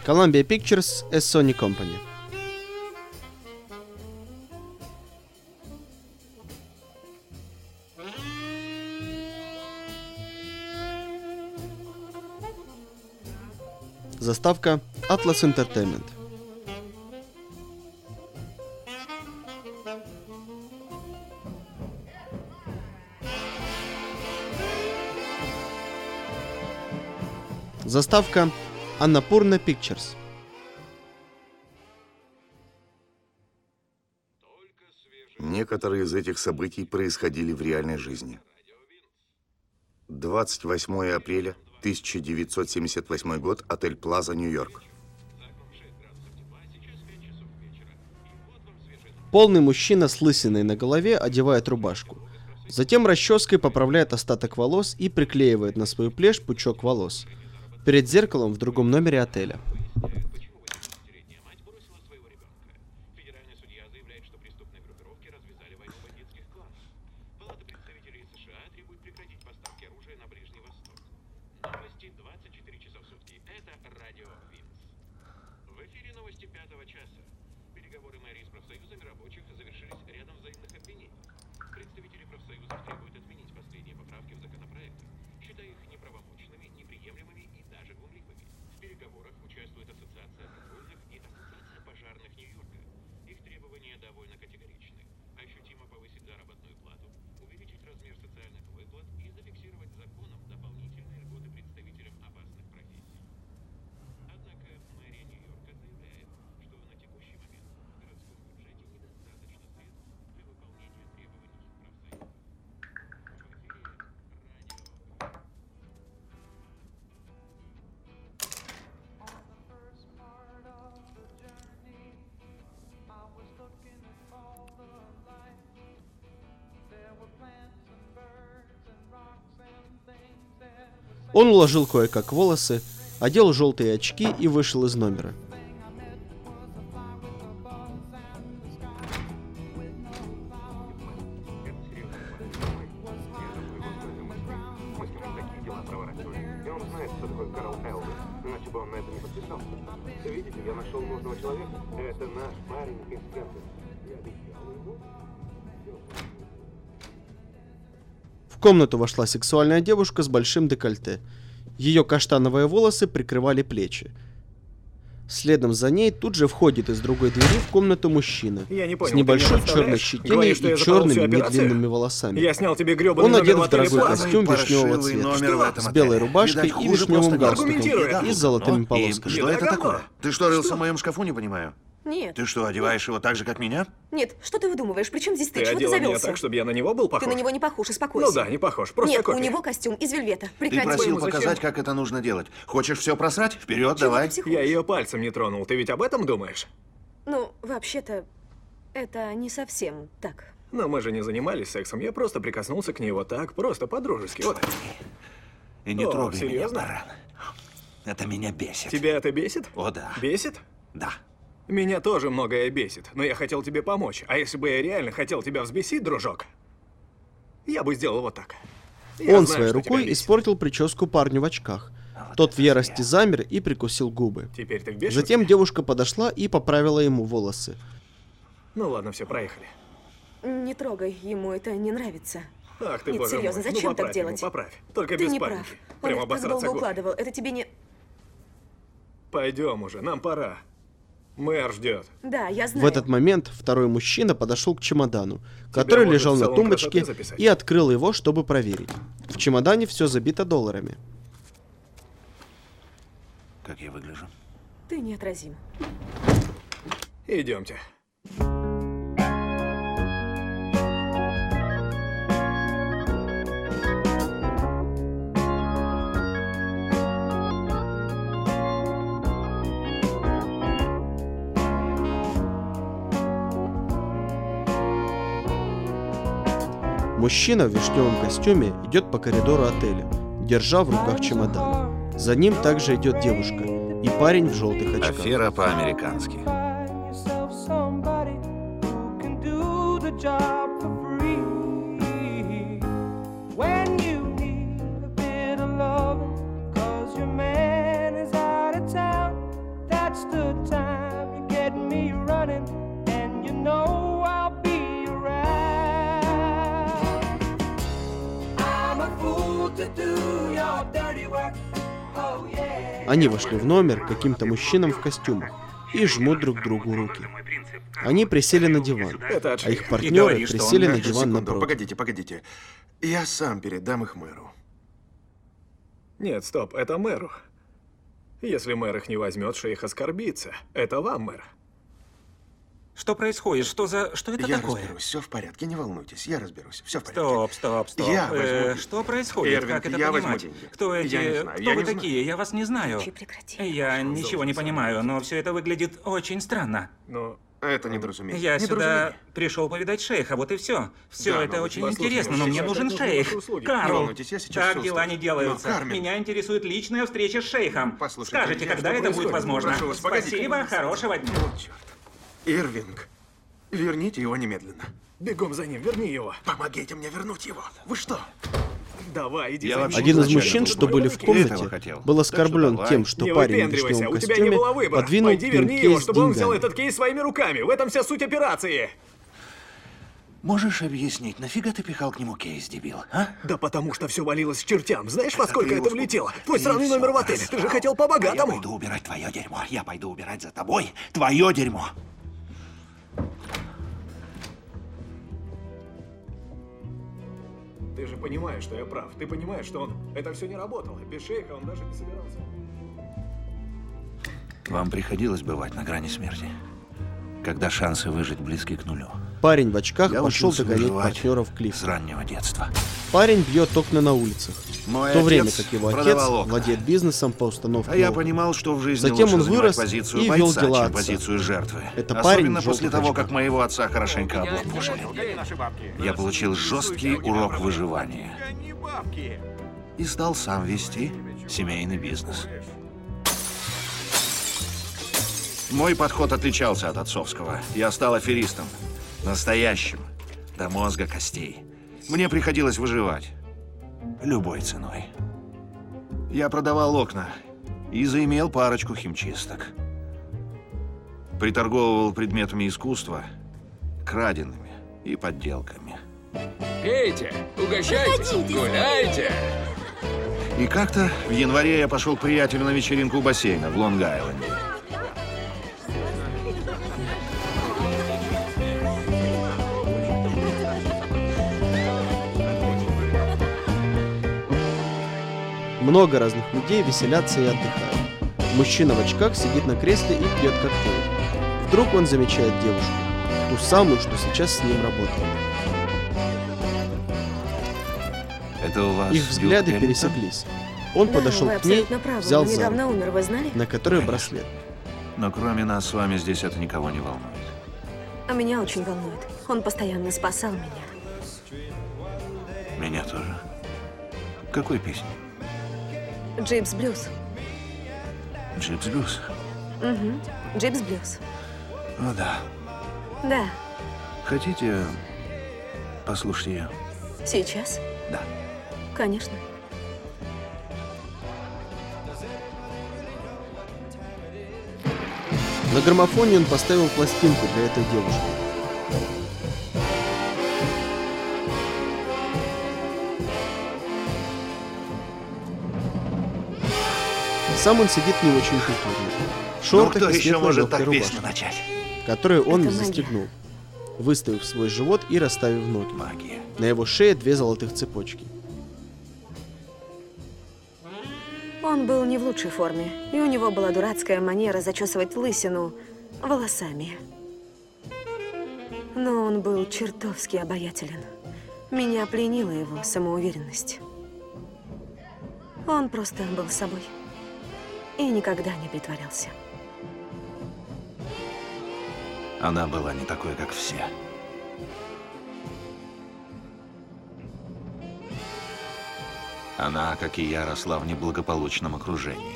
Columbia Pictures и Sony Company. Заставка Atlas Entertainment. Заставка Annapurna Pictures. Некоторые из этих событий происходили в реальной жизни. 28 апреля 1978 год, отель Плаза, Нью-Йорк. Полный мужчина с лысиной на голове одевает рубашку. Затем расческой поправляет остаток волос и приклеивает на свою плешь пучок волос. Перед зеркалом в другом номере отеля. Он уложил кое-как волосы, одел желтые очки и вышел из номера. В комнату вошла сексуальная девушка с большим декольте. Ее каштановые волосы прикрывали плечи. Следом за ней тут же входит из другой двери в комнату мужчина с небольшой черной щетиной и черными недлинными волосами. Я снял тебе гребаный Он одет номер в дорогой Плаза. костюм вишневого цвета, с белой рубашкой и вишневым галстуком и с золотыми полосками. Что это такое? Ты что, рылся в моем шкафу, не понимаю? Нет. Ты что, одеваешь его так же, как меня? Нет, что ты выдумываешь? Причем здесь ты? Ты Чего ты одела меня завелся? так, чтобы я на него был похож? Ты на него не похож, успокойся. Ну да, не похож, просто Нет, копия. у него костюм из вельвета. Ты Прекрати. просил ему зачем? показать, как это нужно делать. Хочешь все просрать? Вперед, Чего давай. ты психуешь? Я ее пальцем не тронул, ты ведь об этом думаешь? Ну, вообще-то, это не совсем так. Но мы же не занимались сексом, я просто прикоснулся к ней вот так, просто по-дружески, вот. И не О, трогай серьезно? меня, баран. Это меня бесит. Тебя это бесит? О, да. Бесит? Да. Меня тоже многое бесит, но я хотел тебе помочь. А если бы я реально хотел тебя взбесить, дружок, я бы сделал вот так. Я Он знаю, своей что рукой тебя бесит. испортил прическу парню в очках. Тот в ярости замер и прикусил губы. Теперь ты в бешенстве? Затем девушка подошла и поправила ему волосы. Ну ладно, все, проехали. Не трогай, ему это не нравится. Ах ты, Нет, боже серьезно, мой. зачем ну, так поправь делать? Ему, поправь. Только Ты без не паники. прав. Он Прямо их так обосраться долго горло. укладывал. Это тебе не... Пойдем уже, нам пора. Мэр ждет. Да, я знаю. В этот момент второй мужчина подошел к чемодану, который может, лежал в на салон тумбочке, красоты записать? и открыл его, чтобы проверить. В чемодане все забито долларами. Как я выгляжу? Ты неотразим. Идемте. Мужчина в вишневом костюме идет по коридору отеля, держа в руках чемодан. За ним также идет девушка и парень в желтых очках. Афера по-американски. Они вошли в номер к каким-то мужчинам в костюмах и жмут друг другу руки. Они присели на диван, Это от а их шейха. партнеры говоришь, что он присели на дальше диван секунду. напротив. Погодите. Я сам передам их мэру. Нет, стоп, это мэру. Если мэр их не возьмет, шейх оскорбится. Это вам, мэр. Что происходит? Что это Я такое? разберусь, все в порядке, не волнуйтесь, я разберусь, все в порядке. Стоп. Я возьму- Что происходит? Эрвин, как это я возьму понимать? деньги. Кто эти... Я не знаю, Кто я вы не знаю. такие? Я вас не знаю. Арчи, прекрати. Я ничего не понимаю, но все это выглядит очень странно. Но Это недоразумение. Я сюда Недоразумение. пришел повидать шейха, вот и все. Все Да, это но очень послушайте, интересно, но мне шейх нужен опять шейх. нужны ваши услуги. Не Карл, волнуйтесь, я сейчас так всё дела устрою. не делаются. Но, Кармен. Меня интересует личная встреча с шейхом. Послушайте, Скажите, я- когда что это будет происходит? возможно? Прошу вас, погодите. Спасибо, хорошего дня. Вот черт. Ирвинг, верните его немедленно. бегом за ним, верни его. Помогите мне вернуть его. Вы что? Давай, иди Я за вообще ним. Один из Изначально мужчин, был что были в этого комнате, хотел. был Так что оскорблен давай. тем, что Не парень в выпендривайся, вишневом у тебя не было костюме выбора. подвинул Пойди к ним верни его, кейс с чтобы он взял деньгами. этот кейс своими руками. В этом вся суть операции. Можешь объяснить, нафига ты пихал к нему кейс, дебил, а? Да потому что все валилось к чертям. Знаешь, во Это сколько ты это его влетело? вспомни. Твой Ты сраный всё номер в отеле. Ты же просрал. хотел Я по-богатому. пойду убирать твое дерьмо. Я пойду убирать за тобой твое дерьмо. Ты же понимаешь, что я прав. Ты понимаешь, что это все не работало. Без шейха он даже не собирался. Вам приходилось бывать на грани смерти, когда шансы выжить близки к нулю. Парень в очках Я пошел учился догонять выживать партнеров к с лифту. раннего детства. Парень бьет окна на улицах, Мой в то время отец как его отец продавал окна. владеет бизнесом по установке А я окон. понимал, что в жизни Затем лучше он занимать вырос позицию и вел бойца, дела чем отца. позицию жертвы. Это парень Особенно в после желтых того, очках. как моего отца хорошенько облапушили. Я получил жесткий урок выживания. И стал сам вести семейный бизнес. Мой подход отличался от отцовского. Я стал аферистом. Настоящим. До мозга костей. Мне приходилось выживать. Любой ценой. Я продавал окна и заимел парочку химчисток. Приторговывал предметами искусства, краденными и подделками. Пейте, угощайтесь, гуляйте. И как-то в январе я пошел к приятелю на вечеринку у бассейна в Лонг-Айленде. Много разных людей веселятся и отдыхают. Мужчина в очках сидит на кресле и пьет коктейль. Вдруг он замечает девушку, ту самую, что сейчас с ним работает. Это у вас Их взгляды Билл Пеллингтон? пересеклись. Он Да, подошел вы к ней, абсолютно правы. взял Он за недавно руку, умер, вы знали? на которой Конечно. браслет. Но кроме нас с вами здесь это никого не волнует. А меня очень волнует. Он постоянно спасал меня. Меня тоже. Какой песни? Джипс Блюз. Джипс Блюз? Угу. Джипс Блюз. Ну да. Да. Хотите послушать ее? Сейчас? Да. Конечно. На граммофоне он поставил пластинку для этой девушки. Сам он сидит не очень культурно. В Ну шортах кто и еще светлой может легкой так рубашке, песню начать? которую он Это не магия. застегнул, выставив свой живот и расставив ноги. Магия. На его шее 2 золотых цепочки. Он был не в лучшей форме, и у него была дурацкая манера зачесывать лысину волосами. Но он был чертовски обаятелен. Меня пленила его самоуверенность. Он просто был собой. И никогда не притворялся. Она была не такой, как все. Она, как и я, росла в неблагополучном окружении.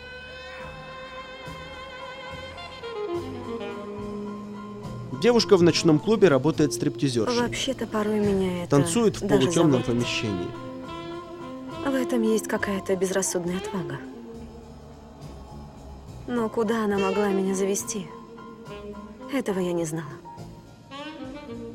Девушка в ночном клубе работает стриптизершей. Вообще-то порой меня это Танцует в даже полутемном заводит. помещении. В этом есть какая-то безрассудная отвага. Но куда она могла меня завести? Этого я не знала.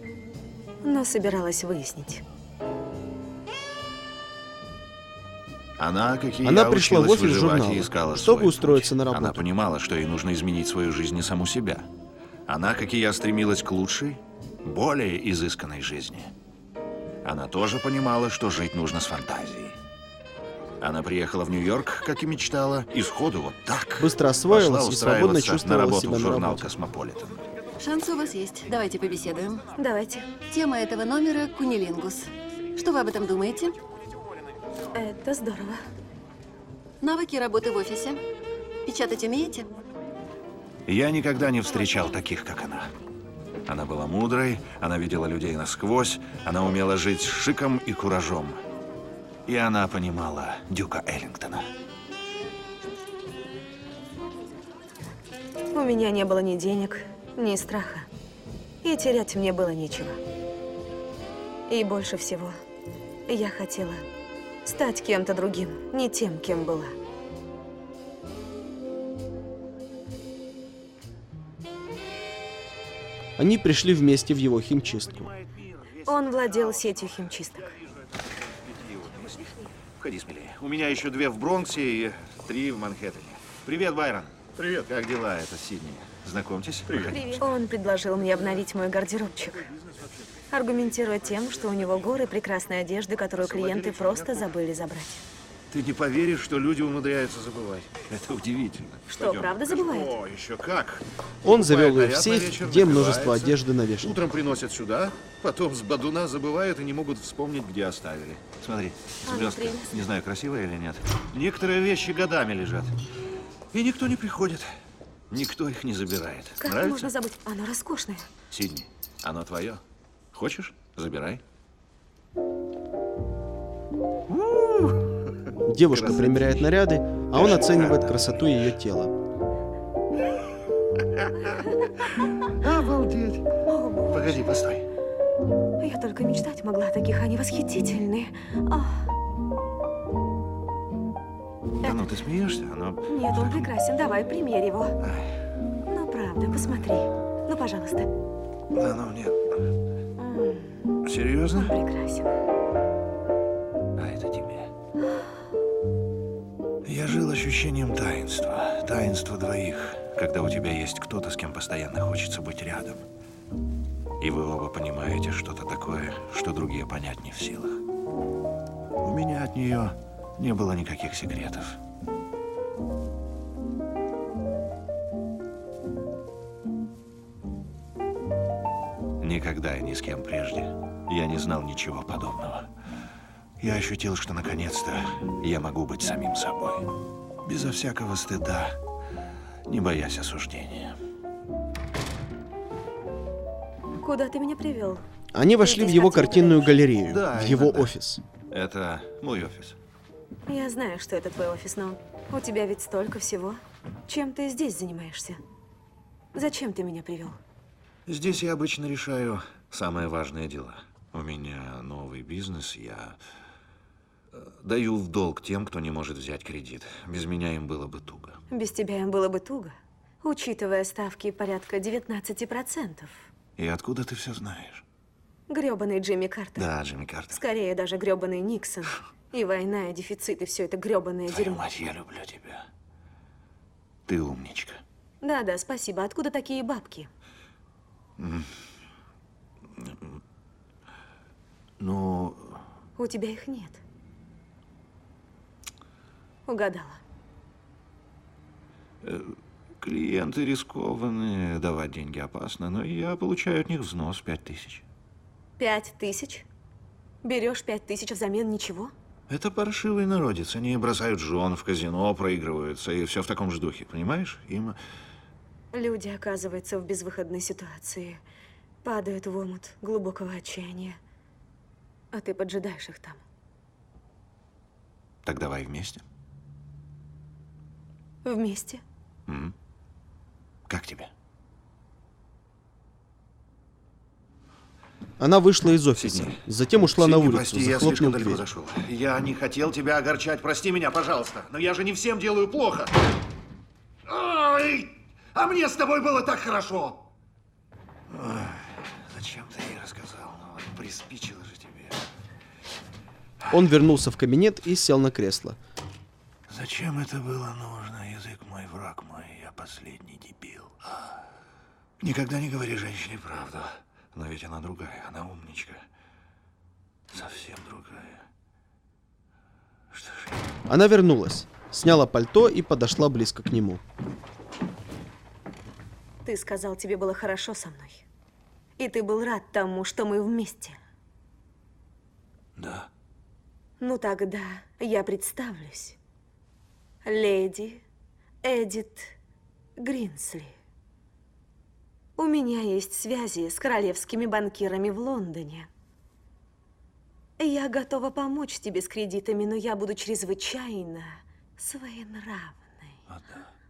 Но собиралась выяснить. Она, как и Она я, пришла в училась офис выживать журнала, и искала чтобы свой устроиться путь. на работу. Она понимала, что ей нужно изменить свою жизнь и саму себя. Она, как и я, стремилась к лучшей, более изысканной жизни. Она тоже понимала, что жить нужно с фантазией. Она приехала в Нью-Йорк, как и мечтала, и сходу вот так Быстро освоилась пошла и свободно устраиваться чувствовала на работу себя в на журнал работе. «Космополитен». Шанс у вас есть. Давайте побеседуем. Давайте. Тема этого номера – кунилингус. Что вы об этом думаете? Это здорово. Навыки работы в офисе. Печатать умеете? Я никогда не встречал таких, как она. Она была мудрой, она видела людей насквозь, она умела жить с шиком и куражом. И она понимала Дюка Эллингтона. У меня не было ни денег, ни страха. И терять мне было нечего. И больше всего я хотела стать кем-то другим, не тем, кем была. Они пришли вместе в его химчистку. Он владел сетью химчисток. Входи смелее. У меня еще 2 в Бронксе и 3 в Манхэттене. Привет, Байрон. Привет. Как дела? Это Сидни. Знакомьтесь. Привет. Он предложил мне обновить мой гардеробчик, аргументируя тем, что у него горы прекрасной одежды, которую клиенты просто забыли забрать. Ты не поверишь, что люди умудряются забывать. Это удивительно. Что, Пойдем. правда забывают? О, еще как. Он завел ее в Наряд на сейф, вечер где множество накрывается. одежды навешано. Утром приносят сюда, потом с бадуна забывают и не могут вспомнить, где оставили. Смотри, блестка. прелестно. Не знаю, красивая или нет. Некоторые вещи годами лежат. И никто не приходит. Никто их не забирает. Как Нравится? можно забыть? Оно роскошное. Сидни, оно твое. Хочешь? Забирай. Девушка примеряет наряды, а он оценивает красоту ее тела. Обалдеть. О, боже. Погоди, постой. Я только мечтать могла о таких, они восхитительные. Ах, Да ну, ты смеешься? Оно... нет, он прекрасен, давай, примерь его. Ну, правда, посмотри. Ну, пожалуйста. Да ну, нет. Серьезно? Прекрасен. А это тебе. Я жил ощущением таинства. Таинства двоих. Когда у тебя есть кто-то, с кем постоянно хочется быть рядом. И вы оба понимаете что-то такое, что другие понять не в силах. У меня от нее не было никаких секретов. Никогда и ни с кем прежде я не знал ничего подобного. Я ощутил, что наконец-то я могу быть самим собой. Безо всякого стыда, не боясь осуждения. Куда ты меня привел? Они вошли в его картинную галерею, Да, в его именно. офис. Это мой офис. Я знаю, что это твой офис, но у тебя ведь столько всего. Чем ты здесь занимаешься? Зачем ты меня привел? Здесь я обычно решаю самые важные дела. У меня новый бизнес, я даю в долг тем, кто не может взять кредит. Без меня им было бы туго. Без тебя им было бы туго, учитывая ставки порядка 19%. И откуда ты все знаешь? Грёбаный Джимми Картер. Да, Джимми Картер. Скорее даже грёбаный Никсон. И война, и дефицит, и все это грёбаное Твою дерьмо. мать, я люблю тебя. Ты умничка. Да-да, спасибо. Откуда такие бабки? Ну, У тебя их нет. Угадала. клиенты рискованные, давать деньги опасно, но я получаю от них взнос 5000. 5000? Берешь 5000 взамен ничего? Это паршивый народец. Они бросают жен в казино, проигрываются, и все в таком же духе, понимаешь? Им... Люди оказываются в безвыходной ситуации. Падают в омут глубокого отчаяния. А ты поджидаешь их там. Так давай вместе. Вместе. Как тебе? Она вышла из офиса, Сидни. затем ушла на Сидни, улицу, прости, я слишком захлопнув далеко дверь. зашел. Я не хотел тебя огорчать, прости меня, пожалуйста. Но я же не всем делаю плохо. Ой, а мне с тобой было так хорошо. Ой, зачем ты ей рассказал? Ну, вот приспичило же тебе. Он вернулся в кабинет и сел на кресло. Зачем это было нужно? Язык мой, враг мой, я последний дебил. Никогда не говори женщине правду. Но ведь она другая, она умничка. Совсем другая. Что же... Она вернулась, сняла пальто и подошла близко к нему. Ты сказал, тебе было хорошо со мной. И ты был рад тому, что мы вместе. Да. Ну тогда я представлюсь. Леди Эдит Гринсли. У меня есть связи с королевскими банкирами в Лондоне. Я готова помочь тебе с кредитами, но я буду чрезвычайно своенравной. Да.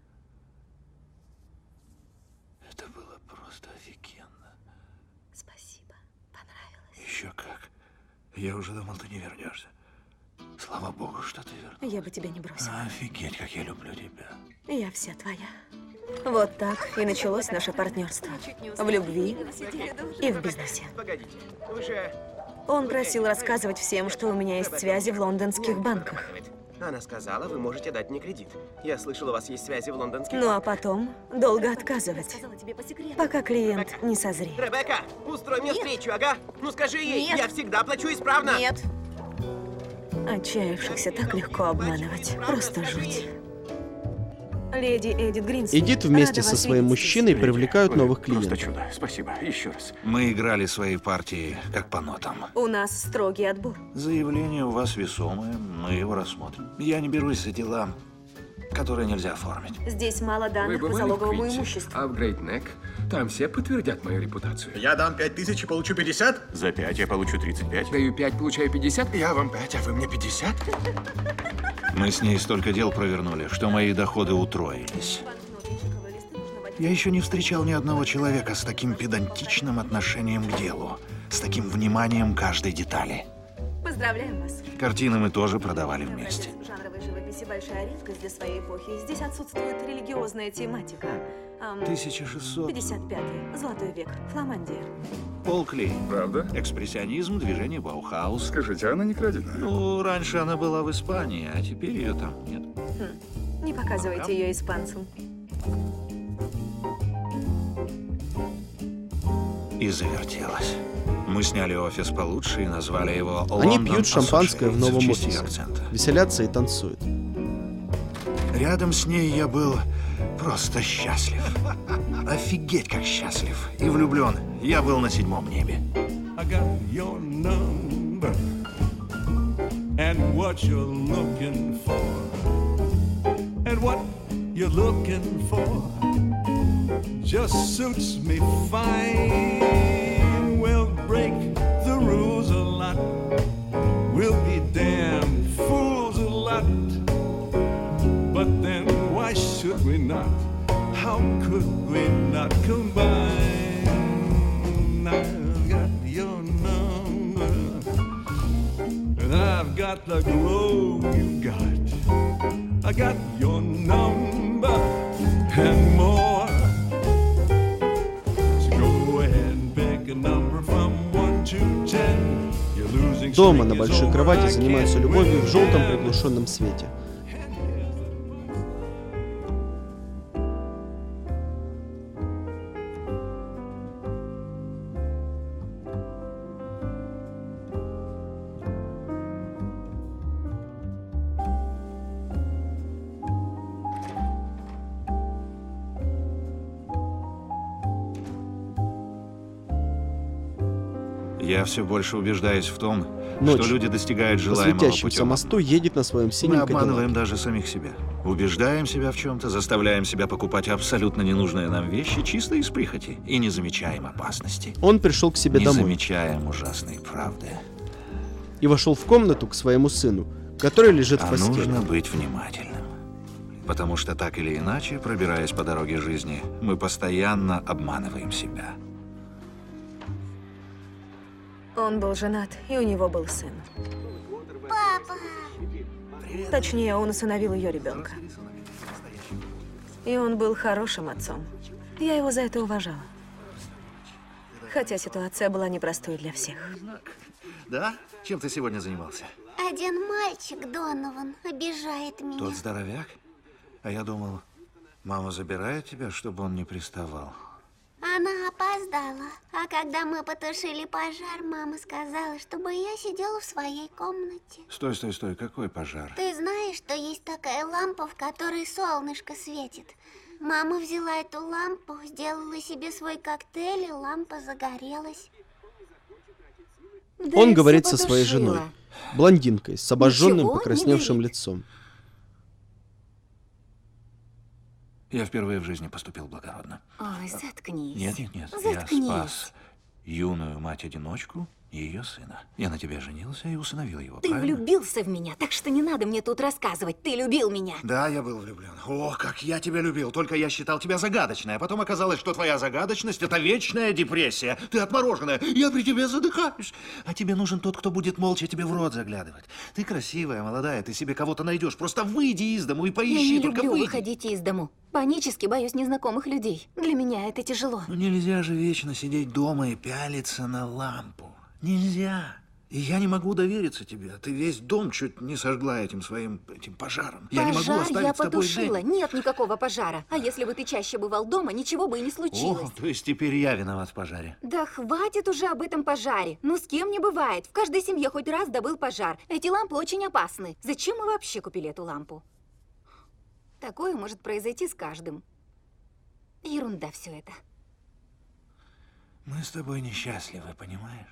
Это было просто офигенно. Спасибо. Понравилось. Еще как. Я уже думал, ты не вернешься. Слава богу, что ты вернулась. Я бы тебя не бросила. Офигеть, как я люблю тебя. Я вся твоя. Вот так и началось наше партнерство. В любви и в бизнесе. Погодите, вы же... Он просил рассказывать всем, что у меня есть связи в лондонских банках. Она сказала, вы можете дать мне кредит. Я слышал, у вас есть связи в лондонских Ну а банках. потом долго отказывать, пока клиент не созреет. Ребекка, устрой мне встречу, ага. Ну скажи ей, Нет. я всегда плачу исправно. Нет. Отчаявшихся так легко обманывать. Просто жуть. Леди Эдит Гринсли. Эдит вместе рада со вас своим видеть мужчиной здесь. привлекают новых Просто клиентов. чудо. Спасибо. Еще раз. Мы играли свои партии как по нотам. У нас строгий отбор. Заявление у вас весомое, мы его рассмотрим. Я не берусь за дела, которые нельзя оформить. Здесь мало Вы данных по бывали в залоговому Квинсе? имуществу. А в Грейт Нек? Там все подтвердят мою репутацию. Я дам 5000 и получу 50? За 5 я получу 35. Даю 5, получаю 50. Я вам 5, а вы мне 50? Мы с ней столько дел провернули, что мои доходы утроились. Я еще не встречал ни одного человека с таким педантичным отношением к делу, с таким вниманием каждой детали. Поздравляем вас. Картины мы тоже продавали вместе. В жанровой живописи большая редкость для своей эпохи. Здесь отсутствует религиозная тематика. 1600. 55-й. Золотой век. Фламандия. Пол Клей. Правда? Экспрессионизм, движение Баухаус. Скажите, она не крадена? Ну, раньше она была в Испании, а теперь ее там нет. Не показывайте ее испанцам. И завертелась. Мы сняли офис получше и назвали его Они London пьют шампанское в Associates новом честь офисе, ее акцента. веселятся и танцуют. Рядом с ней я был просто счастлив. Офигеть, как счастлив. И влюблен. Я был на 7-м небе. I got your number and what you're looking for. And what you're looking for just suits me fine. We'll break the rules a lot. We'll be damn fools a lot. But then why should we not? How could we not combine? I've got your number, and I've got the glow you got. I got your number and more. So go ahead and pick a number from 1 to 10. You're losing Дома sleep на is большой over, кровати I занимаются can't любовью в win желтом again. приглушенном свете. Я все больше убеждаюсь в том, Ночь. что люди достигают По желаемого светящемуся путем. мосту едет на своем Мы синем обманываем Кадиллаке. даже самих себя. Убеждаем себя в чем-то, заставляем себя покупать абсолютно ненужные нам вещи чисто из прихоти и не замечаем опасности. Он пришел к себе Не домой замечаем ужасной правды. и вошел в комнату к своему сыну, который лежит в А постели. нужно быть внимательным. Потому что так или иначе, пробираясь по дороге жизни, мы постоянно обманываем себя. Он был женат, и у него был сын. Папа! Точнее, он усыновил ее ребенка. И он был хорошим отцом. Я его за это уважала. Хотя ситуация была непростой для всех. Да? Чем ты сегодня занимался? Один мальчик, Донован, обижает меня. Тот здоровяк? А я думал, мама забирает тебя, чтобы он не приставал. Она опоздала. А когда мы потушили пожар, мама сказала, чтобы я сидела в своей комнате. Стой, стой, стой, какой пожар? Ты знаешь, что есть такая лампа, в которой солнышко светит? Мама взяла эту лампу, сделала себе свой коктейль, и лампа загорелась. Он говорит со своей женой, блондинкой, с обожженным, Ничего не покрасневшим горит. лицом. Я впервые в жизни поступил благородно. Ой, заткнись. Нет, нет, нет. Заткнись. Я спас юную мать-одиночку и ее сына. Я на тебя женился и усыновил его, Ты правильно? влюбился в меня, так что не надо мне тут рассказывать. Ты любил меня. Да, я был влюблен. Ох, как я тебя любил. Только я считал тебя загадочной. А потом оказалось, что твоя загадочность — это вечная депрессия. Ты отмороженная. Я при тебе задыхаюсь. А тебе нужен тот, кто будет молча тебе в рот заглядывать. Ты красивая, молодая, ты себе кого-то найдешь. Просто выйди из дому и Я поищи, не только люблю выйди. выходить из дому. Панически боюсь незнакомых людей. Для меня это тяжело. Ну нельзя же вечно сидеть дома и пялиться на лампу. Нельзя. И я не могу довериться тебе. Ты весь дом чуть не сожгла этим своим пожаром. Я не могу Пожар оставить я с тобой потушила. Дэнни. Нет никакого пожара. А если бы ты чаще бывал дома, ничего бы и не случилось. О, то есть теперь я виноват в пожаре. Да хватит уже об этом пожаре. Ну с кем не бывает. В каждой семье хоть раз добыл пожар. Эти лампы очень опасны. Зачем мы вообще купили эту лампу? Такое может произойти с каждым. Ерунда все это. Мы с тобой несчастливы, понимаешь?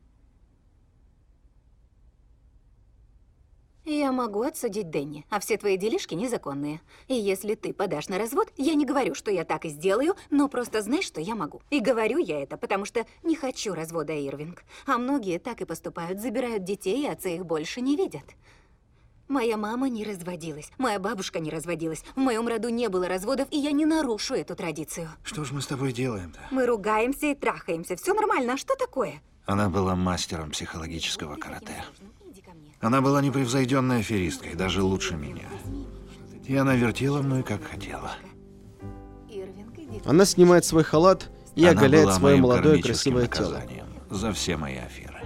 Я могу отсудить Дэнни, а все твои делишки незаконные. И если ты подашь на развод, я не говорю, что я так и сделаю, но просто знай, что я могу. И говорю я это, потому что не хочу развода, Ирвинг. А многие так и поступают, забирают детей, и отцы их больше не видят. Моя мама не разводилась, моя бабушка не разводилась, в моем роду не было разводов, и я не нарушу эту традицию. Что ж мы с тобой делаем-то? Мы ругаемся и трахаемся, все нормально, а что такое? Она была мастером психологического карате. Она была непревзойденной аферисткой, даже лучше меня. И она вертела мной, как хотела. Она снимает свой халат и Она оголяет была свое моим молодое кармическим красивое тело. наказанием за все мои аферы.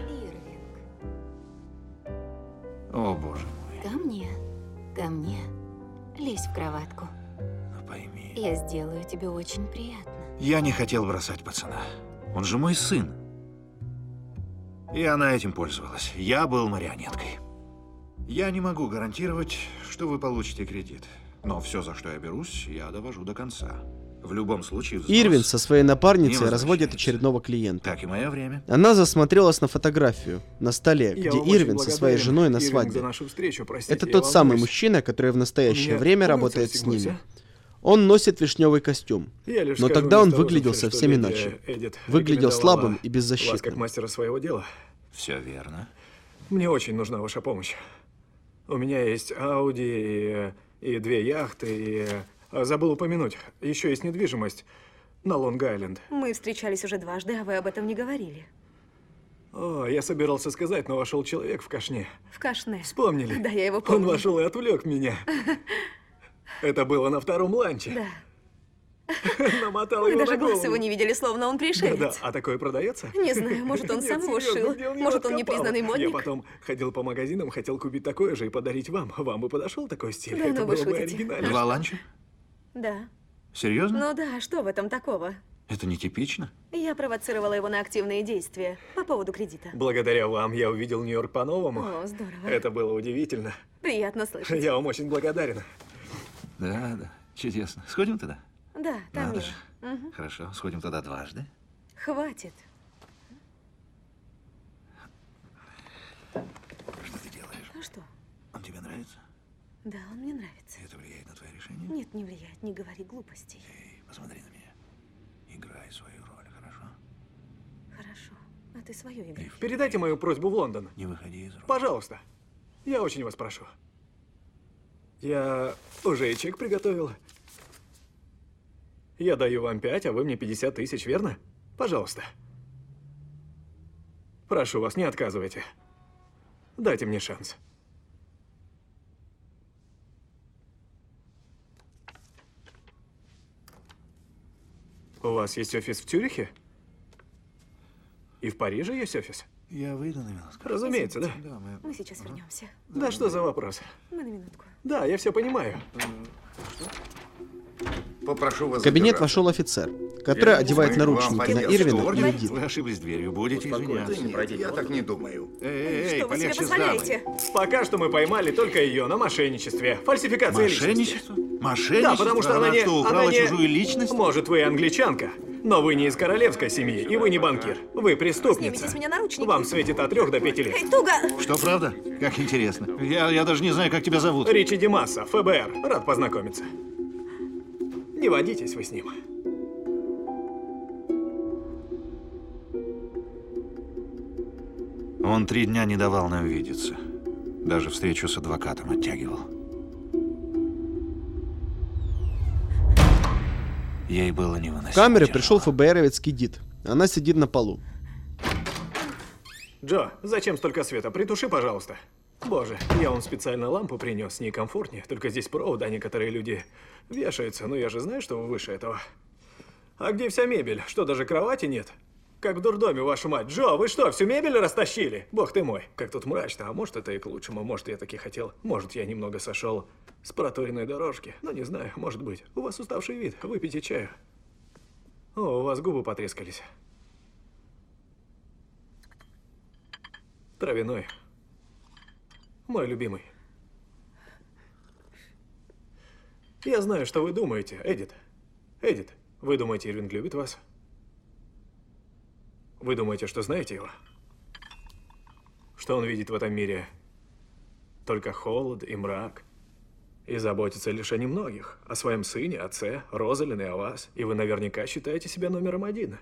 О, боже мой. Ко мне, лезь в кроватку. Пойми. Я сделаю тебе очень приятно. Я не хотел бросать пацана. Он же мой сын. И она этим пользовалась. Я был марионеткой. Я не могу гарантировать, что вы получите кредит. Но все, за что я берусь, я довожу до конца. В любом случае, взнос Ирвин со своей напарницей не разводит очередного клиента. Так и мое время. Она засмотрелась на фотографию на столе, Я где вам очень Ирвин со своей благодарен, женой на Ирвинг, свадьбе. за нашу встречу. Простите, Это я тот самый волнуюсь. мужчина, который в настоящее Меня время полностью работает с расстегнуть, ними. Он носит вишневый костюм. Я лишь Но скажу тогда он мистеру выглядел Розенфельду, совсем что иначе. леди Эдит Выглядел рекомендовала слабым и вас как беззащитным. мастера своего дела. Все верно. Мне очень нужна ваша помощь. У меня есть Ауди и 2 яхты, и... Забыл упомянуть, еще есть недвижимость на Лонг-Айленд. Мы встречались уже дважды, а вы об этом не говорили. О, я собирался сказать, но вошел человек в кашне. В кашне. Вспомнили? Да, я его помню. Он вошел и отвлек меня. Это было на втором ланче. Да. Намотал Мы его даже на глаз голову. его не видели, словно он пришелец. Да, а такое продается? Не знаю, может, он сам Нет, его серьезно, шил. где он его Может, он откопал? непризнанный модник. Я потом ходил по магазинам, хотел купить такое же и подарить вам. Вам бы подошел такой стиль? Да, Это ну вы было бы шутите. оригинально. 2 ланча? Да. Серьезно? Ну да, что в этом такого? Это нетипично. Я провоцировала его на активные действия по поводу кредита. Благодаря вам я увидел Нью-Йорк по-новому. О, здорово. Это было удивительно. Приятно слышать. Я вам очень благодарен. Да, да. Чудесно. Сходим туда? Да, там Надо мило. же. Мгм. Хорошо, сходим туда дважды. Хватит. Что ты делаешь? А что? Он тебе нравится? Да, он мне нравится. Это влияет на твое решение? Нет, не влияет, не говори глупостей. Эй, посмотри на меня. Играй свою роль, хорошо? Хорошо. А ты свое играй. Передайте мою просьбу в Лондон. Не выходи из роли. Пожалуйста. Я очень вас прошу. Я уже и чек приготовил. Я даю вам 5, а вы мне 50 тысяч, верно? Пожалуйста. Прошу вас, не отказывайте. Дайте мне шанс. У вас есть офис в Цюрихе? И в Париже есть офис? Я выйду на минутку. Разумеется, да? Да, Мы сейчас вернемся. Да что за вопрос? Мы на минутку. Да, я все понимаю. Попрошу вас В кабинет задержаться. вошел офицер, который одевает Вам наручники на поддержку Ирвина и ордена? глядит. Вы ошиблись дверью, будете извиняться. Нет, я так не думаю. Эй, Что вы себе полегче с дамой. позволяете? Пока что мы поймали только ее на мошенничестве. Фальсификация личности. Мошенничество? Мошенничество? Да, потому что она не... что, украла она не- чужую личность? Может, вы англичанка, но вы не из королевской семьи, и вы не банкир. Вы преступница. Снимите с меня наручники. Вам светит от 3 до 5 лет. Эй, туго! Что, правда? Как интересно. Я даже не знаю, как тебя зовут. Ричи Димаса, ФБР. Рад познакомиться. Не водитесь вы с ним. Он 3 дня не давал нам видеться. Даже встречу с адвокатом оттягивал. Ей было В невыносимо. камеры тяжело. пришел ФБРовец Кидит. Она сидит на полу. Джо, зачем столько света? Притуши, пожалуйста. Боже, я вам специально лампу принес, с ней комфортнее. Только здесь провод, а некоторые люди вешаются. Но я же знаю, что вы выше этого. А где вся мебель? Что, даже кровати нет? Как в дурдоме, вашу мать. Джо, вы что, всю мебель растащили? Бог ты мой. Как тут мрачно. А может, это и к лучшему. Может, я таки хотел. Может, я немного сошел с проторенной дорожки. Но не знаю, может быть. У вас уставший вид. Выпейте чаю. О, у вас губы потрескались. Травяной. Мой любимый. Я знаю, что вы думаете, Эдит. Эдит, вы думаете, Ирвинг любит вас? Вы думаете, что знаете его? Что он видит в этом мире? Только холод и мрак. И заботится лишь о немногих. О своем сыне, отце, Розалин и о вас. И вы наверняка считаете себя номером 1.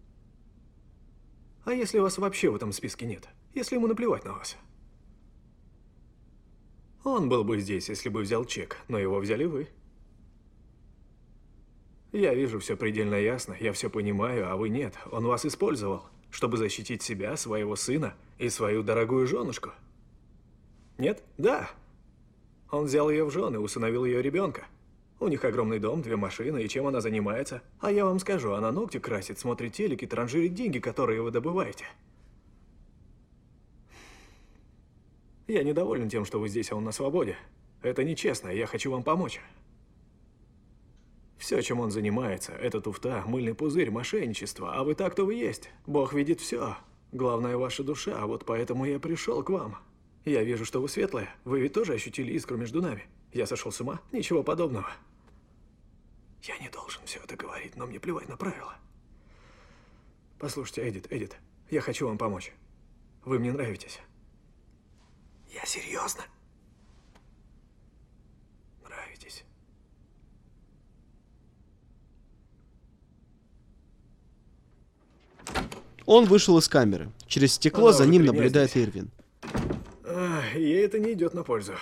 А если вас вообще в этом списке нет? Если ему наплевать на вас? Он был бы здесь, если бы взял чек, но его взяли вы. Я вижу все предельно ясно, я все понимаю, а вы нет. Он вас использовал, чтобы защитить себя, своего сына и свою дорогую женушку. Нет? Да. Он взял ее в жены, усыновил ее ребенка. У них огромный дом, 2 машины, и чем она занимается? А я вам скажу, она ногти красит, смотрит телек и транжирит деньги, которые вы добываете. Я недоволен тем, что вы здесь, а он на свободе. Это нечестно, я хочу вам помочь. Все, чем он занимается, это туфта, мыльный пузырь, мошенничество. А вы так, кто вы есть. Бог видит все. Главное, ваша душа, а вот поэтому я пришел к вам. Я вижу, что вы светлая. Вы ведь тоже ощутили искру между нами. Я сошел с ума? Ничего подобного. Я не должен все это говорить, но мне плевать на правила. Послушайте, Эдит, я хочу вам помочь. Вы мне нравитесь. Я серьезно. Нравитесь. Он вышел из камеры. Через стекло Она за уже ним при мне наблюдает здесь. Ирвин. Ей это не идет на пользу.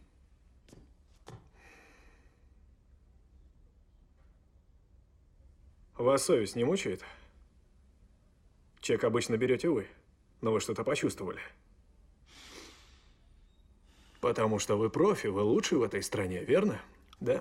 Вас совесть не мучает? Чек обычно берете вы, но вы что-то почувствовали. Потому что вы профи, вы лучший в этой стране, верно? Да?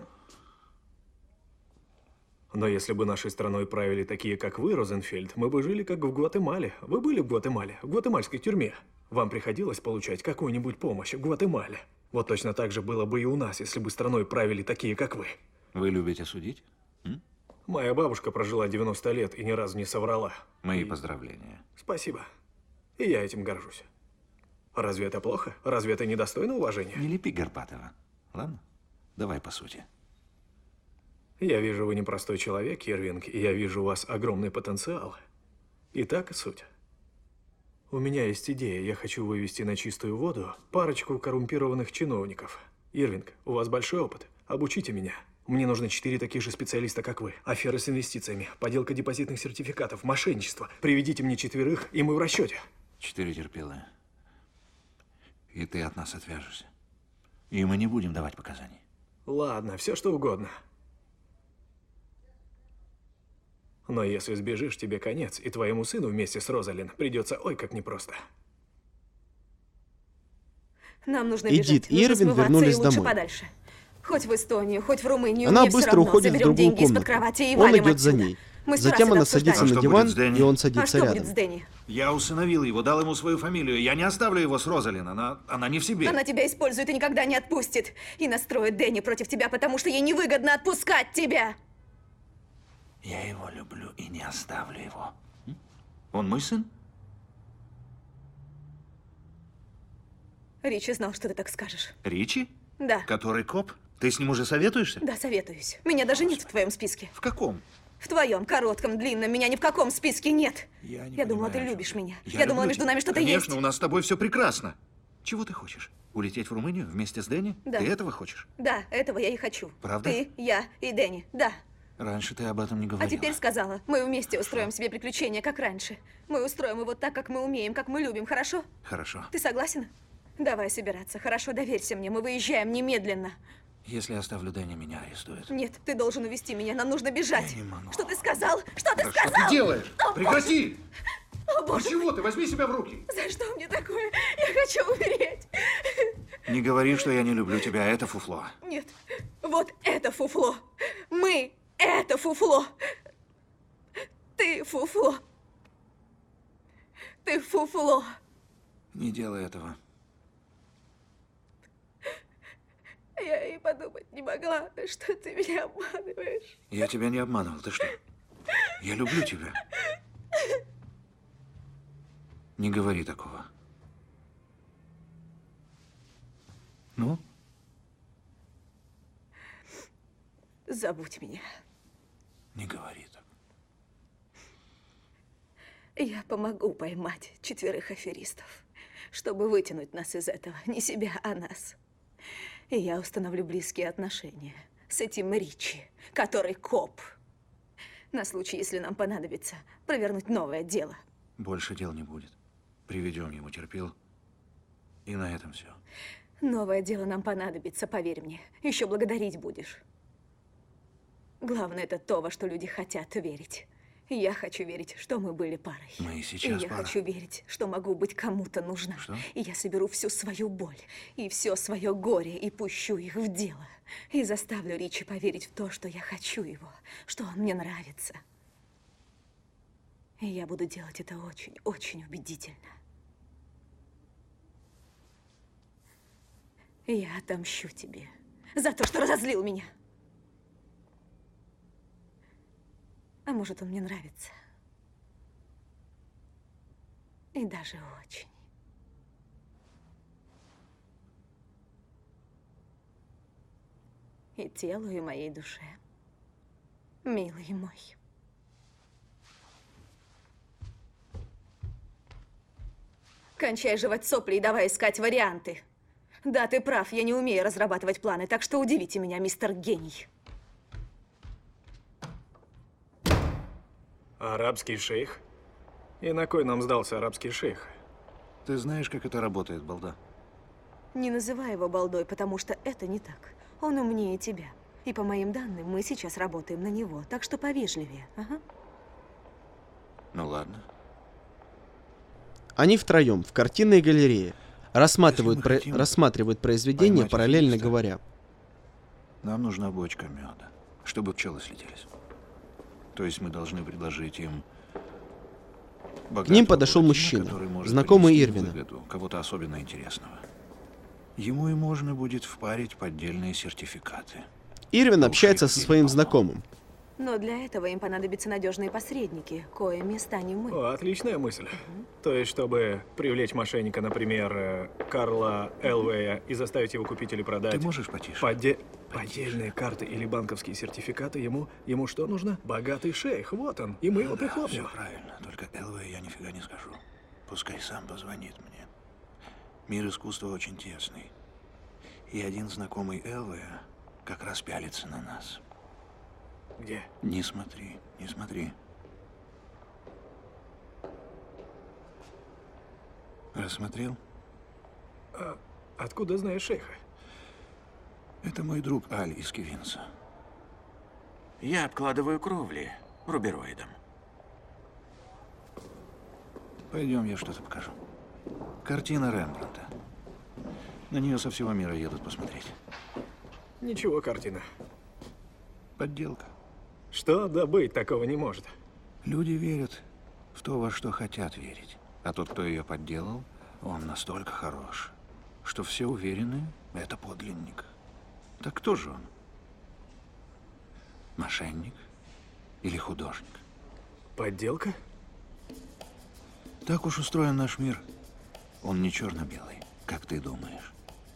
Но если бы нашей страной правили такие, как вы, Розенфельд, мы бы жили как в Гватемале. Вы были в Гватемале, в гватемальской тюрьме. Вам приходилось получать какую-нибудь помощь в Гватемале. Вот точно так же было бы и у нас, если бы страной правили такие, как вы. Вы любите судить? Моя бабушка прожила 90 лет и ни разу не соврала. Мои поздравления. Спасибо. И я этим горжусь. Разве это плохо? Разве это недостойно уважения? Не лепи Горбатова. Ладно? Давай по сути. Я вижу, вы непростой человек, Ирвинг, и я вижу у вас огромный потенциал. Итак, суть. У меня есть идея. Я хочу вывести на чистую воду парочку коррумпированных чиновников. Ирвинг, у вас большой опыт. Обучите меня. Мне нужны 4 таких же специалиста, как вы. Аферы с инвестициями, подделка депозитных сертификатов, мошенничество. Приведите мне 4, и мы в расчете. 4 терпилы. И ты от нас отвяжешься. И мы не будем давать показаний. Ладно, все что угодно. Но если сбежишь, тебе конец, и твоему сыну вместе с Розалин придется ой как непросто. Нам нужно Эдит бежать. и Нужно Ирвин смываться вернулись и лучше домой. подальше. Хоть в Эстонию, хоть в Румынию, Она мне все быстро равно. уходит в Заберем другую деньги из-под комнату. кровати и Он валим идет за отсюда. ней. Мы 100 Затем раз она это садится обсуждали. на что диван, будет с Дэнни? и он А садится что будет с рядом. Дэнни? Я усыновил его, дал ему свою фамилию. Я не оставлю его с Розалин. Она не в себе. Она тебя использует и никогда не отпустит. И настроит Дэнни против тебя, потому что ей невыгодно отпускать тебя. Я его люблю и не оставлю его. Он мой сын? Ричи знал, что ты так скажешь. Ричи? Да. Который коп? Ты с ним уже советуешься? Да, советуюсь. Меня даже нет в твоем списке. В каком? В твоем, коротком, длинном. Меня ни в каком списке нет. Я думала, ты любишь меня. Я думала, люблю между тебя. нами что-то есть. Конечно, у нас с тобой все прекрасно. Чего ты хочешь? Улететь в Румынию вместе с Дэнни? Да. Ты этого хочешь? Да, этого я и хочу. Правда? Ты, я и Дэнни. Да. Раньше ты об этом не говорила. А теперь сказала, мы вместе устроим себе приключения, как раньше. Мы устроим его так, как мы умеем, как мы любим, хорошо? Хорошо. Ты согласен? Давай собираться. Хорошо, доверься мне. Мы выезжаем немедленно. Если я оставлю Дэнни, меня арестуют. Нет, ты должен увести меня. Нам нужно бежать. Я не могу. Что ты сказал? Что ты Да сказал? что ты делаешь? О, Прекрати! О, боже. Ну чего ты? Возьми себя в руки. За что мне такое? Я хочу умереть. Не говори, что я не люблю тебя. Это фуфло. Нет, вот это фуфло. Мы это фуфло. Ты фуфло. Ты фуфло. Не делай этого. Я и подумать не могла, что ты меня обманываешь. Я тебя не обманывал. Ты что? Я люблю тебя. Не говори такого. Ну? Забудь меня. Не говори так. Я помогу поймать 4 аферистов, чтобы вытянуть нас из этого. Не себя, а нас. И я установлю близкие отношения с этим Ричи, который коп. На случай, если нам понадобится провернуть новое дело. Больше дел не будет. Приведем его, терпел. И на этом все. Новое дело нам понадобится, поверь мне. Еще благодарить будешь. Главное, это то, во что люди хотят верить. И я хочу верить, что мы были парой. Мы и сейчас И я пара. хочу верить, что могу быть кому-то нужна. Что? И я соберу всю свою боль и все свое горе и пущу их в дело. И заставлю Ричи поверить в то, что я хочу его, что он мне нравится. И я буду делать это очень, очень убедительно. Я отомщу тебе за то, что разозлил меня. А может, он мне нравится. И даже очень. И телу, и моей душе. Милый мой. Кончай жевать сопли и давай искать варианты. Да, ты прав, я не умею разрабатывать планы, так что удивите меня, мистер Гений. Арабский шейх? И на кой нам сдался арабский шейх? Ты знаешь, как это работает, балда? Не называй его балдой, потому что это не так. Он умнее тебя. И по моим данным, мы сейчас работаем на него, так что повежливее. Ага. Ну ладно. Они втроем в картинной галерее рассматривают произведение, поймать параллельно афериста, говоря. Нам нужна бочка меда, чтобы пчелы слетелись. То есть мы должны предложить им... К ним подошел блондина, мужчина, который может знакомый принести Ирвина. выгоду, кого-то особенно интересного. Ему и можно будет впарить поддельные сертификаты. Ирвин общается со своим знакомым. Но для этого им понадобятся надежные посредники, коими станем мы. О, отличная мысль. То есть, чтобы привлечь мошенника, например, Карла Элвея, и заставить его купить или продать... Ты можешь потише? Поддельные карты или банковские сертификаты ему что нужно? Богатый шейх, вот он. И мы его прихлопнем. Все правильно, только Элвея я нифига не скажу. Пускай сам позвонит мне. Мир искусства очень тесный. И один знакомый Элвея как раз пялится на нас. Где? Не смотри, не смотри. Рассмотрел? А откуда знаешь шейха? Это мой друг Аль из Кивинса. Я обкладываю кровли рубероидом. Пойдем, я что-то покажу. Картина Рембрандта. На нее со всего мира едут посмотреть. Ничего, картина. Подделка. Что? Да быть такого не может. Люди верят в то, во что хотят верить. А тот, кто ее подделал, он настолько хорош, что все уверены, это подлинник. Так кто же он? Мошенник или художник? Подделка? Так уж устроен наш мир. Он не черно-белый, как ты думаешь,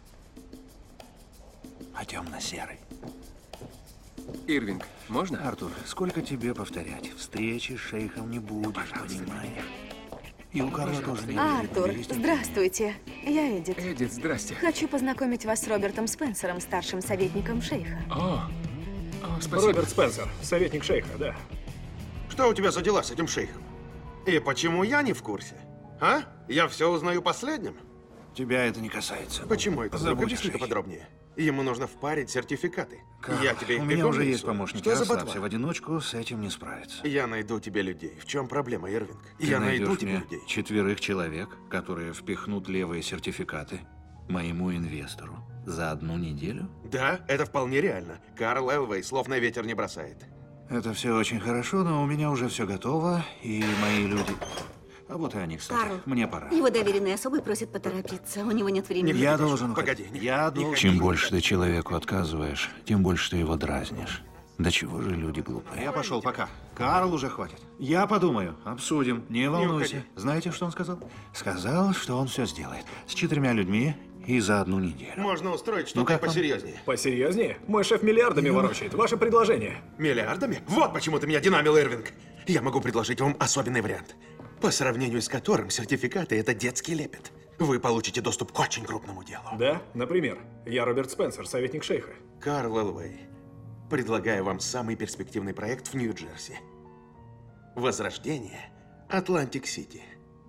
а темно-серый. Ирвинг, можно? Артур, сколько тебе повторять? Встречи с шейхом не будет, понимаешь? И у Карла тоже не будет. Артур, здравствуйте. Я Эдит. Эдит, здрасте. Хочу познакомить вас с Робертом Спенсером, старшим советником шейха. О, спасибо. Роберт Спенсер, советник шейха, да. Что у тебя за дела с этим шейхом? И почему я не в курсе? А? Я все узнаю последним? Тебя это не касается. Почему это? Забудь о Объясни-ка шейхе. подробнее. Ему нужно впарить сертификаты. Карл, Я тебе их у меня уже есть прикормлю. помощники. Что за Расслабься, ботва? в одиночку с этим не справиться. Я найду тебе людей. В чем проблема, Ирвинг? Ты Я найду найдешь тебе мне людей. 4 человек, которые впихнут левые сертификаты моему инвестору за 1 неделю? Да, это вполне реально. Карл Элвей слов на ветер не бросает. Это все очень хорошо, но у меня уже все готово, и мои люди... А вот и они, кстати. Карл, Мне пора. Его доверенный особый просит поторопиться. У него нет времени. Я должен Погоди, уходить. Я должен... Чем больше ты человеку отказываешь, тем больше ты его дразнишь. Да чего же люди глупые. Я пошел, пока. Карл, уже хватит. Я подумаю, обсудим. Не волнуйся. уходи. Знаете, что он сказал? Сказал, что он все сделает. С 4 людьми и за 1 неделю. Можно устроить Ну, что-то как вам? посерьезнее. Посерьезнее? Мой шеф миллиардами ворочает. Ваше предложение. Миллиардами? Вот почему ты меня динамил, Ирвинг. Я могу предложить вам особенный вариант, по сравнению с которым сертификаты – это детский лепет. Вы получите доступ к очень крупному делу. Да, например, я Роберт Спенсер, советник шейха. Карл Элвей, предлагаю вам самый перспективный проект в Нью-Джерси. Возрождение Атлантик-Сити.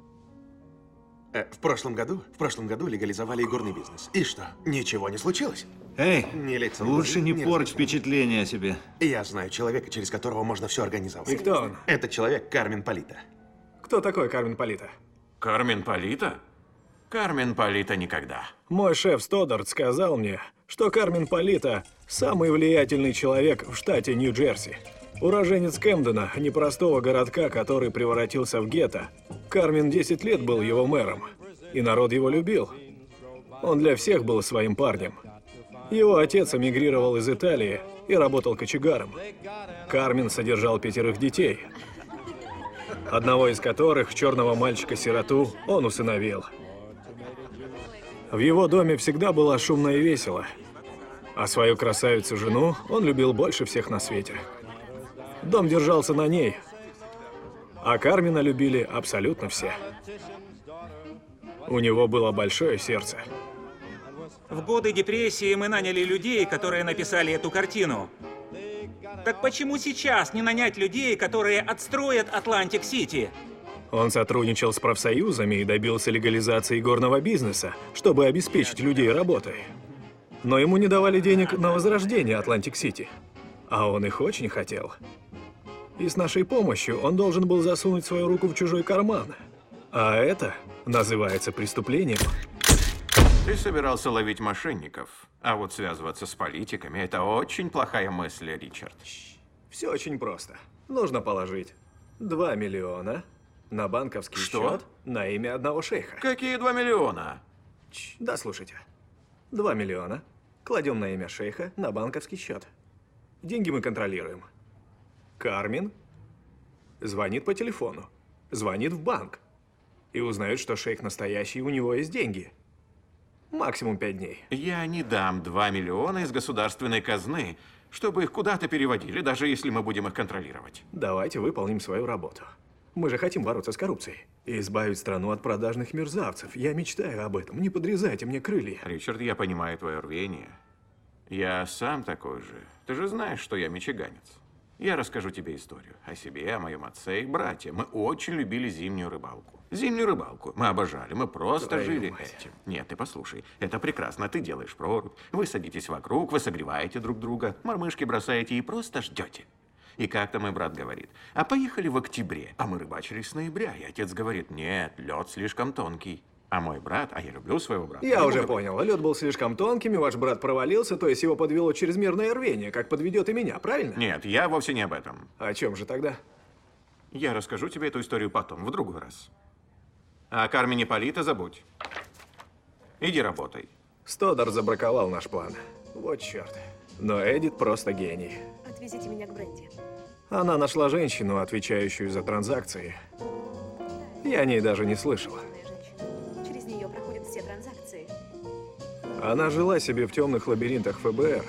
В прошлом году легализовали игорный бизнес. И что, ничего не случилось? Эй, Не лицо, лучше не не порть лицо. впечатление о себе. Я знаю человека, через которого можно все организовать. И кто он? Этот человек Кармен Полита. Кто такой Кармен Полита? Кармен Полита? Кармен Полита никогда. Мой шеф Стодарт сказал мне, что Кармен Полита – самый влиятельный человек в штате Нью-Джерси. Уроженец Кэмдена, непростого городка, который превратился в гетто. Кармен 10 лет был его мэром, и народ его любил. Он для всех был своим парнем. Его отец эмигрировал из Италии и работал кочегаром. Кармен содержал 5 детей, одного из которых, черного мальчика-сироту, он усыновил. В его доме всегда было шумно и весело, а свою красавицу-жену он любил больше всех на свете. Дом держался на ней, а Кармена любили абсолютно все. У него было большое сердце. В годы депрессии мы наняли людей, которые написали эту картину. Так почему сейчас не нанять людей, которые отстроят Атлантик-Сити? Он сотрудничал с профсоюзами и добился легализации горного бизнеса, чтобы обеспечить людей работой. Но ему не давали денег на возрождение Атлантик-Сити, а он их очень хотел. И с нашей помощью он должен был засунуть свою руку в чужой карман. А это называется преступлением. Ты собирался ловить мошенников, а вот связываться с политиками – это очень плохая мысль, Ричард. Все очень просто. Нужно положить 2 миллиона на банковский Что? счет на имя одного шейха. Какие 2 миллиона? Да, слушайте. 2 миллиона кладем на имя шейха на банковский счет. Деньги мы контролируем. Кармен звонит по телефону, звонит в банк и узнает, что шейх настоящий, и у него есть деньги. Максимум 5 дней. Я не дам 2 миллиона из государственной казны, чтобы их куда-то переводили, даже если мы будем их контролировать. Давайте выполним свою работу. Мы же хотим бороться с коррупцией и избавить страну от продажных мерзавцев. Я мечтаю об этом. Не подрезайте мне крылья. Ричард, я понимаю твое рвение. Я сам такой же. Ты же знаешь, что я мичиганец. Я расскажу тебе историю о себе, о моем отце и брате. Мы очень любили зимнюю рыбалку. Зимнюю рыбалку мы обожали, мы просто Твою жили мать. этим. Нет, ты послушай, это прекрасно. Ты делаешь прорубь, вы садитесь вокруг, вы согреваете друг друга, мормышки бросаете и просто ждете. И как-то мой брат говорит, а поехали в октябре. А мы рыбачили с ноября, и отец говорит, нет, лед слишком тонкий. А мой брат, а я люблю своего брата. Я ему уже говорит, понял. Лед был слишком тонким, и ваш брат провалился, то есть его подвело чрезмерное рвение, как подведет и меня, правильно? Нет, я вовсе не об этом. О чем же тогда? Я расскажу тебе эту историю потом, в другой раз. А о Кармене Полита забудь. Иди работай. Стоддар забраковал наш план. Вот черт. Но Эдит просто гений. Отвезите меня к Бренди. Она нашла женщину, отвечающую за транзакции. Я о ней даже не слышал. Через нее проходят все транзакции. Она жила себе в темных лабиринтах ФБР.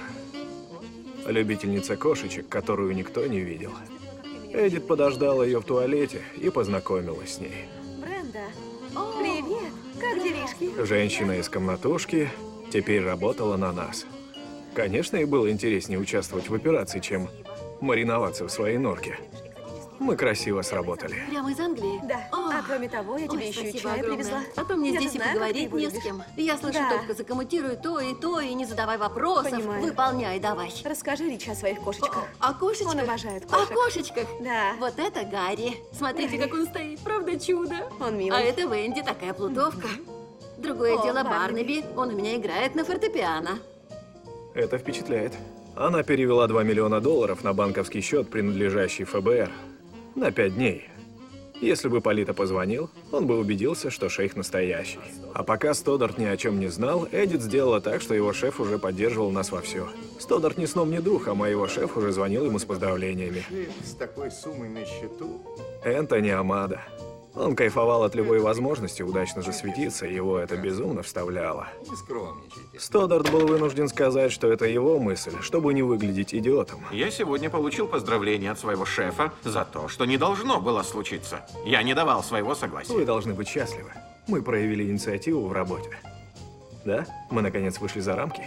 Любительница кошечек, которую никто не видел. Эдит подождала ее в туалете и познакомилась с ней. Бренда, привет! Как делишки? Женщина из комнатушки теперь работала на нас. Конечно, ей было интереснее участвовать в операции, чем мариноваться в своей норке. Мы красиво сработали. Прямо из Англии? Да. А кроме того, я тебе еще и чай привезла. А то мне Я-то здесь и знаю, как ты поговорить его не с любишь. кем. Я слышу Да. только закомментируй то, и не задавай вопросов. Понимаю. Выполняй давай. Расскажи Ричи о своих кошечках. О кошечках? Он обожает О кошек. кошечках? Да. Вот это Гарри. Смотрите, как он стоит. Правда чудо? Он милый. А это Венди, такая плутовка. Другое О, дело Барнаби. Барнаби. Он у меня играет на фортепиано. Это впечатляет. Она перевела $2 миллиона на банковский счет, принадлежащий ФБР, на 5 дней. Если бы Полита позвонил, он бы убедился, что шейх настоящий. А пока Стоддарт ни о чем не знал, Эдит сделала так, что его шеф уже поддерживал нас вовсю. Стоддарт ни сном, ни духом, а его шеф уже звонил ему с поздравлениями. С такой суммой на счету? Энтони Амадо. Он кайфовал от любой возможности удачно засветиться, и его это безумно вставляло. Не скромничайте. Стоддарт был вынужден сказать, что это его мысль, чтобы не выглядеть идиотом. Я сегодня получил поздравление от своего шефа за то, что не должно было случиться. Я не давал своего согласия. Вы должны быть счастливы. Мы проявили инициативу в работе. Да? Мы наконец вышли за рамки.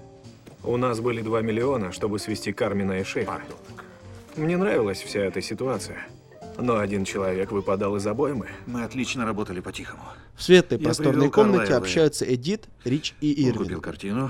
У нас были 2 миллиона, чтобы свести Кармина и шейха. Мне нравилась вся эта ситуация. Но один человек выпадал из обоймы. Мы отлично работали по-тихому. В светлой Я просторной привел комнате Карлайла. общаются Эдит, Рич и Он Ирвин. купил картину,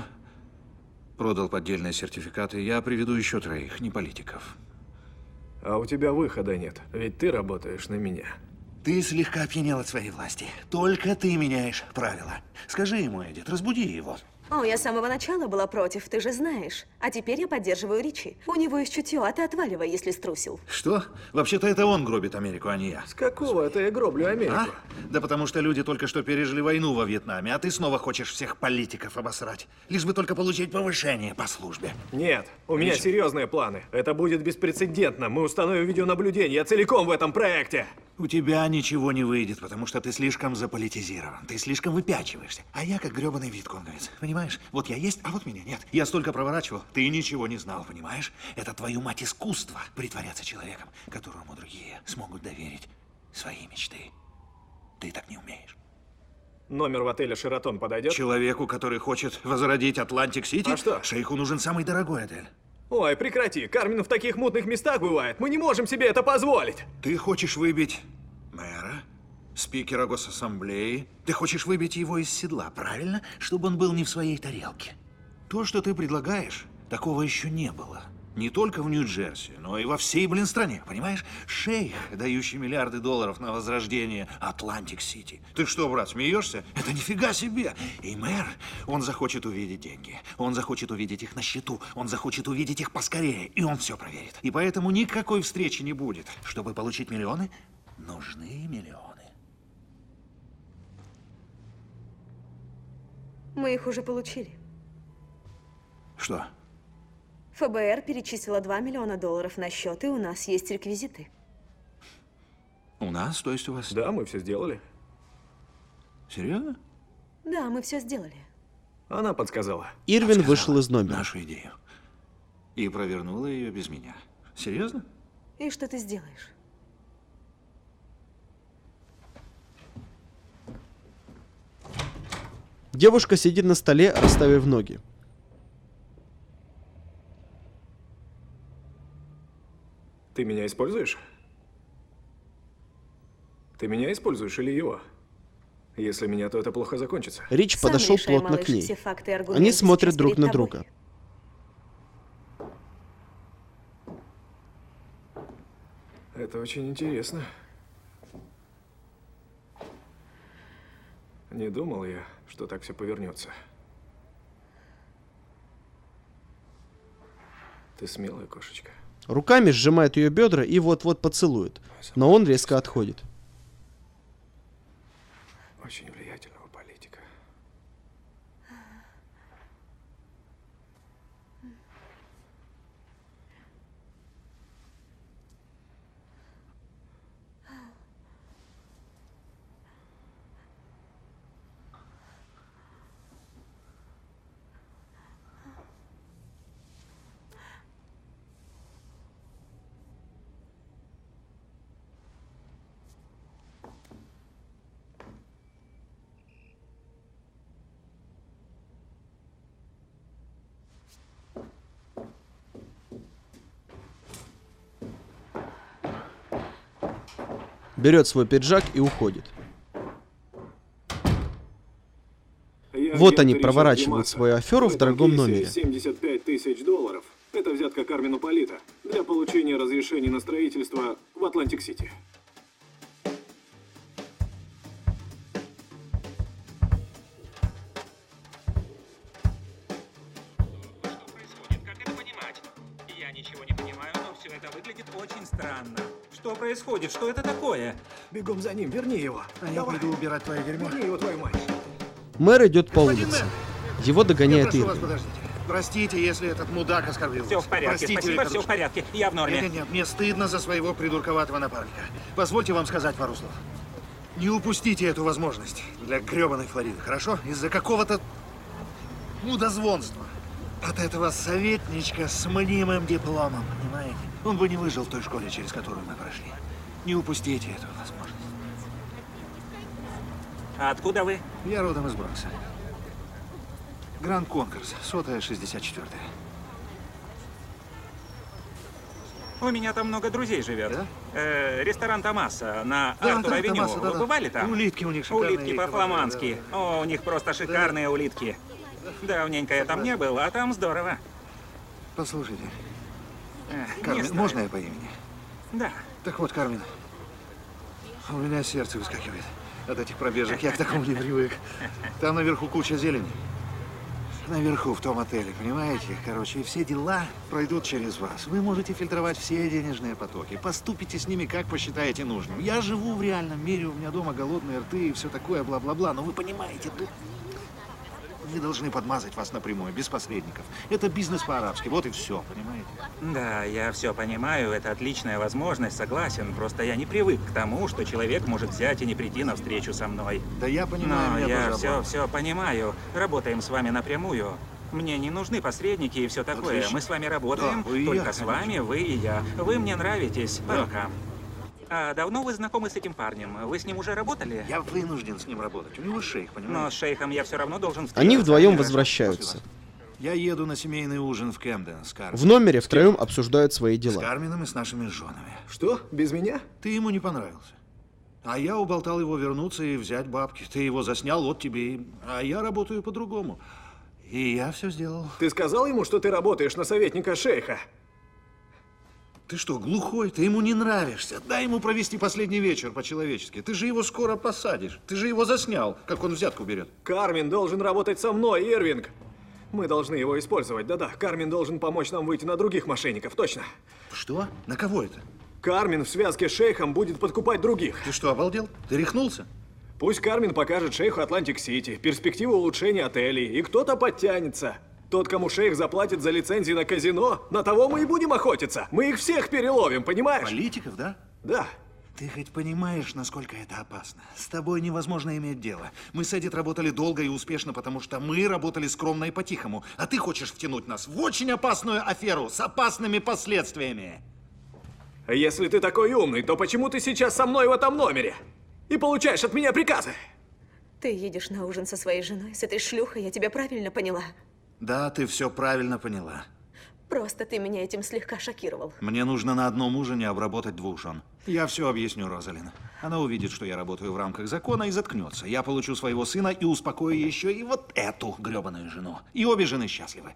продал поддельные сертификаты. Я приведу еще 3, не политиков. А у тебя выхода нет, ведь ты работаешь на меня. Ты слегка опьянел от своей власти. Только ты меняешь правила. Скажи ему, Эдит, разбуди его. О, я с самого начала была против, ты же знаешь. А теперь я поддерживаю Ричи. У него есть чутье, а ты отваливай, если струсил. Что? Вообще-то это он гробит Америку, а не я. С какого это я гроблю Америку? А? Да потому что люди только что пережили войну во Вьетнаме, а ты снова хочешь всех политиков обосрать. Лишь бы только получить повышение по службе. Нет, у меня серьезные планы. Это будет беспрецедентно. Мы установим видеонаблюдение. Я целиком в этом проекте. У тебя ничего не выйдет, потому что ты слишком заполитизирован. Ты слишком выпячиваешься. А я как грёбаный витконговец. Понимаешь? Вот я есть, а вот меня нет. Я столько проворачивал, ты ничего не знал, понимаешь? Это твою мать искусство притворяться человеком, которому другие смогут доверить свои мечты. Ты так не умеешь. Номер в отеле «Шератон» подойдет? Человеку, который хочет возродить Атлантик-Сити, А что? шейху нужен самый дорогой отель. Ой, прекрати. Кармин в таких мутных местах бывает. Мы не можем себе это позволить. Ты хочешь выбить мэра, спикера госассамблеи. Ты хочешь выбить его из седла, правильно? Чтобы он был не в своей тарелке. То, что ты предлагаешь, такого еще не было. Не только в Нью-Джерси, но и во всей, стране, понимаешь? Шейх, дающий миллиарды долларов на возрождение Атлантик-Сити. Ты что, брат, смеешься? Это нифига себе! И мэр, он захочет увидеть деньги. Он захочет увидеть их на счету. Он захочет увидеть их поскорее. И он все проверит. И поэтому никакой встречи не будет. Чтобы получить миллионы, нужны миллионы. Мы их уже получили. Что? ФБР перечислила $2 миллиона на счет, и у нас есть реквизиты. У нас? То есть у вас? Да, мы все сделали. Серьезно? Да, мы все сделали. Она подсказала. Ирвин вышел из номера. Нашу идею. И провернула ее без меня. Серьезно? И что ты сделаешь? Девушка сидит на столе, расставив ноги. Ты меня используешь? Ты меня используешь или его? Если меня, то это плохо закончится. Рич Сам подошел решай, плотно малыш, к ней. все факты и аргументы Они смотрят сейчас друг перед на тобой. друга. Это очень интересно. Не думал я, что так все повернется. Ты смелая кошечка. Руками сжимает ее бедра и вот-вот поцелует. Но он резко отходит. Очень влиятельного политика. Берет свой пиджак и уходит. Вот они проворачивают свою аферу в дорогом номере. 75 тысяч долларов. Это взятка Кармену Полита для получения разрешений на строительство в Атлантик-Сити. Я ничего не понимаю, но все это выглядит очень странно. Что происходит? Что это такое? Бегом за ним, верни его. А я пойду убирать твое дерьмо. Верни его, твою мать. Мэр идет по улице. Его догоняет Прошу вас, Ирвин. подождите. Простите, если этот мудак оскорбил вас. Все в порядке, Простите, спасибо, все в великодушно. порядке. Я в норме. Нет, мне стыдно за своего придурковатого напарника. Позвольте вам сказать пару слов. Не упустите эту возможность для гребаной Флориды, хорошо? Из-за какого-то мудозвонства. От этого советничка с мнимым дипломом, понимаете? Он бы не выжил в той школе, через которую мы прошли. Не упустите эту возможность. А откуда вы? Я родом из Бронкса. Гранд Конкорс, 164-я. У меня там много друзей живет. Да? Ресторан Томаса на Да, Артур-авеню. Томаса, да, Вы да. бывали там? Улитки у них шикарные. Улитки по-фламандски. Да. О, у них просто шикарные улитки. Давненько я там не был, а там здорово. Послушайте, Не Кармен, знаю. можно я по имени? Да. Так вот, Кармен, у меня сердце выскакивает от этих пробежек. Я к такому не привык. Там наверху куча зелени. Наверху, в том отеле, понимаете? Короче, и все дела пройдут через вас. Вы можете фильтровать все денежные потоки. Поступите с ними, как посчитаете нужным. Я живу в реальном мире, у меня дома голодные рты и все такое, бла-бла-бла. Но вы понимаете, тут не должны подмазать вас напрямую, без посредников. Это бизнес по-арабски, вот и все, понимаете? Да, я все понимаю, это отличная возможность, согласен. Просто я не привык к тому, что человек может взять и не прийти на встречу со мной. Да я понимаю, Но меня я тоже все понимаю. Работаем с вами напрямую. Мне не нужны посредники и все такое. Отлично. Мы с вами работаем, Да, вы и только я, с вами, вы и я. Вы мне нравитесь. По рукам. А давно вы знакомы с этим парнем? Вы с ним уже работали? Я вынужден с ним работать. У него шейх, понимаете? Но с шейхом я все равно должен встретиться. Они вдвоем возвращаются. Я еду на семейный ужин в Кэмден с Карменом. В номере втроем обсуждают свои С дела. Карменом и с нашими женами. Что? Без меня? Ты ему не понравился. А я уболтал его вернуться и взять бабки. Ты его заснял, вот тебе и... А я работаю по-другому. И я все сделал. Ты сказал ему, что ты работаешь на советника шейха? Ты что, глухой? Ты ему не нравишься. Дай ему провести последний вечер по-человечески. Ты же его скоро посадишь. Ты же его заснял, как он взятку берет. Кармен должен работать со мной, Ирвинг. Мы должны его использовать. Да-да, Кармен должен помочь нам выйти на других мошенников, точно. Что? На кого это? Кармен в связке с шейхом будет подкупать других. Ты что, обалдел? Ты рехнулся? Пусть Кармен покажет шейху Атлантик-Сити, перспективу улучшения отелей, и кто-то подтянется. Тот, кому шейх заплатит за лицензии на казино, на того мы и будем охотиться. Мы их всех переловим, понимаешь? Политиков, да? Да. Ты хоть понимаешь, насколько это опасно? С тобой невозможно иметь дело. Мы с Эдит работали долго и успешно, потому что мы работали скромно и по-тихому. А ты хочешь втянуть нас в очень опасную аферу с опасными последствиями. Если ты такой умный, то почему ты сейчас со мной в этом номере? И получаешь от меня приказы? Ты едешь на ужин со своей женой, с этой шлюхой, я тебя правильно поняла? Да, ты все правильно поняла. Просто ты меня этим слегка шокировал. Мне нужно на одном ужине обработать 2 жен. Я все объясню, Розалин. Она увидит, что я работаю в рамках закона и заткнется. Я получу своего сына и успокою еще и вот эту гребаную жену. И обе жены счастливы.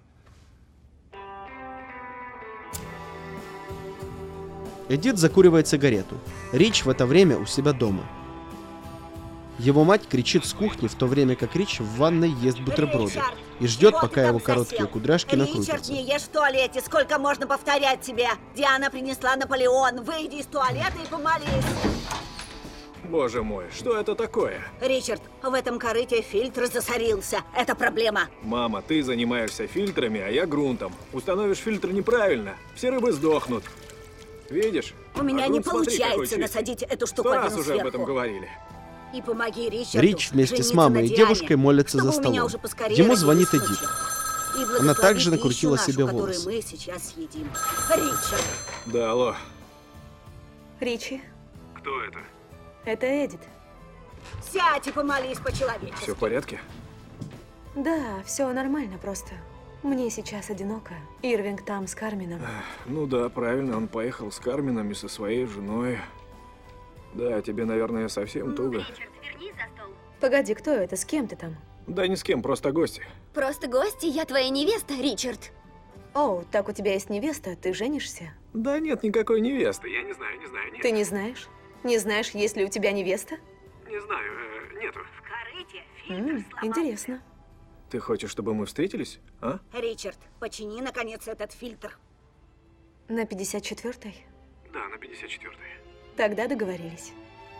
Эдит закуривает сигарету. Рич в это время у себя дома. Его мать кричит с кухни, в то время как Рич в ванной ест бутерброды. и ждет, пока его короткие кудряшки Ричард, накрутятся. не ешь в туалете. Сколько можно повторять тебе? Диана принесла Наполеон. Выйди из туалета и помолись. Боже мой, что это такое? Ричард, в этом корыте фильтр засорился. Это проблема. Мама, ты занимаешься фильтрами, а я грунтом. Установишь фильтр неправильно, все рыбы сдохнут. Видишь? У меня А не грунт, смотри, какой получается чистый. насадить эту 100 штуковину раз уже об этом сверху. говорили. И помоги Ричарду Рич вместе с жениться мамой на и Диане, девушкой молятся чтобы за у меня столом. уже поскорее Ему родились звонит внучки. Эдит. И Она благослови также пищу накрутила нашу, себе которую волосы. мы сейчас едим. Ричард. Да, алло. Ричи, Кто это? это Эдит. Сядь и помолись по-человечески. Все в порядке? Да, все нормально просто. Мне сейчас одиноко. Ирвинг там с Кармином. Ну да, правильно, он поехал с Кармином и со своей женой. Да, тебе, наверное, совсем туго. Погоди, кто это? С кем ты там? Да ни с кем, просто гости. Просто гости, я твоя невеста, Ричард. О, так у тебя есть невеста, ты женишься? Да нет никакой невесты, я не знаю, нет. Ты не знаешь? Не знаешь, есть ли у тебя невеста? Не знаю, нету. Интересно. Ты хочешь, чтобы мы встретились, а? Ричард, почини, наконец, этот фильтр. На 54-й? Да, на 54-й. Тогда договорились.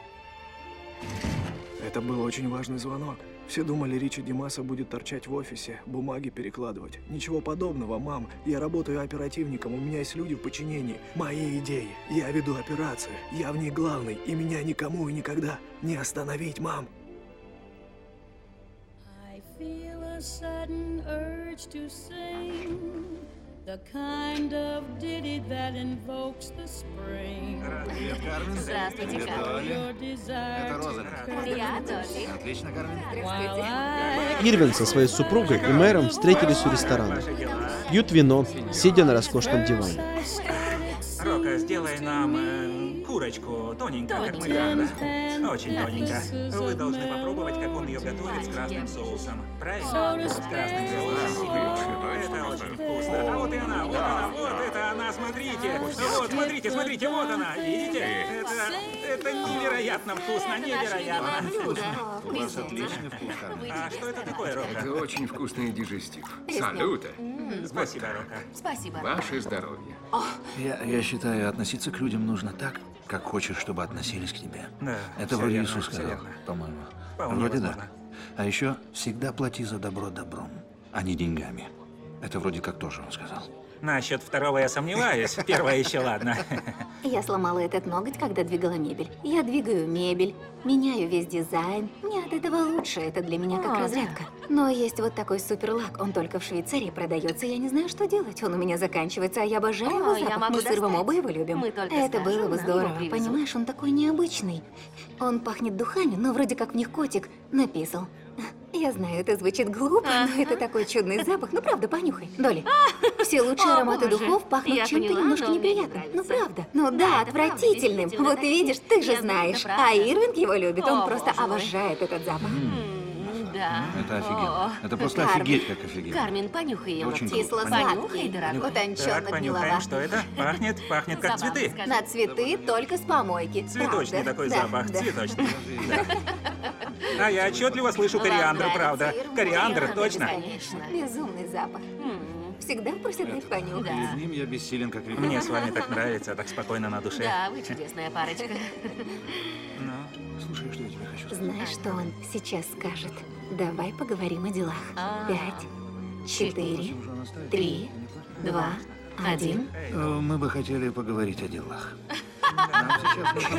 Это был очень важный звонок. Все думали, Ричи Димаса будет торчать в офисе, бумаги перекладывать. Ничего подобного, мам. Я работаю оперативником, у меня есть люди в подчинении. Мои идеи. Я веду операцию. Я в ней главный, и меня никому и никогда не остановить, мам. I feel a sudden urge to sing the kind of ditty that invokes the spring. Здравствуйте, Your desire Это Роза. to Отлично, Кармен. while I Ирвин со своей супругой и мэром встретились у ресторана. Пьют вино, сидя на роскошном диване. Рока, сделай нам курочку тоненько, как мы любим, да? Очень тоненько. Вы должны попробовать, как он ее готовит с красным соусом. Правильно? С красным соусом. Это очень вкусно. А вот и она, вот это она, смотрите. Вот, смотрите, вот она. Видите? Это невероятно вкусно, невероятно. У вас отличный вкус, Кармен. А что это такое, Рока? Это очень вкусный дижестив. Салюта. Спасибо, Рока. Спасибо. Ваше здоровье. Я считаю, относиться к людям нужно так, как хочешь, чтобы относились к тебе. Да, Это всё вроде верно, Иисус всё сказал, верно. по-моему. Вполне Вроде возможно. да. А еще всегда плати за добро добром, а не деньгами. Это вроде как тоже он сказал. Насчет второго я сомневаюсь. Первое еще ладно. Я сломала этот ноготь, когда двигала мебель. Я двигаю мебель, меняю весь дизайн. Мне от этого лучше, это для меня как О, разрядка. Но есть вот такой суперлак, он только в Швейцарии продается, я не знаю, что делать. Он у меня заканчивается, а я обожаю его О, я запах. могу Мы с Ирвом достать. оба его любим. Мы только Это скажем, было бы нам его здорово. привезут. Понимаешь, он такой необычный. Он пахнет духами, но вроде как в них котик написал. Я знаю, это звучит глупо, но это такой чудный запах. Ну правда, понюхай. Долли, все лучшие О, ароматы боже. духов пахнут Я чем-то поняла, немножко но мне не неприятным. Ну нравится. правда. Ну да, Да, это правда, отвратительным. действительно, Вот так ты и видишь, есть. ты же Я знаю, знаешь. это правда. А Ирвинг его любит, он О, просто боже мой. обожает этот запах. Да. Это офигенно. О. Это просто Кармен. офигеть, как офигенно. Кармен, понюхай ее. Очень Кисло-сладкий. Понюхай, дорогой. Так, Утонченно понюхаем, гниловатый. что это? Пахнет как Забавно, цветы. скажи. На цветы только с помойки. Цветочный Правда. такой Да, запах, да. цветочный. Да. А я отчетливо слышу кориандр, правда. Кориандр, точно. Конечно. Безумный запах. Всегда просят дать понюхать. Перед ним я бессилен, как ребенок. Мне с вами так нравится, так спокойно на душе. Да, вы чудесная парочка. Ну, Слушай, что я тебе хочу сказать? Знаешь, что он сейчас скажет? Давай поговорим о делах. 5, 4, 3, 2, 1. Мы бы хотели поговорить о делах. Нам сейчас нужно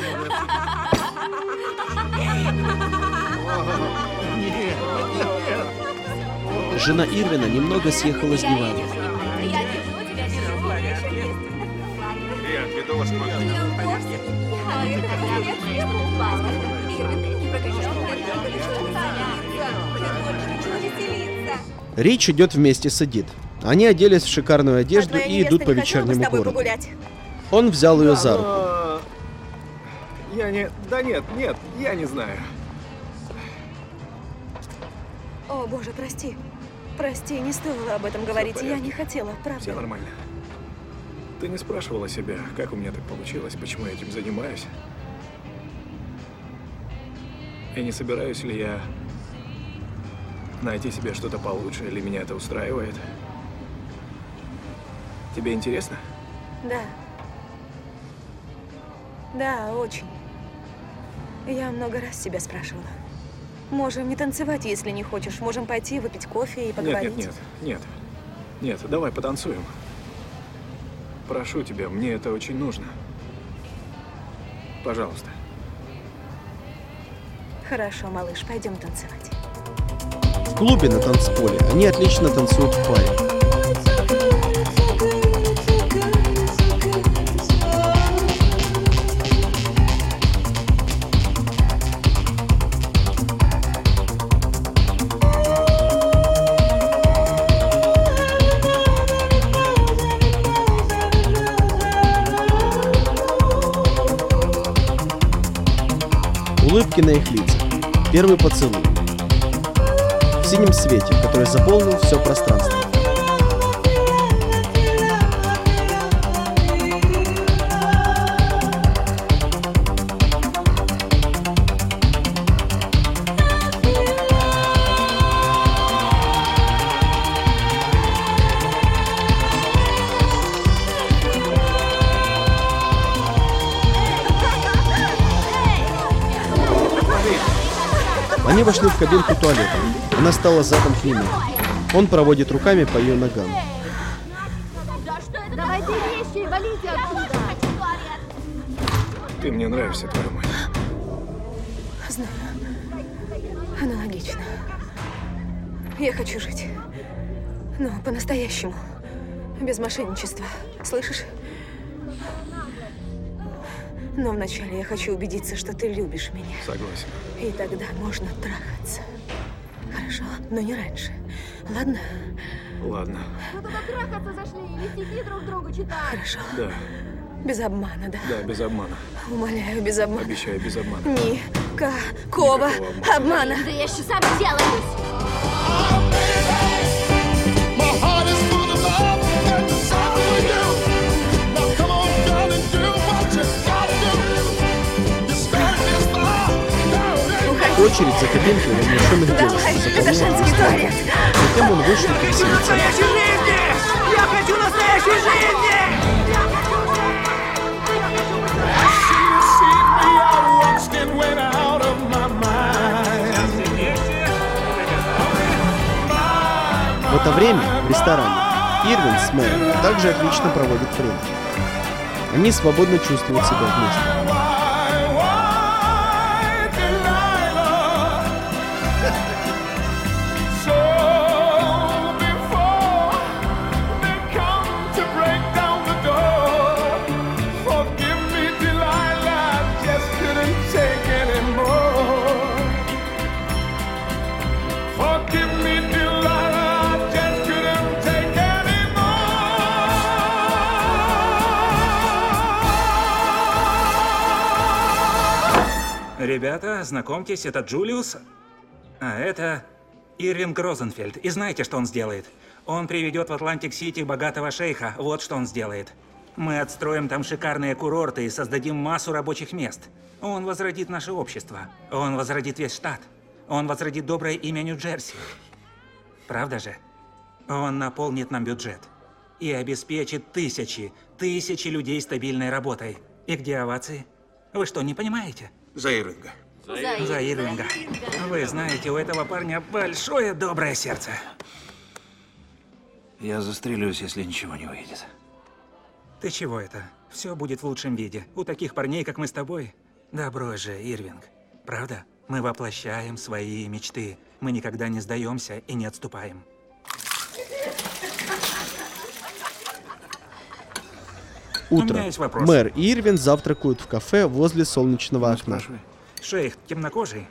Жена Ирвина немного съехала с дивана. Я держу тебя, держу. Я отведу вас к магазину. Рич идет вместе с Эдит. Они оделись в шикарную одежду и идут по вечернему городу. Погулять. Он взял ее за руку. Но... Я не... Да нет, я не знаю. О, боже, прости. Прости, не стоило об этом говорить. Я не хотела, правда. Все нормально. Ты не спрашивала себя, как у меня так получилось, почему я этим занимаюсь? И не собираюсь ли я найти себе что-то получше, или меня это устраивает. Тебе интересно? Да. Да, очень. Я много раз себя спрашивала. Можем не танцевать, если не хочешь. Можем пойти выпить кофе и поговорить. Нет, давай потанцуем. Прошу тебя, мне это очень нужно. Пожалуйста. Хорошо, малыш, пойдем танцевать. В клубе на танцполе они отлично танцуют в паре. Улыбки на их лицах. Первый поцелуй. В синем свете, который заполнил все пространство. Они вошли в кабинку туалета. Она стала задом к нему. Он проводит руками по ее ногам. Давайте вещи и валите отсюда. Ты мне нравишься, твоя мать. Знаю. Аналогично. Я хочу жить. Но по-настоящему. Без мошенничества. Слышишь? Но вначале я хочу убедиться, что ты любишь меня. Согласен. И тогда можно трахаться. Хорошо, но не раньше. Ладно? Ладно. Вы туда трахаться зашли и стихи друг другу читать. Хорошо. Да. Без обмана, да? Да, без обмана. Умоляю, без обмана. Обещаю, без обмана. Никакого обмана. Да я еще сам делаюсь. Очередь за кабинкой размещенных Давай, девушек. это женский туалет. Затем он вышел к ресепции. Я хочу настоящей жизни! В это время в ресторане Ирвин с Мэром также отлично проводят время. Они свободно чувствуют себя вместе. Ребята, знакомьтесь, это Джулиус, а это Ирвинг Розенфельд. И знаете, что он сделает? Он приведет в Атлантик-Сити богатого шейха. Вот что он сделает. Мы отстроим там шикарные курорты и создадим массу рабочих мест. Он возродит наше общество. Он возродит весь штат. Он возродит доброе имя Нью-Джерси. Правда же? Он наполнит нам бюджет и обеспечит тысячи людей стабильной работой. И где овации? Вы что, не понимаете? За Ирвинга. За Ирвинга. Вы знаете, у этого парня большое доброе сердце. Я застрелюсь, если ничего не выйдет. Ты чего это? Все будет в лучшем виде. У таких парней, как мы с тобой. Добро же, Ирвинг. Правда? Мы воплощаем свои мечты. Мы никогда не сдаемся и не отступаем. Утро. У меня есть вопрос. Мэр и Ирвин завтракают в кафе возле солнечного окна. Шейх темнокожий?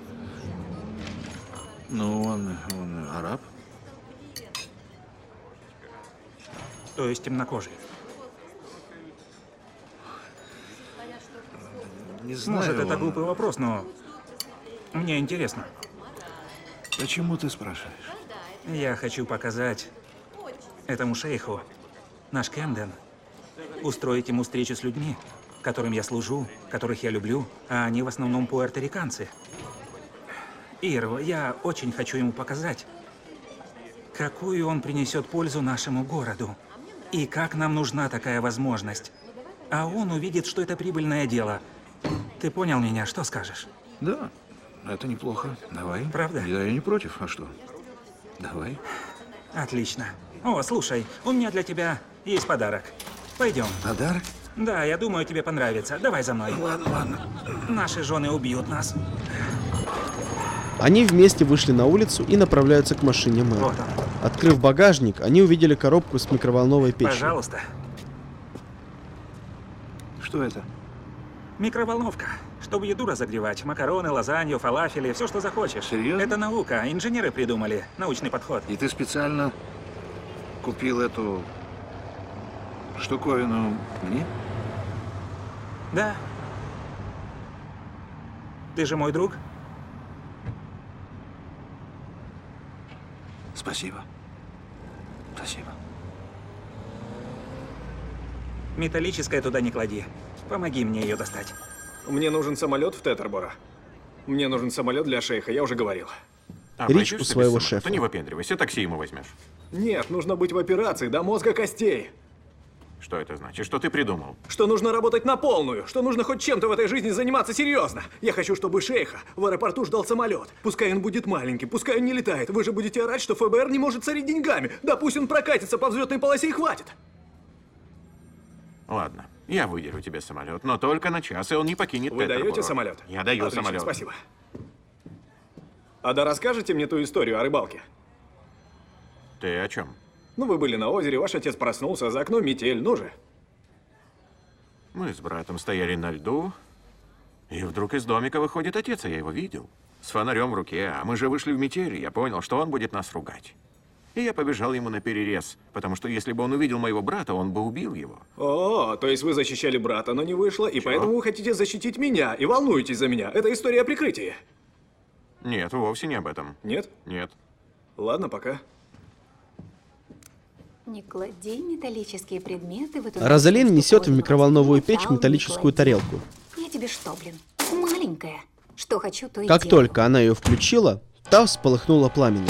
Ну, он араб. То есть темнокожий? Не знаю. Может, это он- глупый вопрос, но мне интересно. Почему ты спрашиваешь? Я хочу показать этому шейху наш Кэмден. Устроить ему встречу с людьми, которым я служу, которых я люблю, а они в основном пуэрториканцы. Ир, я очень хочу ему показать, какую он принесет пользу нашему городу. И как нам нужна такая возможность. А он увидит, что это прибыльное дело. Ты понял меня? Что скажешь? Да, это неплохо. Давай. Правда? Я не против. А что? Давай. Отлично. О, слушай, у меня для тебя есть подарок. Пойдем. Подарок? Да, я думаю, тебе понравится. Давай за мной. Ладно, ладно. Наши жены убьют нас. Они вместе вышли на улицу и направляются к машине мэра. Вот он. Открыв багажник, они увидели коробку с микроволновой печью. Пожалуйста. Что это? Микроволновка. Чтобы еду разогревать. Макароны, лазанью, фалафели, все, что захочешь. Серьезно? Это наука. Инженеры придумали. Научный подход. И ты специально купил эту штуковину мне? Да. Ты же мой друг? Спасибо. Спасибо. Металлическое туда не клади. Помоги мне ее достать. Мне нужен самолет в Тетерборо. Мне нужен самолет для шейха, я уже говорил. Рич у своего шефа. Не выпендривайся, такси ему возьмешь. Нет, нужно быть в операции до мозга костей. Что это значит? Что ты придумал? Что нужно работать на полную, что нужно хоть чем-то в этой жизни заниматься серьезно. Я хочу, чтобы шейха в аэропорту ждал самолет. Пускай он будет маленьким, пускай он не летает. Вы же будете орать, что ФБР не может царить деньгами. Да пусть он прокатится по взлетной полосе и хватит. Ладно, я выделю тебе самолет, но только на час, и он не покинет Вы Тетерборо. даете самолет? Я даю Отлично, самолет. Спасибо. А да расскажете мне ту историю о рыбалке? Ты о чем? Ну, вы были на озере, ваш отец проснулся, за окном метель, ну же. Мы с братом стояли на льду, и вдруг из домика выходит отец, а я его видел. С фонарем в руке, а мы же вышли в метель, и я понял, что он будет нас ругать. И я побежал ему на перерез, потому что если бы он увидел моего брата, он бы убил его. О, то есть вы защищали брата, но не вышло, и поэтому вы хотите защитить меня, и волнуетесь за меня. Это история о прикрытии. Нет, вовсе не об этом. Нет? Нет. Ладно, пока. Не клади металлические предметы в эту... Розалин несет в микроволновую печь металлическую тарелку. Я тебе что, блин? Маленькая. Что хочу, то и Как делаю. только она ее включила, та вспыхнула пламенем.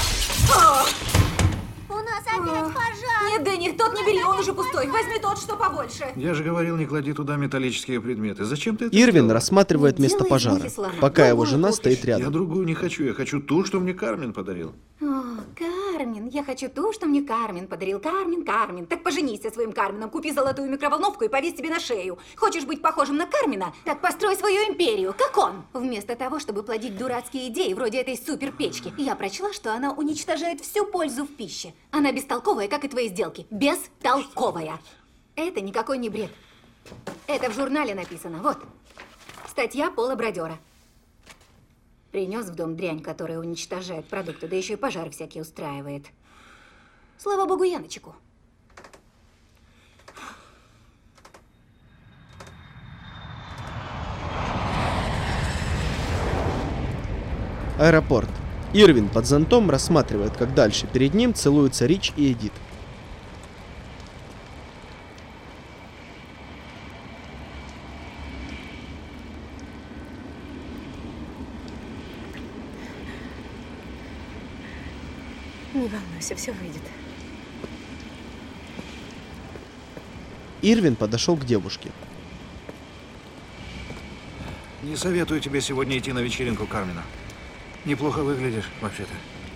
У нас опять пожар. Нет, Дэнни, тот не бери, он уже пустой. Возьми тот, что побольше. Я же говорил, не клади туда металлические предметы. Зачем ты это Ирвин сделал? рассматривает место пожара, пока его жена стоит Я рядом. другую не хочу, я хочу ту, что мне Кармен подарил. О, Кармен, я хочу ту, что мне Кармен подарил. Кармен, Кармен. Так поженись со своим Карменом, купи золотую микроволновку и повесь себе на шею. Хочешь быть похожим на Кармена? Так построй свою империю, как он. Вместо того, чтобы плодить дурацкие идеи, вроде этой суперпечки, я прочла, что она уничтожает всю пользу в пище. Она бестолковая, как и твои сделки. Бестолковая. Это никакой не бред. Это в журнале написано, вот. Статья Пола Бродера. Принес в дом дрянь, которая уничтожает продукты, да еще и пожар всякий устраивает. Слава богу, я начеку. Аэропорт. Ирвин под зонтом рассматривает, как дальше перед ним целуются Рич и Эдит. Не волнуйся, все выйдет. Ирвин подошел к девушке. Не советую тебе сегодня идти на вечеринку Кармена. Неплохо выглядишь, вообще-то.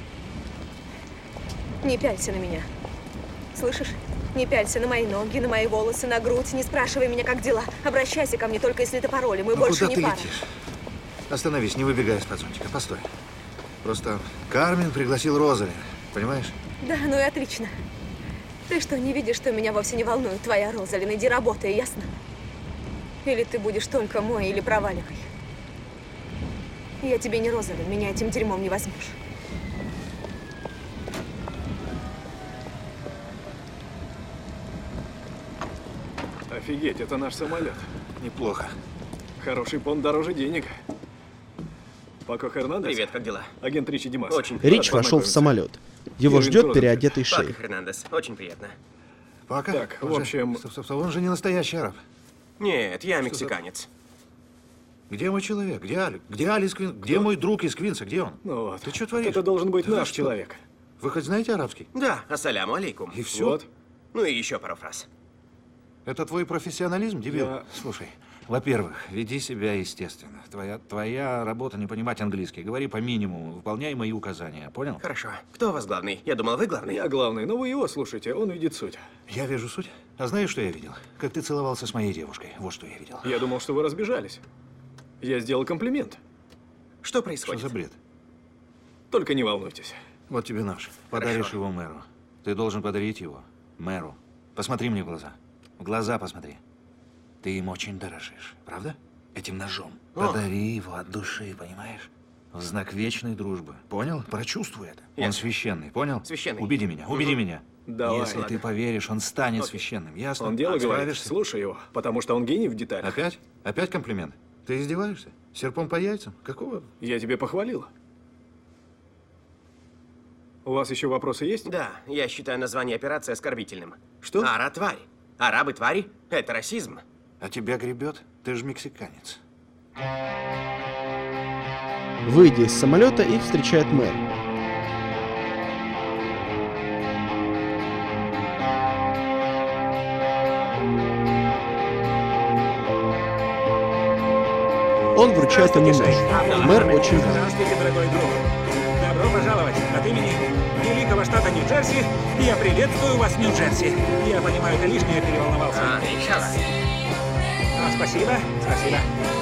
Не пялься на меня. Слышишь? Не пялься на мои ноги, на мои волосы, на грудь. Не спрашивай меня, как дела. Обращайся ко мне только если ты пароли. Мы больше куда не ты пара. летишь? Остановись, не выбегай из-под зонтика. Постой. Просто Кармен пригласил Розалин. Понимаешь? Да, ну и отлично. Ты что, не видишь, что меня вовсе не волнует твоя Розалин? Иди работай, ясно? Или ты будешь только мой, или проваливай. Я тебе не Розалин, меня этим дерьмом не возьмешь. Офигеть, это наш самолет. Неплохо. Хороший понт дороже денег. Пако Хернандес? Привет, как дела? Агент Ричи Димас. Очень Рич вошел в самолет. Его Ирвин ждет Крозенфельд. переодетый Пако шейх. Хернандес, очень приятно. Пока. Так, в общем... Стоп, он же не настоящий араб. Нет, я мексиканец. Где мой человек? Где Алик? Где Алис Квин? Где мой друг из Квинса? Где он? Ну вот. Ты что творишь? Это должен быть Да наш что? человек. Вы хоть знаете арабский? Да, ассаляму алейкум. И все? Вот. Ну и еще пару фраз. Это твой профессионализм, дебил? Я- Слушай, во-первых, веди себя естественно. Твоя работа не понимать английский. Говори по минимуму, выполняй мои указания. Понял? Хорошо. Кто у вас главный? Я думал, вы главный. Я главный, но вы его слушайте, он видит суть. Я вижу суть. А знаешь, что я видел? Как ты целовался с моей девушкой. Вот что я видел. Я думал, что вы разбежались. Я сделал комплимент. Что Что происходит? за бред? Только не волнуйтесь. Вот тебе нож. Подаришь его мэру. Ты должен подарить его мэру. Посмотри мне в глаза. В глаза посмотри. Ты им очень дорожишь, правда? Этим ножом. О. Подари его от души, понимаешь? В знак вечной дружбы. Понял? Прочувствуй это. Он священный, понял? Священный. Убеди меня, убеди меня. Давай. Если ты поверишь, он станет священным. Ясно? Он дело говорит, Справишься? слушай его, потому что он гений в деталях. Опять? Опять комплимент? Ты издеваешься? Серпом по яйцам? Какого? Я тебе похвалил. У вас еще вопросы есть? Да, я считаю название операции оскорбительным. Что? Ара-тварь. Арабы-твари? Это расизм. А тебя гребет? Ты же мексиканец. Выйдя из самолета, их встречает мэр. Он вручает ему нож. Мэр очень рад. Здравствуйте, дорогой друг. Добро пожаловать. От имени великого штата Нью-Джерси я приветствую вас в Нью-Джерси. Я понимаю, ты лишнее переволновался. Спасибо, спасибо.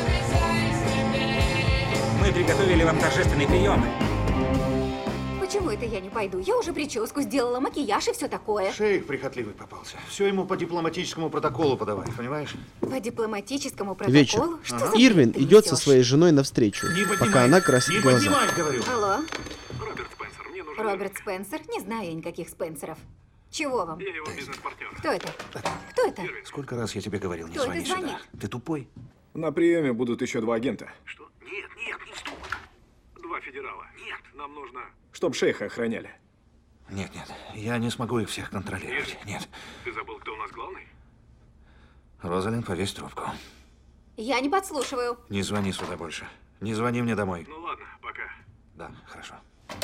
Мы приготовили вам торжественный прием. Почему это я не пойду? Я уже прическу сделала, макияж и все такое. Шейх прихотливый попался. Все ему по дипломатическому протоколу подавай, понимаешь? По дипломатическому Вечер. протоколу? Что за Ирвин бред ты идет со несешь? своей женой навстречу, пока она красит глаза. говорю. Алло? Роберт Спенсер? Не знаю я никаких Спенсеров. Чего вам? Я его бизнес-партнер. Кто это? Кто это? Сколько раз я тебе говорил, не Кто это звони звонит? сюда. Ты тупой? На приеме будут еще 2 агента. Что? Нет, не вздумай. 2 федерала. Нет. Нам нужно... Чтоб шейха охраняли. Нет, я не смогу их всех контролировать. Нет. Ты забыл, кто у нас главный? Розалин, повесь трубку. Я не подслушиваю. Не звони сюда больше. Не звони мне домой. Ну ладно, пока. Да, хорошо.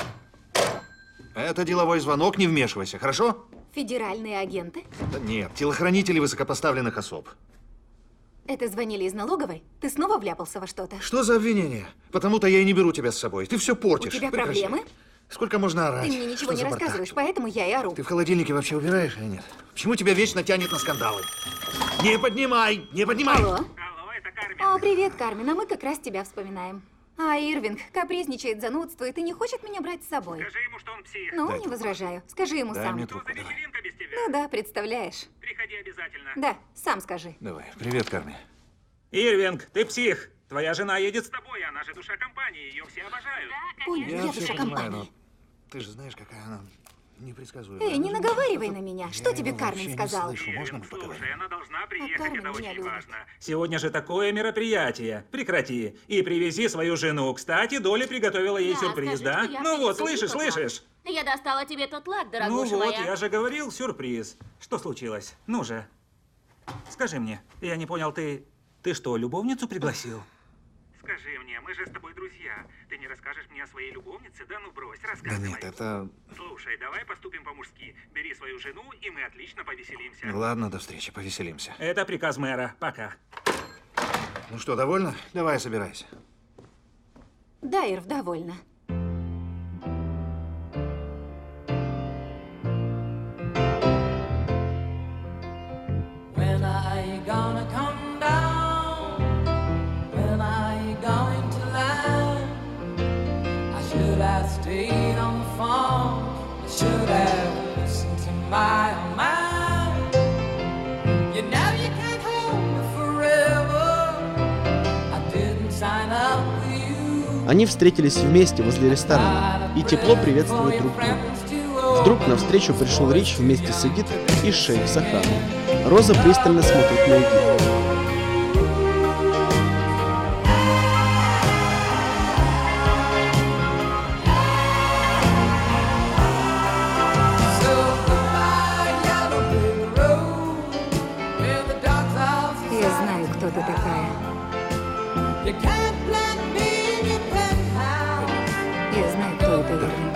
Это деловой звонок, не вмешивайся, хорошо? Федеральные агенты? Да нет, телохранители высокопоставленных особ. Это звонили из налоговой? Ты снова вляпался во что-то? Что за обвинение? Потому-то я и не беру тебя с собой. Ты все портишь. У тебя Прекращай. проблемы? Сколько можно орать? Ты мне ничего Что не за бардак? рассказываешь, поэтому я и ору. Ты в холодильнике вообще убираешь или нет? Почему тебя вечно тянет на скандалы? Не поднимай! Не поднимай! Алло? О, привет, Кармен, а мы как раз тебя вспоминаем. А Ирвинг капризничает, занудствует и не хочет меня брать с собой. Скажи ему, что он псих. Ну, Дай не трубку. возражаю. Скажи ему Дай сам. мне трубку, давай. Вечеринка без тебя. Ну да, представляешь. Приходи обязательно. Да, сам скажи. Давай. Привет, Карми. Ирвинг, ты псих. Твоя жена едет с тобой, она же душа компании, ее все обожают. Понял, я всё душа понимаю, компании. но ты же знаешь, какая она непредсказуемая. Эй, не наговаривай на меня. Что Я тебе его Кармен вообще не сказал? слышу. Можно мы поговорим? Слушай, она должна приехать, Кармен это меня очень любит. важно. Сегодня же такое мероприятие. Прекрати. И привези свою жену. Кстати, Доля приготовила ей сюрприз, скажи, да? что я Ну вот, принесу слышишь, тот лак. слышишь? Я достала тебе тот лак, Ну дорогуша вот, моя. я же говорил, сюрприз. Что случилось? Ну же. Скажи мне, я не понял, ты что, любовницу пригласил? Скажи мне, мы же с тобой друзья. Ты не расскажешь мне о своей любовнице? Да ну брось, Да рассказывай. нет, это... Слушай, давай поступим по-мужски. Бери свою жену, и мы отлично повеселимся. Ладно, до встречи, повеселимся. Это приказ мэра. Пока. Ну что, довольна? Давай, собирайся. Да, Ирв, довольна. When are you gonna come down? When are you going to land? I should have stayed on the phone. I should have listened to my own mind. You know you can't hold me forever. I didn't sign up with you. Они встретились вместе возле ресторана и тепло приветствуют друг друга. Вдруг навстречу пришел Рич вместе с Эдит и шейх с охраной. Роза пристально смотрит на Эдит. Я знаю, кто ты такая. You can't plant me in your penthouse. Я знаю, кто это Ирвинг.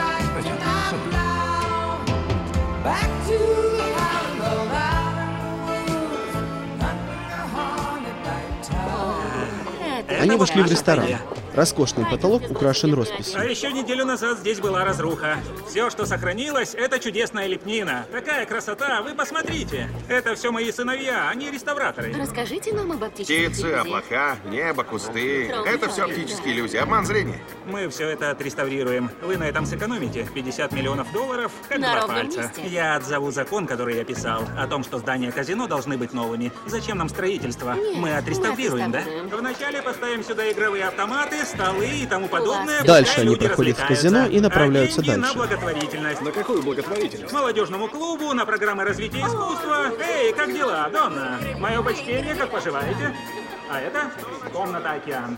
Back to the house of Woods, hunting a haunted night town. Они вошли в ресторан. Роскошный потолок украшен росписью. А еще неделю назад здесь была разруха. Все, что сохранилось, это чудесная лепнина. Такая красота, вы посмотрите. Это все мои сыновья, они реставраторы. Расскажите нам об оптических Птицы, иллюзиях. облака, небо, кусты. Это все оптические иллюзии, обман зрения. Мы все это отреставрируем. Вы на этом сэкономите. $50 миллионов, как На два ровном пальца. месте. Я отзову закон, который я писал, о том, что здания казино должны быть новыми. Зачем нам строительство? Нет, мы отреставрируем, да? отреставрируем. Вначале поставим сюда игровые автоматы, столы и тому подобное. Дальше пускай они люди проходят в развлекаются. казино и направляются А деньги дальше. на благотворительность. На какую благотворительность? Молодежному клубу, на программы развития искусства. Эй, как дела, Донна? Мое почтение, как поживаете? А это комната «Океан».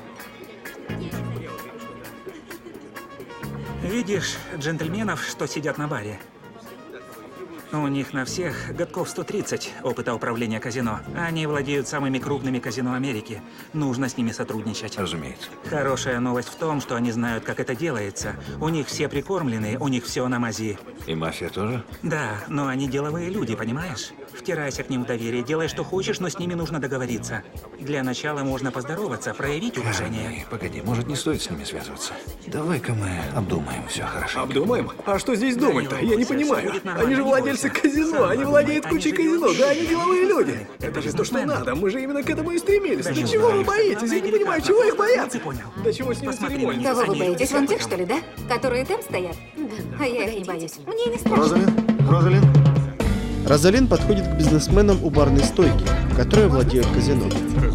Видишь джентльменов, что сидят на баре? У них на всех годков 130 опыта управления казино. Они владеют самыми крупными казино Америки. Нужно с ними сотрудничать. Разумеется. Хорошая новость в том, что они знают, как это делается. У них все прикормлены, у них все на мази. И мафия тоже? Да, но они деловые люди, понимаешь? Втирайся к ним в доверие, делай, что хочешь, но с ними нужно договориться. Для начала можно поздороваться, проявить уважение. Погоди, может, не стоит с ними связываться? Давай-ка мы обдумаем все хорошо. Обдумаем? А что здесь думать-то? Я не понимаю. Они же владельцы казино, они владеют кучей казино, да, они деловые люди. Это же то, что надо, мы же именно к этому и стремились. Да чего вы боитесь? Я не понимаю, чего их бояться? Да чего с ними церемониться? Кого вы боитесь? Вон тех, что ли, да? Которые там стоят? А я их не боюсь. Мне не страшно. Розалин? Розалин подходит к бизнесменам у барной стойки, которые владеют казино.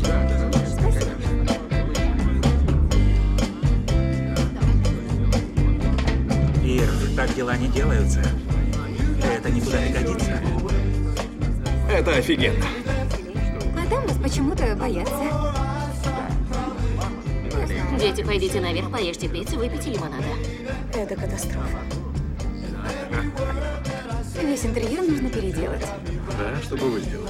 Ирв, так дела не делаются. Это никуда не годится. Это офигенно. А там нас почему-то боятся. Дети, пойдите наверх, поешьте пиццу, выпейте лимонада. Это катастрофа. Весь интерьер нужно переделать. Да, что бы вы сделали?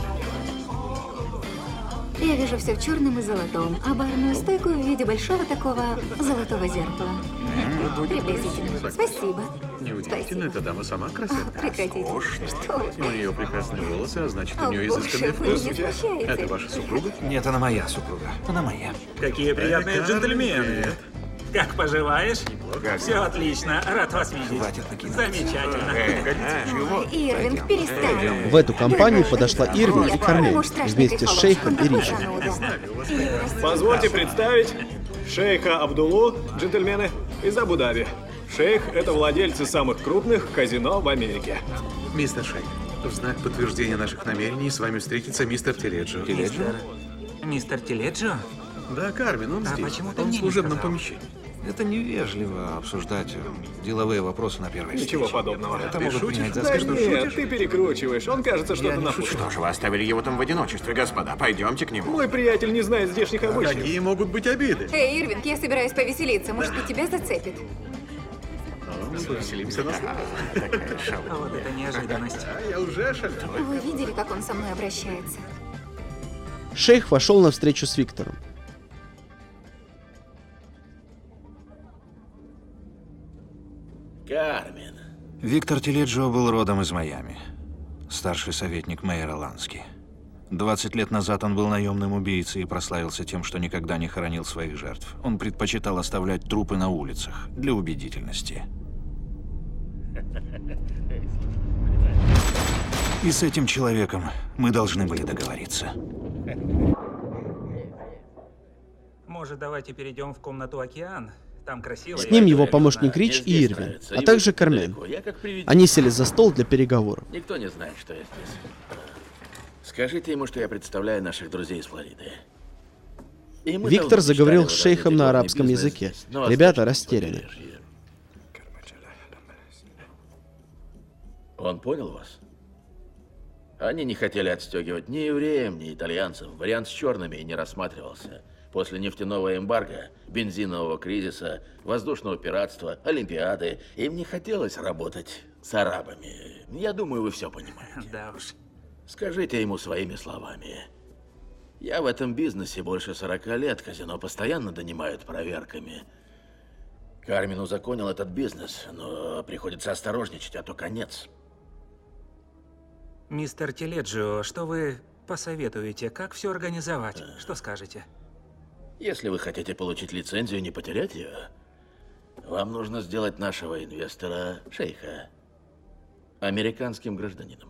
Я вижу все в черном и золотом, а барную стойку в виде большого такого золотого зеркала. Приблизительно. Спасибо. Неудивительно, эта дама сама красотка. Прекратите. Что вы? У нее прекрасные волосы, а значит, О, у нее боже, изысканный вы вкус. не смущаете. Это ваша супруга? Нет, она моя супруга. Она моя. Какие приятные джентльмены. Как поживаешь? Все отлично, рад вас видеть. Хватит накидываться. Замечательно. Ирвинг, перестань. В эту компанию подошла Ирвинг и Кармен вместе с шейхом и Ричи. Позвольте представить шейха Абдулу, джентльмены, из Абу-Даби. Шейх – это владельцы самых крупных казино в Америке. Мистер Шейк, в знак подтверждения наших намерений с вами встретится мистер Теледжо. Мистер Теледжо? Да, Кармен, он А здесь. почему ты Он в мне не служебном сказал? помещении. Это невежливо обсуждать деловые вопросы на первой Ничего встрече. подобного. Это Ты могут шутишь? принять за Да скажем, нет, ты перекручиваешь. Он, кажется, что-то напутал. Что же вы оставили его там в одиночестве, господа? Пойдемте к нему. Мой приятель не знает здешних обычаев. Какие могут быть обиды? Эй, Ирвинг, я собираюсь повеселиться. Может, и тебя зацепит? Повеселимся на слово. Вот это неожиданность. Я уже шалю. Вы видели, как он со мной обращается? Шейх вошел на встречу с Виктором. Кармен. Виктор Теледжо был родом из Майами. Старший советник мэра Лански. 20 лет назад он был наемным убийцей и прославился тем, что никогда не хоронил своих жертв. Он предпочитал оставлять трупы на улицах для убедительности. И с этим человеком мы должны были договориться. Может, давайте перейдем в комнату «Океан»? Там красиво. С ним его помощник Рич и Ирвин, а также Кармен. Они сели за стол для переговоров. Никто не знает, что я здесь. Скажите ему, что я представляю наших друзей из Флориды. И мы Виктор давно заговорил мечтали с шейхом на возродить арабском бизнес языке. здесь, на Ребята восточном растеряны. побережье. Он понял вас? Они не хотели отстегивать ни евреям, ни итальянцам. Вариант с черными и не рассматривался. После нефтяного эмбарго, бензинового кризиса, воздушного пиратства, Олимпиады, им не хотелось работать с арабами. Я думаю, вы все понимаете. Да уж. Скажите ему своими словами. Я в этом бизнесе больше 40 лет. Казино постоянно донимают проверками. Кармен узаконил этот бизнес, но приходится осторожничать, а то конец. Мистер Теледжио, что вы посоветуете? Как все организовать? Что скажете? Если вы хотите получить лицензию и не потерять ее, вам нужно сделать нашего инвестора, шейха, американским гражданином.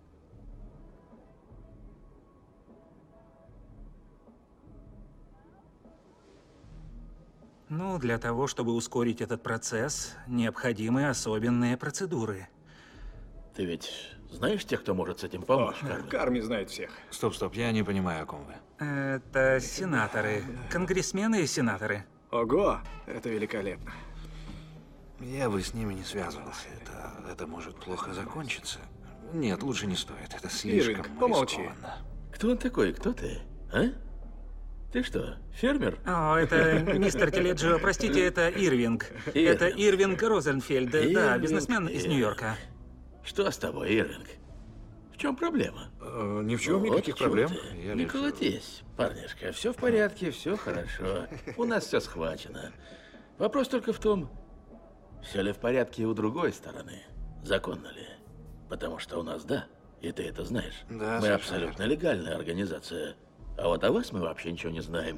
Ну, для того, чтобы ускорить этот процесс, необходимы особенные процедуры. Ты ведь знаешь тех, кто может с этим помочь, Кармен? Карми знает всех. Стоп, я не понимаю, о ком вы. Это сенаторы. Конгрессмены и сенаторы. Ого, это великолепно. Я бы с ними не связывался. Это может плохо закончиться. Нет, лучше не стоит. Это слишком Ирвинг, помолчи. рискованно. Кто он такой? Кто ты? А? Ты что, фермер? О, это мистер Теледжио, простите, это Ирвинг. Это Ирвинг Розенфельд, да, бизнесмен из Нью-Йорка. Что с тобой, Ирвинг? В чем проблема? Ни в чем, никаких проблем. Не колотись, парнишка. Все в порядке, все хорошо. У нас все схвачено. Вопрос только в том, все ли в порядке и у другой стороны. Законно ли? Потому что у нас да, и ты это знаешь. Да, мы абсолютно легальная организация. А вот о вас мы вообще ничего не знаем.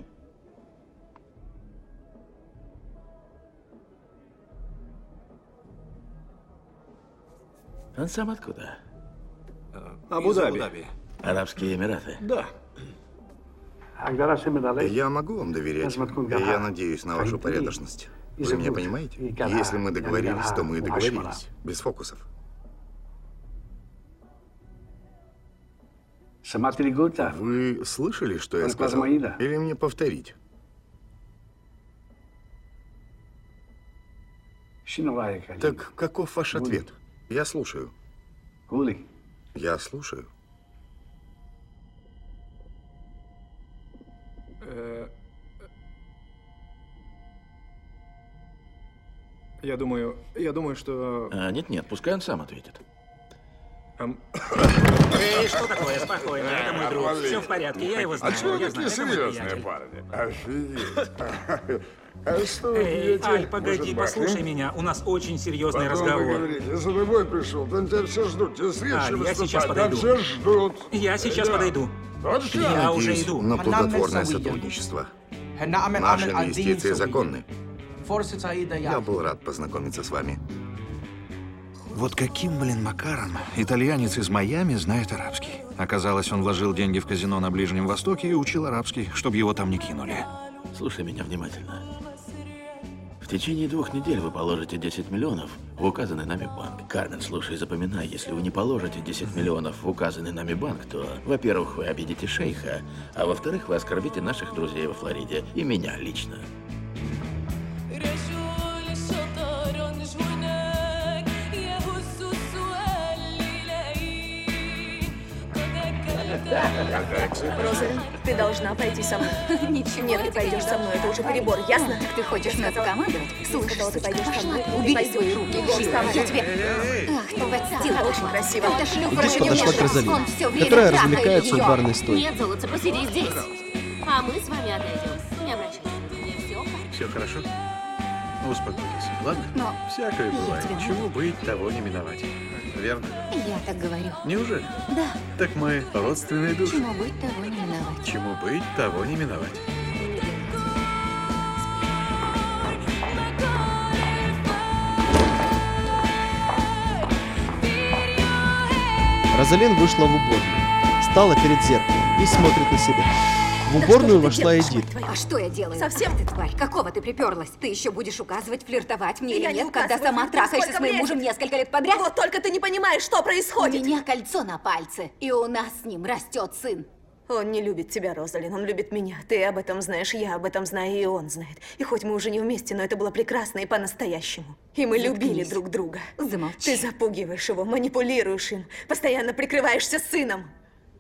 Он сам откуда? Абу-Даби. Арабские Эмираты? Да. Я могу вам доверять, и я надеюсь на вашу порядочность. Вы меня понимаете? Если мы договорились, то мы договорились. Без фокусов. Вы слышали, что я сказал? Или мне повторить? Так каков ваш ответ? Я слушаю. Я слушаю. Я думаю, что... Нет, пускай он сам ответит. Эй, что такое? Спокойно, это мой друг. Все в порядке, я его знаю. А чего я такие знаю, это мой серьезные приятель. парни? Офигеть. А что вы Эй, пьете? Аль, погоди, Может, послушай бахнем? меня, у нас очень серьезный Потом разговор. поговорите. Я за тобой пришел, там тебя все ждут. Тебе с речью Аль, я сейчас выступать, там подойду. все ждут. Я сейчас Идем. подойду. Вот что? Я уже Надеюсь иду. на плодотворное сотрудничество. Наши инвестиции законны. Я был рад познакомиться с вами. Вот каким, макаром итальянец из Майами знает арабский? Оказалось, он вложил деньги в казино на Ближнем Востоке и учил арабский, чтобы его там не кинули. Слушай меня внимательно. В течение 2 недель вы положите 10 миллионов в указанный нами банк. Кармен, слушай, запоминай, если вы не положите 10 миллионов в указанный нами банк, то, во-первых, вы обидите шейха, а во-вторых, вы оскорбите наших друзей во Флориде и меня лично. Розалин, ты должна пойти со мной. Ничего. Нет, ты пойдешь со мной, это уже перебор, ясно? Так ты хочешь нас командовать? Слышишь, Слышь, ты пойдешь со мной. убери свои руки. Егор, вставай. Я тебе... Ах, ты Тихо, очень красиво. Это шлюха Идиш ради подошла меня. к Розалине, Он всё время которая трахает развлекается у её. барной стойки. Нет, золотце, посиди здесь. А мы с вами отойдем. Не обращайте внимания, все Все хорошо? Успокойтесь, ладно? Но Всякое я бывает. тебя Чему быть, того не миновать. Верно? я так говорю. Неужели? Да. Так мы родственные души. Чему быть, того не миновать. Чему быть, того не миновать. Розалин вышла в уборную, стала перед зеркалом и смотрит на себя. В уборную вошла Эдит. А что я делаю? Совсем? Ах ты, тварь, какого ты приперлась? Ты еще будешь указывать, флиртовать мне Я или не нет, когда указываю, сама ты трахаешься с сколько моим влезет. мужем несколько лет подряд? Вот только ты не понимаешь, что происходит. У меня кольцо на пальце, и у нас с ним растет сын. Он не любит тебя, Розалин, он любит меня. Ты об этом знаешь, я об этом знаю, и он знает. И хоть мы уже не вместе, но это было прекрасно и по-настоящему. И мы любили друг друга. Замолчи. Ты запугиваешь его, манипулируешь им, постоянно прикрываешься сыном.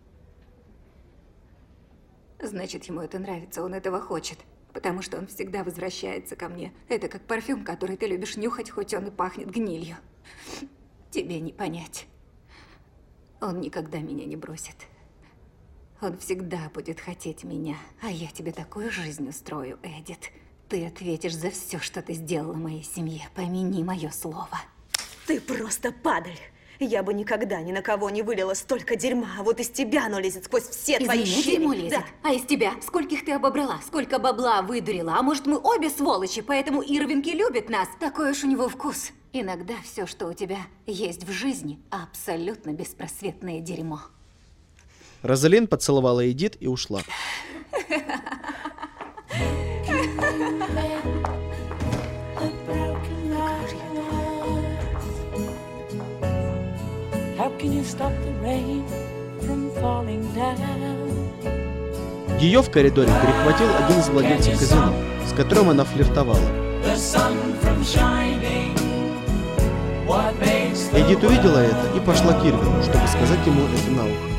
Значит, ему это нравится, он этого хочет. Потому что он всегда возвращается ко мне. Это как парфюм, который ты любишь нюхать, хоть он и пахнет гнилью. Тебе не понять. Он никогда меня не бросит. Он всегда будет хотеть меня, а я тебе такую жизнь устрою, Эдит. Ты ответишь за все, что ты сделала моей семье. Помяни мое слово. Ты просто падаль. Я бы никогда ни на кого не вылила столько дерьма, а вот из тебя оно лезет сквозь все твои Из меня щели. дерьмо лезет. Да. А из тебя? Скольких ты обобрала? Сколько бабла выдурила? А может, мы обе сволочи, поэтому Ирвинги любит нас? Такой уж у него вкус. Иногда все, что у тебя есть в жизни, абсолютно беспросветное дерьмо. Розалин поцеловала Эдит и ушла. Ее в коридоре перехватил один из владельцев казино, с которым она флиртовала. Эдит увидела это и пошла к Ирвину, чтобы сказать ему это на ухо.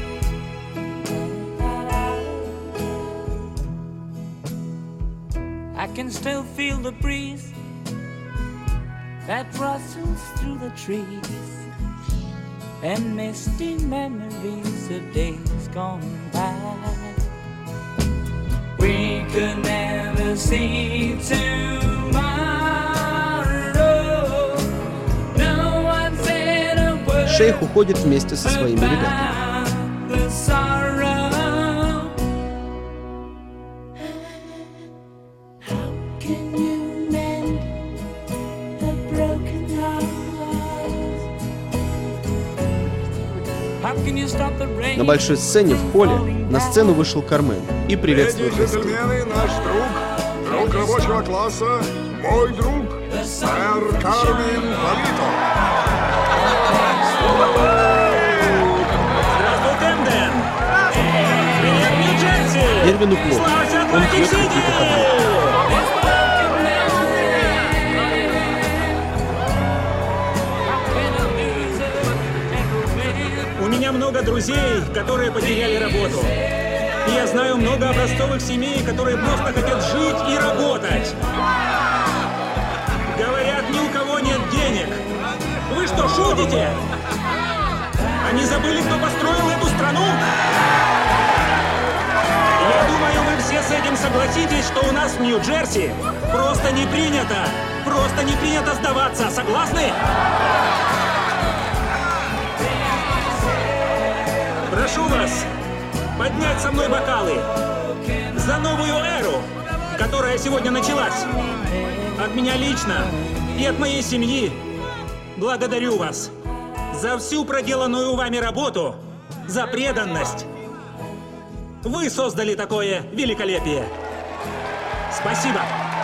I can still feel the breeze that rustles through the trees and misty memories of days gone by. We could never see tomorrow. No one said a word. Шейх уходит вместе со своими ребятами. The sorrow. На большой сцене в холле на сцену вышел Кармен и приветствует гостей. Джентльмены, наш друг рабочего класса, мой друг, сэр Кармен Палито. Здравствуй, Кэмден! Привет, Нью-Джерси! Ирвину плохо. Он пьет какие-то таблетки. У меня много друзей, которые потеряли работу. И я знаю много образцовых семей, которые просто хотят жить и работать. Говорят, ни у кого нет денег. Вы что, шутите? Они забыли, кто построил эту страну? Я думаю, вы все с этим согласитесь, что у нас в Нью-Джерси просто не принято сдаваться. Согласны? Прошу вас поднять со мной бокалы за новую эру, которая сегодня началась. От меня лично и от моей семьи благодарю вас за всю проделанную вами работу, за преданность. Вы создали такое великолепие. Спасибо.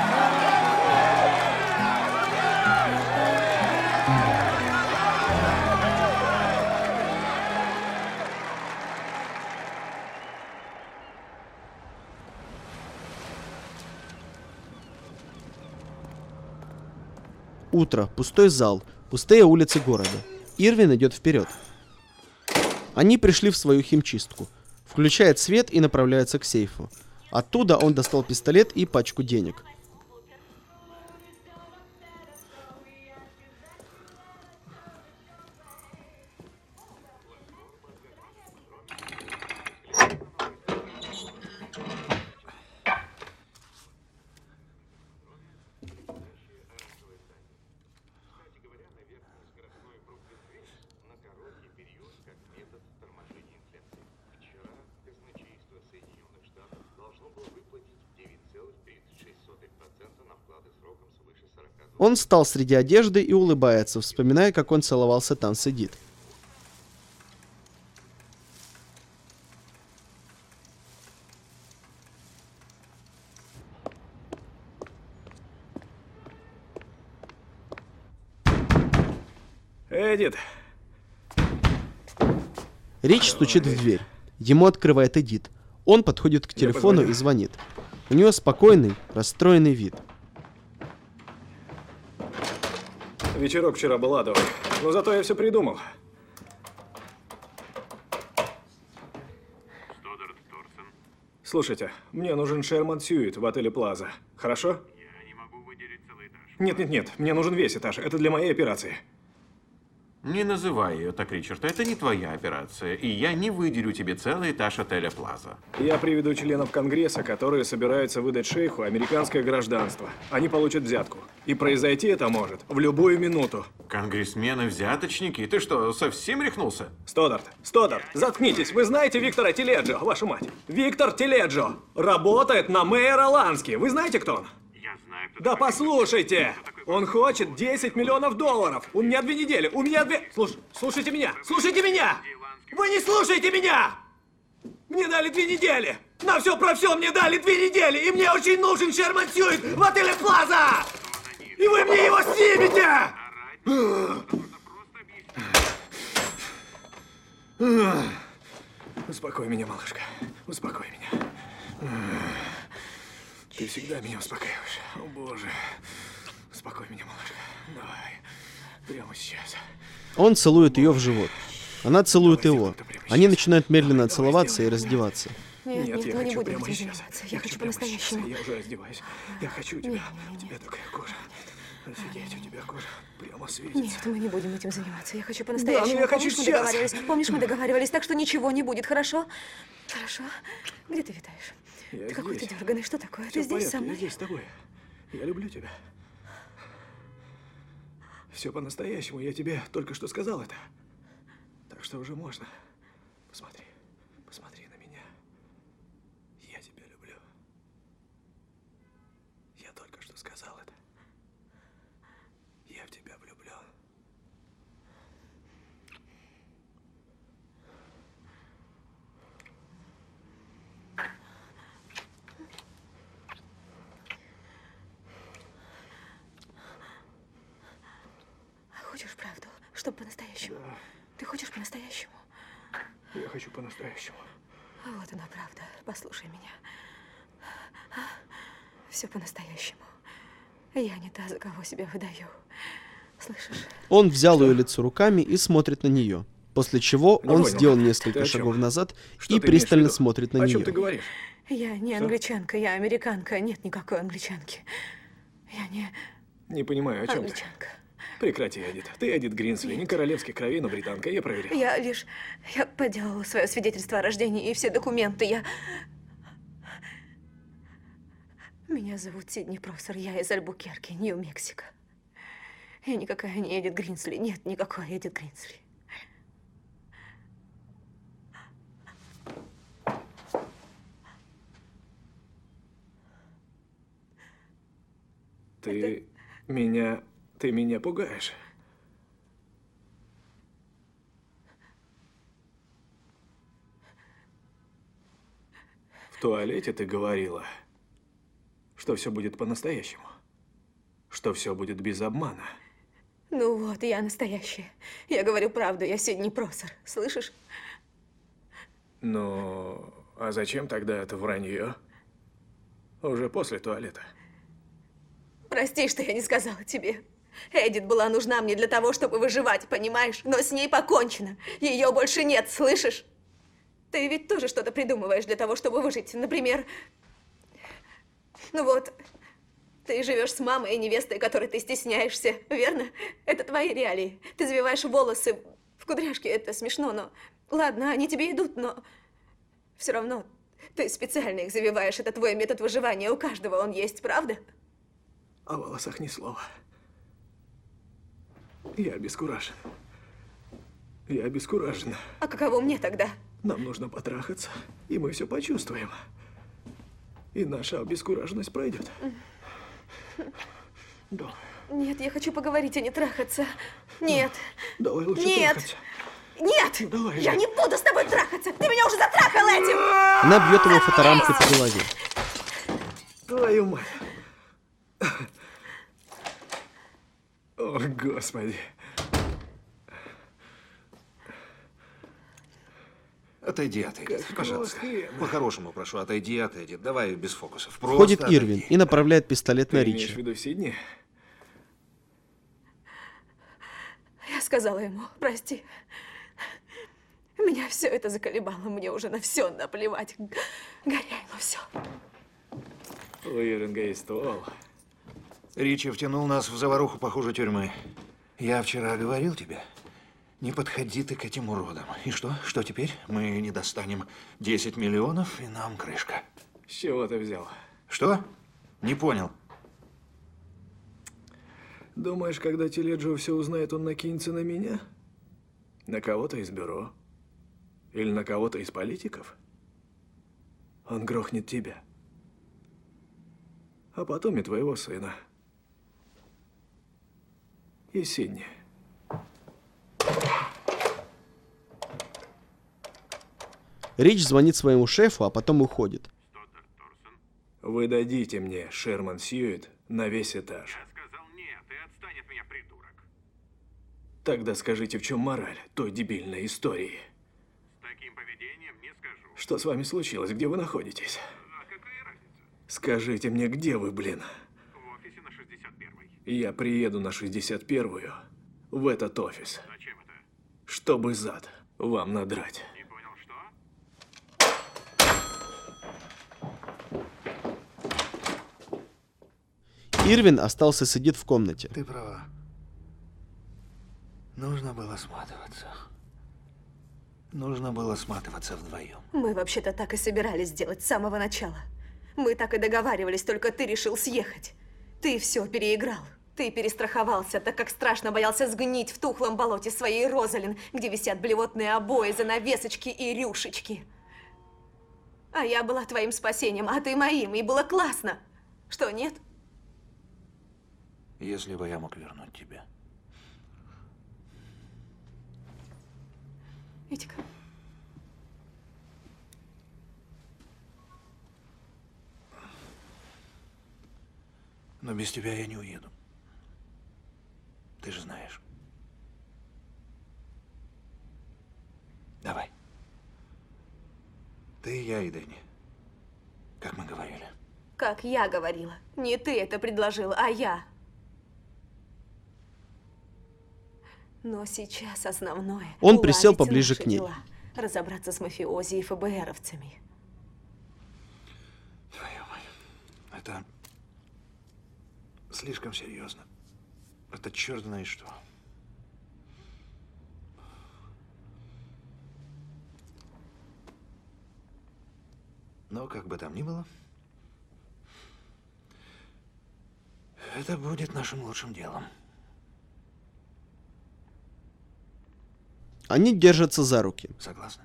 Утро, пустой зал, пустые улицы города. Ирвин идет вперед. Они пришли в свою химчистку. Включает свет и направляется к сейфу. Оттуда он достал пистолет и пачку денег. Он встал среди одежды и улыбается, вспоминая, как он целовался там с Эдит. Эдит. Рич стучит в дверь. Ему открывает Эдит. Он подходит к телефону и звонит. У нее спокойный, расстроенный вид. Вечерок вчера был адовый, но зато я все придумал. Слушайте, мне нужен Шерман Сьюит в отеле Плаза. Хорошо? Я не могу выделить целый этаж. Нет, мне нужен весь этаж. Это для моей операции. Не называй ее так, Ричард. Это не твоя операция, и я не выделю тебе целый этаж отеля Плаза. Я приведу членов Конгресса, которые собираются выдать шейху американское гражданство. Они получат взятку. И произойти это может в любую минуту. Конгрессмены-взяточники? Ты что, совсем рехнулся? Стодарт, заткнитесь. Вы знаете Виктора Теледжо, вашу мать? Виктор Теледжо работает на мэра Лански. Вы знаете, кто он? Да послушайте! Он хочет $10 миллионов. У меня 2 недели. У меня 2... Слушайте меня! Слушайте меня! Вы не слушаете меня! Мне дали 2 недели! На все про все мне дали 2 недели! И мне очень нужен Шерман Сьюит в отеле Плаза! И вы мне его снимете! Успокой меня, малышка. Успокой меня. Ты всегда меня успокаиваешь. О, боже. Успокой меня, малышка. Давай. Прямо сейчас. Он целует ее в живот. Она целует его. Они начинают медленно целоваться и раздеваться. Нет, я мы не хочу будем прямо этим сейчас. заниматься. Я хочу по-настоящему. Я уже раздеваюсь. Я хочу тебя. У тебя такая кожа. Офигеть, у тебя кожа прямо светится. Нет, мы не будем этим заниматься. Я хочу по-настоящему. Да, но я хочу сейчас. Помнишь, мы договаривались, так что ничего не будет, хорошо? Хорошо. Где ты витаешь? Я Ты какой-то здесь. дерганый. Что такое? Всё Ты в здесь порядке, со мной? Я здесь с тобой. Я люблю тебя. Все по-настоящему. Я тебе только что сказал это. Так что уже можно. Посмотри. Посмотри на меня. Я тебя люблю. Я только что сказал это. Я в тебя влюблен. Хочешь правду? Чтоб по-настоящему? Да. Ты хочешь по-настоящему? Я хочу по-настоящему. Вот она правда. Послушай меня. Все по-настоящему. Я не та, за кого себя выдаю. Слышишь? Он взял ее лицо руками и смотрит на нее. После чего он понял. сделал Ты несколько о чем? шагов назад Что и ты имеешь в пристально виду? смотрит на О нее. чем ты говоришь? Я не Что? англичанка, я американка. Нет никакой англичанки. Я не Не понимаю, о чем ты. англичанка. Прекрати, Эдит. Ты Эдит Гринсли, не королевской крови, но британка. Я проверял. Я подделала свое свидетельство о рождении и все документы. Меня зовут Сидни Просер. Я из Альбукерки, Нью-Мексико. Я никакая не Эдит Гринсли. Нет никакой Эдит Гринсли. Ты меня пугаешь. В туалете ты говорила, что все будет по-настоящему. Что все будет без обмана. Ну вот, я настоящая. Я говорю правду, я Сидни Просер. Слышишь? Ну, а зачем тогда это вранье? Уже после туалета. Прости, что я не сказала тебе. Эдит была нужна мне для того, чтобы выживать, понимаешь? Но с ней покончено. Ее больше нет, слышишь? Ты ведь тоже что-то придумываешь для того, чтобы выжить. Например, ну вот, ты живешь с мамой и невестой, которой ты стесняешься, верно? Это твои реалии. Ты завиваешь волосы в кудряшки, это смешно, но... Ладно, они тебе идут, но... Все равно ты специально их завиваешь. Это твой метод выживания. У каждого он есть, правда? О волосах ни слова. Я обескуражен. Я обескуражен. А каково мне тогда? Нам нужно потрахаться, и мы все почувствуем. И наша обескураженность пройдет. Да. Нет, я хочу поговорить, а не трахаться. Нет. Давай лучше Нет. трахаться. Нет! Давай, Я Эдит. не буду с тобой трахаться! Ты меня уже затрахал этим! Она бьет его фоторамкой по голове. Твою мать. О, Господи. Отойди от Эдит, пожалуйста. По-хорошему прошу, отойди от Эдит. Давай без фокусов. Просто Входит отойди. Ирвин и направляет пистолет на Ты имеешь в Ричи. виду Сидни? Я сказала ему, прости. Меня все это заколебало, мне уже на все наплевать. Горяй, ну все. У Ирвинга есть ствол. Ричи втянул нас в заваруху похуже тюрьмы. Я вчера говорил тебе. Не подходи ты к этим уродам. И что? Что теперь? Мы не достанем 10 миллионов, и нам крышка. С чего ты взял? Что? Не понял. Думаешь, когда Теледжио все узнает, он накинется на меня? На кого-то из бюро? Или на кого-то из политиков? Он грохнет тебя. А потом и твоего сына. И Сидни. Рич звонит своему шефу, а потом уходит. Вы дадите мне Шерман Сьюит на весь этаж. Я сказал нет, и отстань от меня, придурок. Тогда скажите, в чем мораль той дебильной истории? С таким поведением не скажу. Что с вами случилось? Где вы находитесь? А какая разница? Скажите мне, где вы, блин? В офисе на 61-й. Я приеду на 61-ю в этот офис. Зачем это? Чтобы зад вам надрать. Не понял, что? Ирвин остался сидеть в комнате. Ты права. Нужно было сматываться. Нужно было сматываться вдвоем. Мы вообще-то так и собирались сделать с самого начала. Мы так и договаривались, только ты решил съехать. Ты все переиграл. Ты перестраховался, так как страшно боялся сгнить в тухлом болоте своей Розалин, где висят блевотные обои, занавесочки и рюшечки. А я была твоим спасением, а ты моим, и было классно. Что, нет? Если бы я мог вернуть тебя. Витька. Но без тебя я не уеду. Ты же знаешь. Давай. Ты, я и Дэнни. Как мы говорили. Как я говорила. Не ты это предложила, а я. Но сейчас основное. Он присел уладить поближе наши к ней. дела, разобраться с мафиози и ФБРовцами. Твою мать. Это слишком серьезно. Это черт знает что. Но как бы там ни было, это будет нашим лучшим делом. Они держатся за руки. Согласны?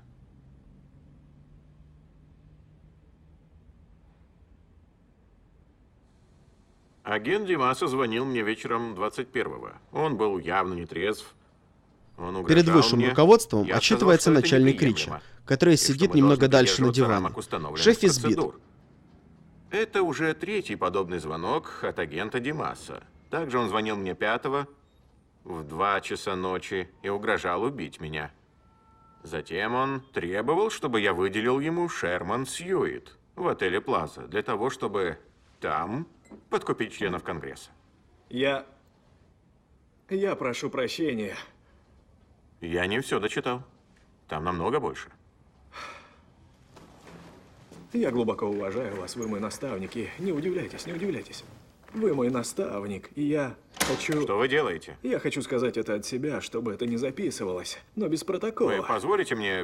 Агент Димаса звонил мне вечером 21-го. Он был явно нетрезв. Он угрожал Перед высшим мне. руководством Я отчитывается сказал, что это начальник неприемлемо, Рича, который и что сидит мы немного должны дальше на придерживаться диване. рамок установленных Шеф избит. процедур. Это уже третий подобный звонок от агента Димаса. Также он звонил мне 5-го в 2 часа ночи и угрожал убить меня. Затем он требовал, чтобы я выделил ему Шерман Сьюит в отеле Плаза для того, чтобы там подкупить членов Конгресса. Я прошу прощения. Я не все дочитал. Там намного больше. Я глубоко уважаю вас, вы мой наставник, и не удивляйтесь, не удивляйтесь. Вы мой наставник, и я хочу... Что вы делаете? Я хочу сказать это от себя, чтобы это не записывалось, но без протокола. Вы позволите мне...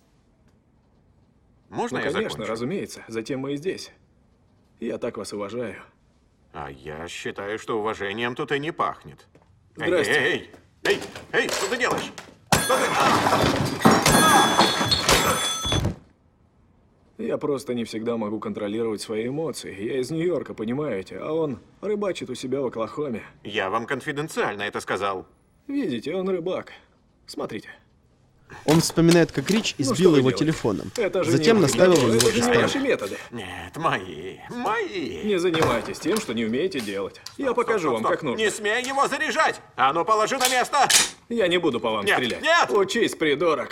Можно ну, я конечно, закончу? Разумеется, затем мы и здесь. Я так вас уважаю. А я считаю, что уважением тут и не пахнет. Здрасте. Эй, что ты делаешь? Что ты... Я просто не всегда могу контролировать свои эмоции. Я из Нью-Йорка, понимаете, а он рыбачит у себя в Оклахоме. Я вам конфиденциально это сказал. Видите, он рыбак. Смотрите. Он вспоминает, как Рич избил что вы его делаете? телефоном. Это же Затем не наставил мои на него методы. Это же не пистолет. ваши методы. Нет, мои. Не занимайтесь тем, что не умеете делать. Я покажу вам, как нужно. Не смей его заряжать! А ну, положи на место! Я не буду по вам Нет, стрелять. нет! Учись, придурок.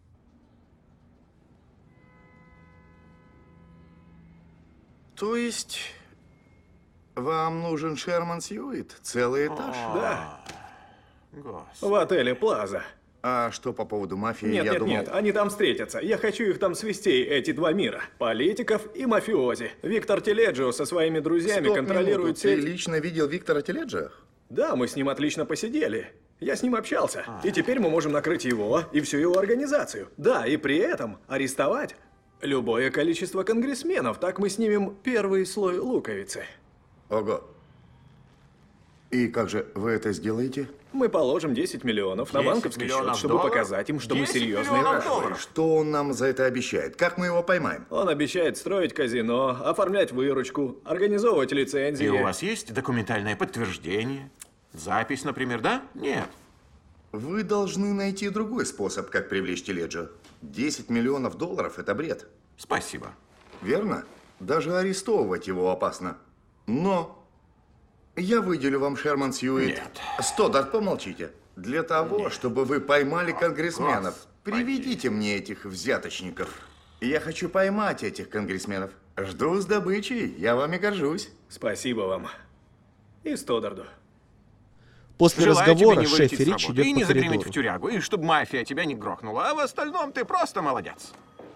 То есть вам нужен Шерман Сьюит? Целый этаж? Да. Господи. В отеле Плаза. А что по поводу мафии? Нет, Я нет, думал... нет, они там встретятся. Я хочу их там свести, эти два мира. Политиков и мафиози. Виктор Теледжио со своими друзьями Стоп, контролирует минуту. Ты сеть. лично видел Виктора Теледжио? Да, мы с ним отлично посидели. Я с ним общался. И теперь мы можем накрыть его и всю его организацию. Да, и при этом арестовать любое количество конгрессменов. Так мы снимем первый слой луковицы. Ого. И как же вы это сделаете? Мы положим 10 миллионов на 10 банковский счет, миллионов чтобы долларов? показать им, что мы 10 серьезные миллионов враги. долларов? Что он нам за это обещает? Как мы его поймаем? Он обещает строить казино, оформлять выручку, организовывать лицензии. И у вас есть документальное подтверждение? Запись, например, да? Нет. Вы должны найти другой способ, как привлечь Теледжо. 10 миллионов долларов – это бред. Спасибо. Верно? Даже арестовывать его опасно. Но я выделю вам, Шерман Сьюит. Нет. Стодарт, помолчите. Для того, чтобы вы поймали конгрессменов. Приведите мне этих взяточников. Я хочу поймать этих конгрессменов. Жду с добычей. Я вами горжусь. Спасибо вам. И Стодарду. После Желаю разговора тебе не шеф вылететь с Рич работы идет и по не загреметь коридору. в тюрягу, и чтобы мафия тебя не грохнула. А в остальном ты просто молодец.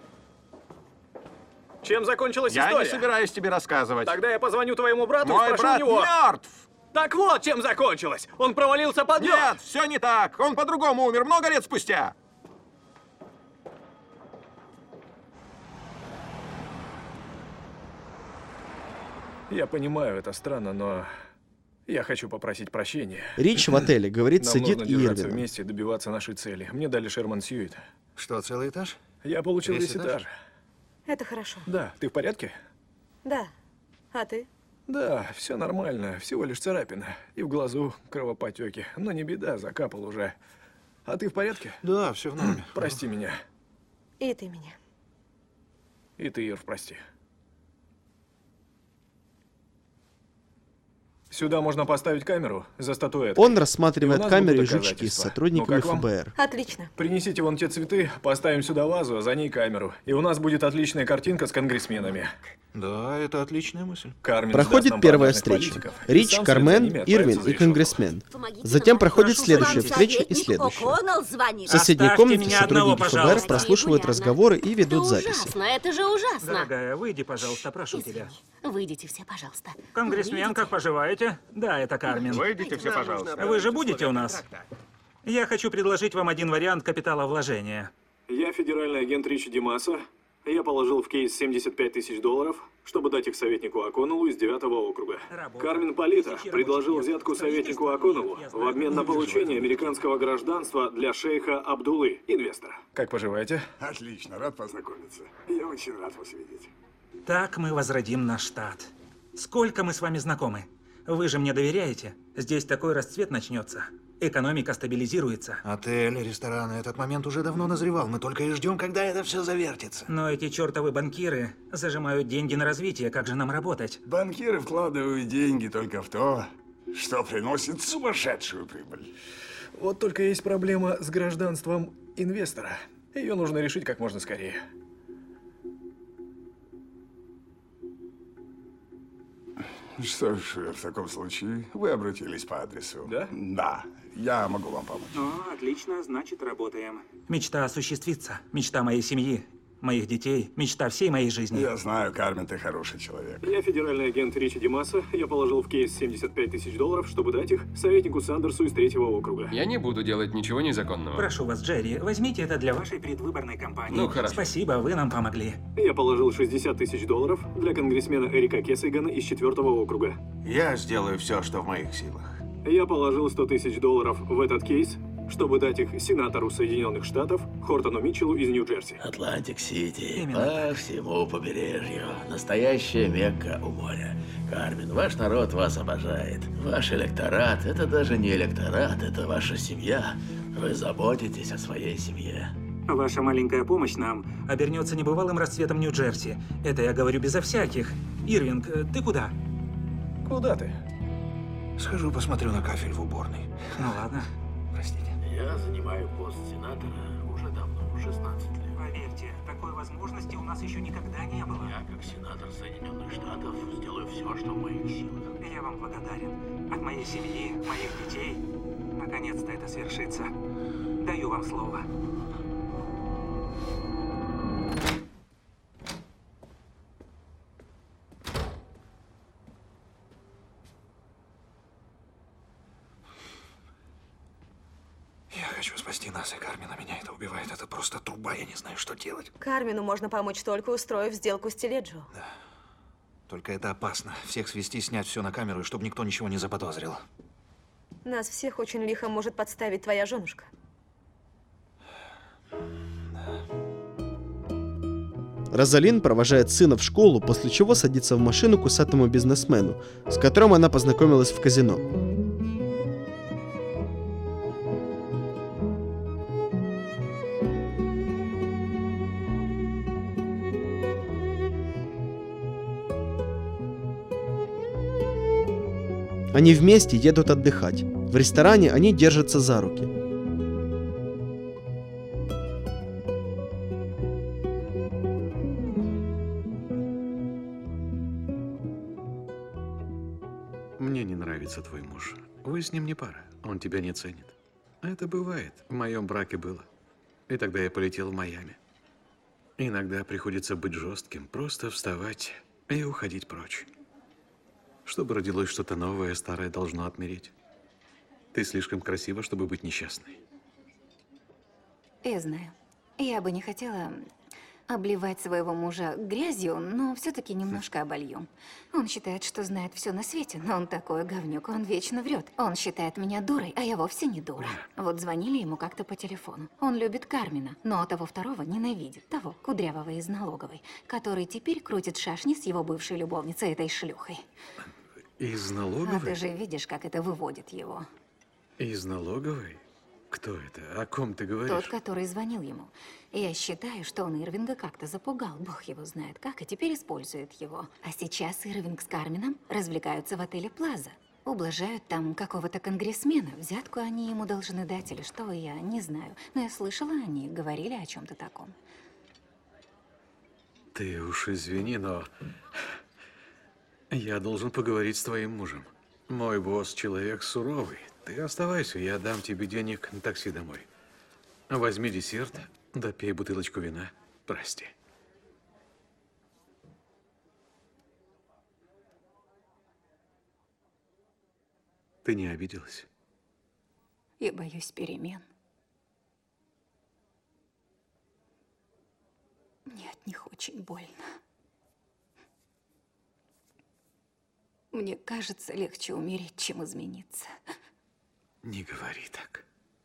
Чем закончилась Я история? не собираюсь тебе рассказывать. Тогда я позвоню твоему брату и Мой спрошу брат у него. мертв! Так вот, чем закончилось. Он провалился под лед. Нет, все не так. Он по-другому умер много лет спустя. Я понимаю, это странно, но я хочу попросить прощения. Рич в отеле, говорит, Нам сидит нужно и держаться Ирвин. вместе и добиваться нашей цели. Мне дали Шерман Сьюит. Что, целый этаж? Я получил Весь весь этаж? этаж. Это хорошо. Да, ты в порядке? Да. А ты? Да, все нормально. Всего лишь царапина. И в глазу кровопотеки. Но не беда, закапал уже. А ты в порядке? Да, все в норме. Прости меня. И ты меня. И ты, Ирв, прости. Сюда можно поставить камеру за статуэткой. Он рассматривает И у нас камеры и будут жучки с доказательства. сотрудниками Ну, как вам? ФБР. Отлично. Принесите вон те цветы, поставим сюда вазу, а за ней камеру. И у нас будет отличная картинка с конгрессменами. Да, это отличная мысль. Кармен Проходит сдаст нам первая продажных встреча. политиков, и Рич, сам Кармен, вслед за ними Ирвин отправится за и решетку. конгрессмен. Затем проходит следующая встреча и следующая. О'Коннелл звонит. В соседней Оставьте комнате меня одного, сотрудники ФБР пожалуйста. прослушивают разговоры и ведут записи. Ужасно, это же ужасно. Дорогая, выйди, пожалуйста, прошу тебя. Выйдите все, пожалуйста. Конгрессмен, как поживаете? Да, это Кармен. Выйдите все, пожалуйста. Вы же будете у нас? Я хочу предложить вам один вариант капиталовложения. Я федеральный агент Ричи Димаса. Я положил в кейс 75 тысяч долларов, чтобы дать их советнику О'Коннеллу из 9-го округа. Кармен Полита предложил взятку советнику О'Коннеллу в обмен на получение американского гражданства для шейха Абдулы, инвестора. Как поживаете? Отлично, рад познакомиться. Я очень рад вас видеть. Так мы возродим наш штат. Сколько мы с вами знакомы? Вы же мне доверяете? Здесь такой расцвет начнется. Экономика стабилизируется. Отели, рестораны, этот момент уже давно назревал. Мы только и ждем, когда это все завертится. Но эти чертовы банкиры зажимают деньги на развитие. Как же нам работать? Банкиры вкладывают деньги только в то, что приносит сумасшедшую прибыль. Вот только есть проблема с гражданством инвестора. Ее нужно решить как можно скорее. Что ж, в таком случае вы обратились по адресу. Да? Да, я могу вам помочь. Ну, отлично, значит, работаем. Мечта осуществится. Мечта моей семьи, моих детей, мечта всей моей жизни. Я знаю, Кармен, ты хороший человек. Я федеральный агент Ричи Димаса. Я положил в кейс 75 тысяч долларов, чтобы дать их советнику Сандерсу из 3-го округа. Я не буду делать ничего незаконного. Прошу вас, Джерри, возьмите это для вашей предвыборной кампании. Ну, хорошо. Спасибо, вы нам помогли. Я положил 60 тысяч долларов для конгрессмена Эрика Кессигана из 4-го округа. Я сделаю все, что в моих силах. Я положил 100 тысяч долларов в этот кейс, чтобы дать их сенатору Соединенных Штатов Хортону Митчеллу из Нью-Джерси. Атлантик-Сити, по всему побережью. Настоящая Мекка у моря. Кармен, ваш народ вас обожает. Ваш электорат – это даже не электорат, это ваша семья. Вы заботитесь о своей семье. Ваша маленькая помощь нам обернется небывалым расцветом Нью-Джерси. Это я говорю безо всяких. Ирвинг, ты куда? Куда ты? Схожу, посмотрю на кафель в уборной. Ну ладно. Простите. Я занимаю пост сенатора уже давно, 16 лет. Поверьте, такой возможности у нас еще никогда не было. Я, как сенатор Соединенных Штатов, сделаю все, что в моих силах. Я вам благодарен. От моей семьи, моих детей. Наконец-то это свершится. Даю вам слово. хочу спасти нас и Кармина. Меня это убивает. Это просто труба, я не знаю, что делать. Кармину можно помочь только устроив сделку с Теледжо. Да. Только это опасно. Всех свести, снять все на камеру, и чтобы никто ничего не заподозрил. Нас всех очень лихо может подставить твоя женушка. Розалин провожает сына в школу, после чего садится в машину к усатому бизнесмену, с которым она познакомилась в казино. Они вместе едут отдыхать. В ресторане они держатся за руки. Мне не нравится твой муж. Вы с ним не пара. Он тебя не ценит. Это бывает. В моем браке было. И тогда я полетел в Майами. Иногда приходится быть жестким, просто вставать и уходить прочь. Чтобы родилось что-то новое, старое должно отмереть. Ты слишком красива, чтобы быть несчастной. Я знаю. Я бы не хотела обливать своего мужа грязью, но все-таки немножко оболью. Он считает, что знает все на свете, но он такой говнюк, он вечно врет. Он считает меня дурой, а я вовсе не дура. Вот звонили ему как-то по телефону. Он любит Кармина, но того второго ненавидит. Того, кудрявого из налоговой, который теперь крутит шашни с его бывшей любовницей, этой шлюхой. Из налоговой? А ты же видишь, как это выводит его. Из налоговой? Кто это? О ком ты говоришь? Тот, который звонил ему. Я считаю, что он Ирвинга как-то запугал, бог его знает как, и теперь использует его. А сейчас Ирвинг с Кармином развлекаются в отеле Плаза. Ублажают там какого-то конгрессмена. Взятку они ему должны дать или что, я не знаю. Но я слышала, они говорили о чем-то таком. Ты уж извини, но я должен поговорить с твоим мужем. Мой босс человек суровый. Ты оставайся, я дам тебе денег на такси домой. Возьми десерт, допей бутылочку вина. Прости. Ты не обиделась? Я боюсь перемен. Мне от них очень больно. Мне кажется, легче умереть, чем измениться. Не говори так.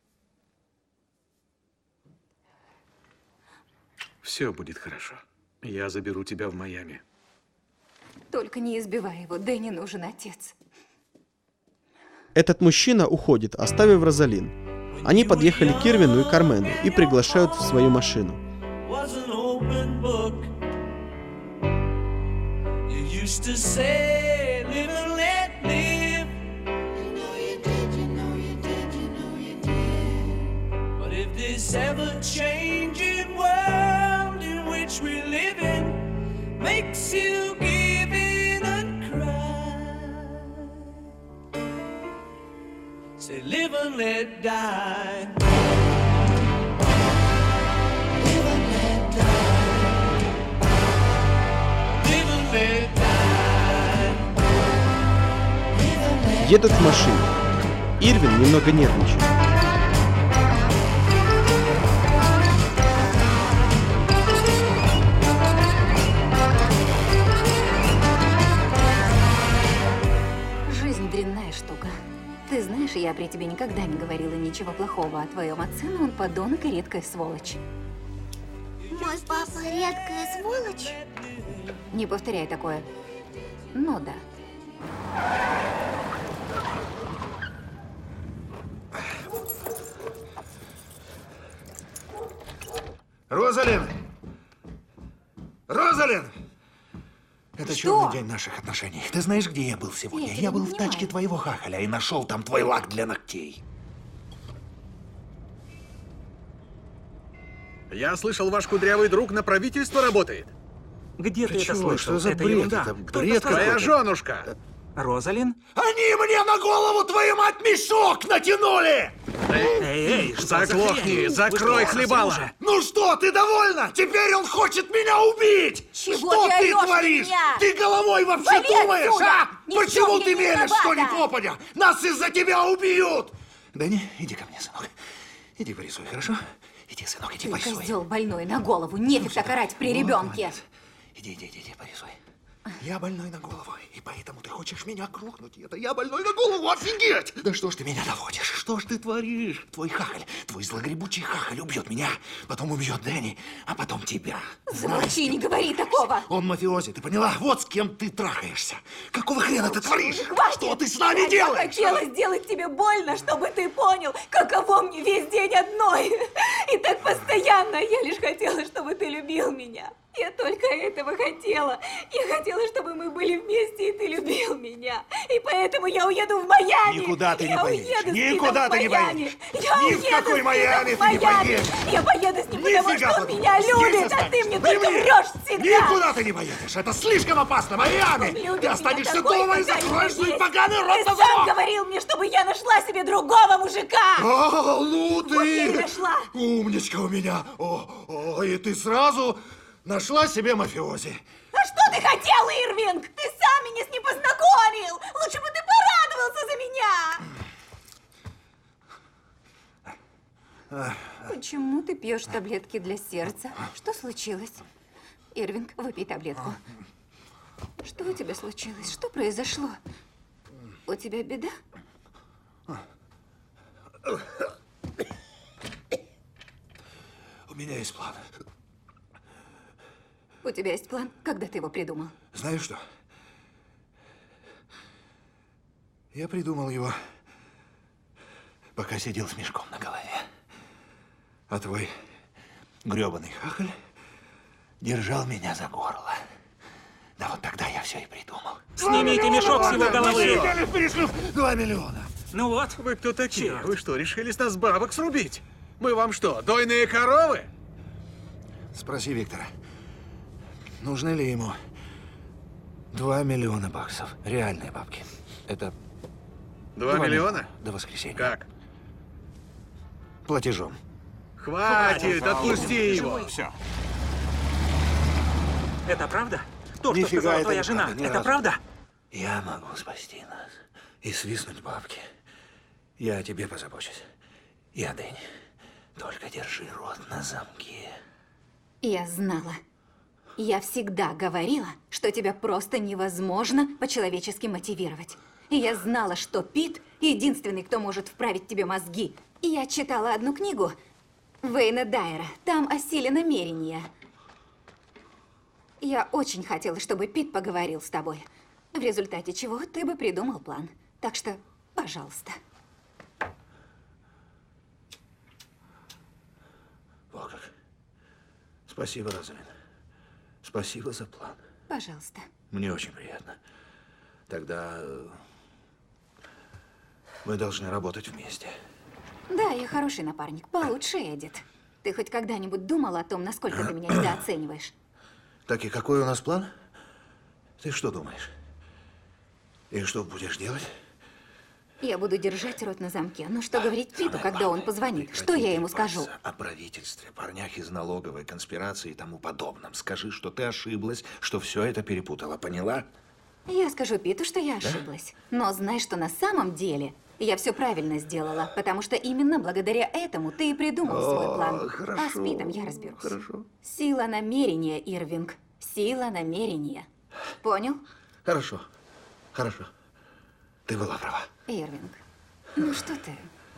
Все будет хорошо. Я заберу тебя в Майами. Только не избивай его, Дэнни нужен отец. Этот мужчина уходит, оставив Розалин. Они подъехали к Ирвину и Кармену и приглашают в свою машину. This ever-changing world in which we live in makes you give in and cry. Say, live and let die. Live and let die. Live and let die. Live and let die. Едут в машине. Ирвин немного нервничает. Ты знаешь, я при тебе никогда не говорила ничего плохого о твоем отце, но он подонок и редкая сволочь. Мой папа редкая сволочь? Не повторяй такое. Ну да. Розалин! Розалин! Это черный день наших отношений. Ты знаешь, где я был сегодня? Я был в тачке твоего хахаля и нашел там твой лак для ногтей. Я слышал, ваш кудрявый друг на правительство работает. Где ты это слышал? Что за это бред? ерунда. Это бред. Твоя женушка. Розалин? Они мне на голову, твою мать, мешок натянули! Эй, что заглохни, закрой хлебало. Ну что, ты довольна? Теперь он хочет меня убить! Чего что ты орешь творишь? меня? Ты головой вообще Вали думаешь, отсюда! а? Ни в Почему чем я ты не веришь, что не виновата! попадя? Нас из-за тебя убьют! Дэнни, иди ко мне, сынок. Иди порисуй, хорошо? Иди, сынок, иди Ты порисуй. козел больной на голову. Нефиг так орать при ребенке. Иди, порисуй. Я больной на голову, и поэтому ты хочешь меня грохнуть. Это я больной на голову, офигеть! Да что ж ты меня доводишь? Что ж ты творишь? Твой хахаль, твой злогребучий хахаль убьет меня, потом убьет Дэнни, а потом тебя. Замолчи, не говори такого. Он мафиози, ты поняла? Вот с кем ты трахаешься. Какого хрена ты творишь? Хватит! Что ты с нами делаешь? Я хотела сделать тебе больно, чтобы ты понял, каково мне весь день одной. И так постоянно. Я лишь хотела, чтобы ты любил меня. Я только этого хотела. Я хотела, чтобы мы были вместе, и ты любил меня. И поэтому я уеду в Майами. Никуда ты не поедешь. Никуда ты не поедешь. Ни в какой Майами ты не поедешь. Я поеду с ним, потому что он меня Здесь любит, а останься. ты мне только врешь всегда. Никуда ты не поедешь. Это слишком опасно. Майами. Ты останешься дома и закроешь свой поганый рот на Ты сам замок. говорил мне, чтобы я нашла себе другого мужика. Ну Вот я и ты нашла. умничка у меня. И ты сразу нашла себе мафиози. А что ты хотел, Ирвинг? Ты сам меня с ним познакомил. Лучше бы ты порадовался за меня. Почему ты пьешь таблетки для сердца? Что случилось? Ирвинг, выпей таблетку. Что у тебя случилось? Что произошло? У тебя беда? У меня есть план. У тебя есть план? Когда ты его придумал? Знаешь что? Я придумал его, пока сидел с мешком на голове. А твой грёбаный хахаль держал меня за горло. Да вот тогда я все и придумал. Снимите мешок с его головы. 2 миллиона. Ну вот. Вы кто такие? Вы что, решили с нас бабок срубить? Мы вам что, дойные коровы? Спроси Виктора, нужны ли ему 2 миллиона баксов? Реальные бабки. Это 2 миллиона? До воскресенья. Как? Платежом. Хватит, отпусти его. Все. Это правда? То, что Нифига сказала это твоя не жена, правда, ни это разу. правда? Я могу спасти нас и свистнуть бабки. Я о тебе позабочусь. Я Дэнни. Только держи рот на замке. Я знала. Я всегда говорила, что тебя просто невозможно по-человечески мотивировать. И я знала, что Пит — единственный, кто может вправить тебе мозги. И я читала одну книгу Вейна Дайера. Там о силе намерения. Я очень хотела, чтобы Пит поговорил с тобой. В результате чего ты бы придумал план. Так что, пожалуйста. О, как. Спасибо, Розалин. Спасибо за план. Пожалуйста. Мне очень приятно. Тогда мы должны работать вместе. Да, я хороший напарник. Получше, Эдит. Ты хоть когда-нибудь думал о том, насколько ты меня недооцениваешь? Так и какой у нас план? Ты что думаешь? И что будешь делать? Я буду держать рот на замке. Но что говорить Питу, когда он позвонит? Что я ему скажу? О правительстве, парнях из налоговой конспирации и тому подобном. Скажи, что ты ошиблась, что все это перепутала. Поняла? Я скажу Питу, что я ошиблась. Но знай, что на самом деле я все правильно сделала, потому что именно благодаря этому ты и придумал свой план. Хорошо. А с Питом я разберусь. Хорошо. Сила намерения, Ирвинг. Сила намерения. Понял? Хорошо. Хорошо. Ты была права. Ирвинг, ну что ты?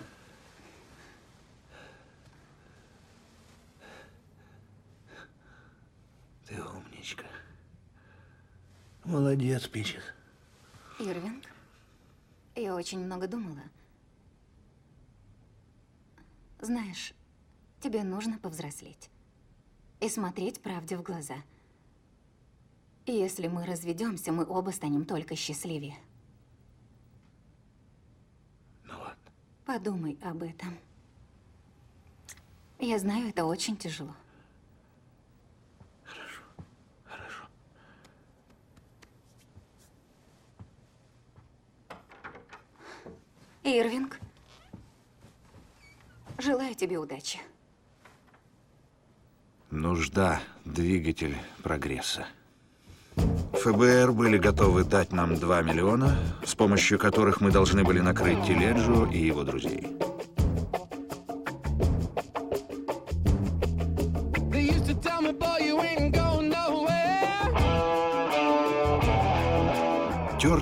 Ты умничка. Молодец, Пичес. Ирвинг, я очень много думала. Знаешь, тебе нужно повзрослеть и смотреть правде в глаза. И если мы разведемся, мы оба станем только счастливее. Ну ладно. Подумай об этом. Я знаю, это очень тяжело. Хорошо. Ирвинг, желаю тебе удачи. Нужда – двигатель прогресса. ФБР были готовы дать нам 2 миллиона, с помощью которых мы должны были накрыть Теледжио и его друзей.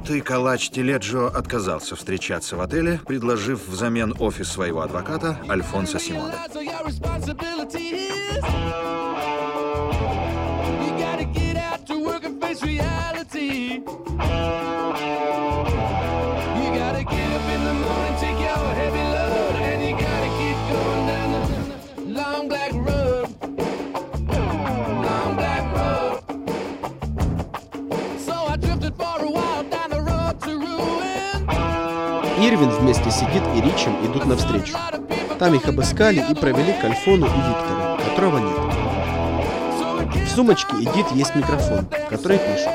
Желтый калач Теледжио отказался встречаться в отеле, предложив взамен офис своего адвоката Альфонсо Симоне. Ирвин вместе с Эдит и Ричем идут навстречу. Там их обыскали и провели к Альфону и Виктору, которого нет. В сумочке Эдит есть микрофон, который пишет.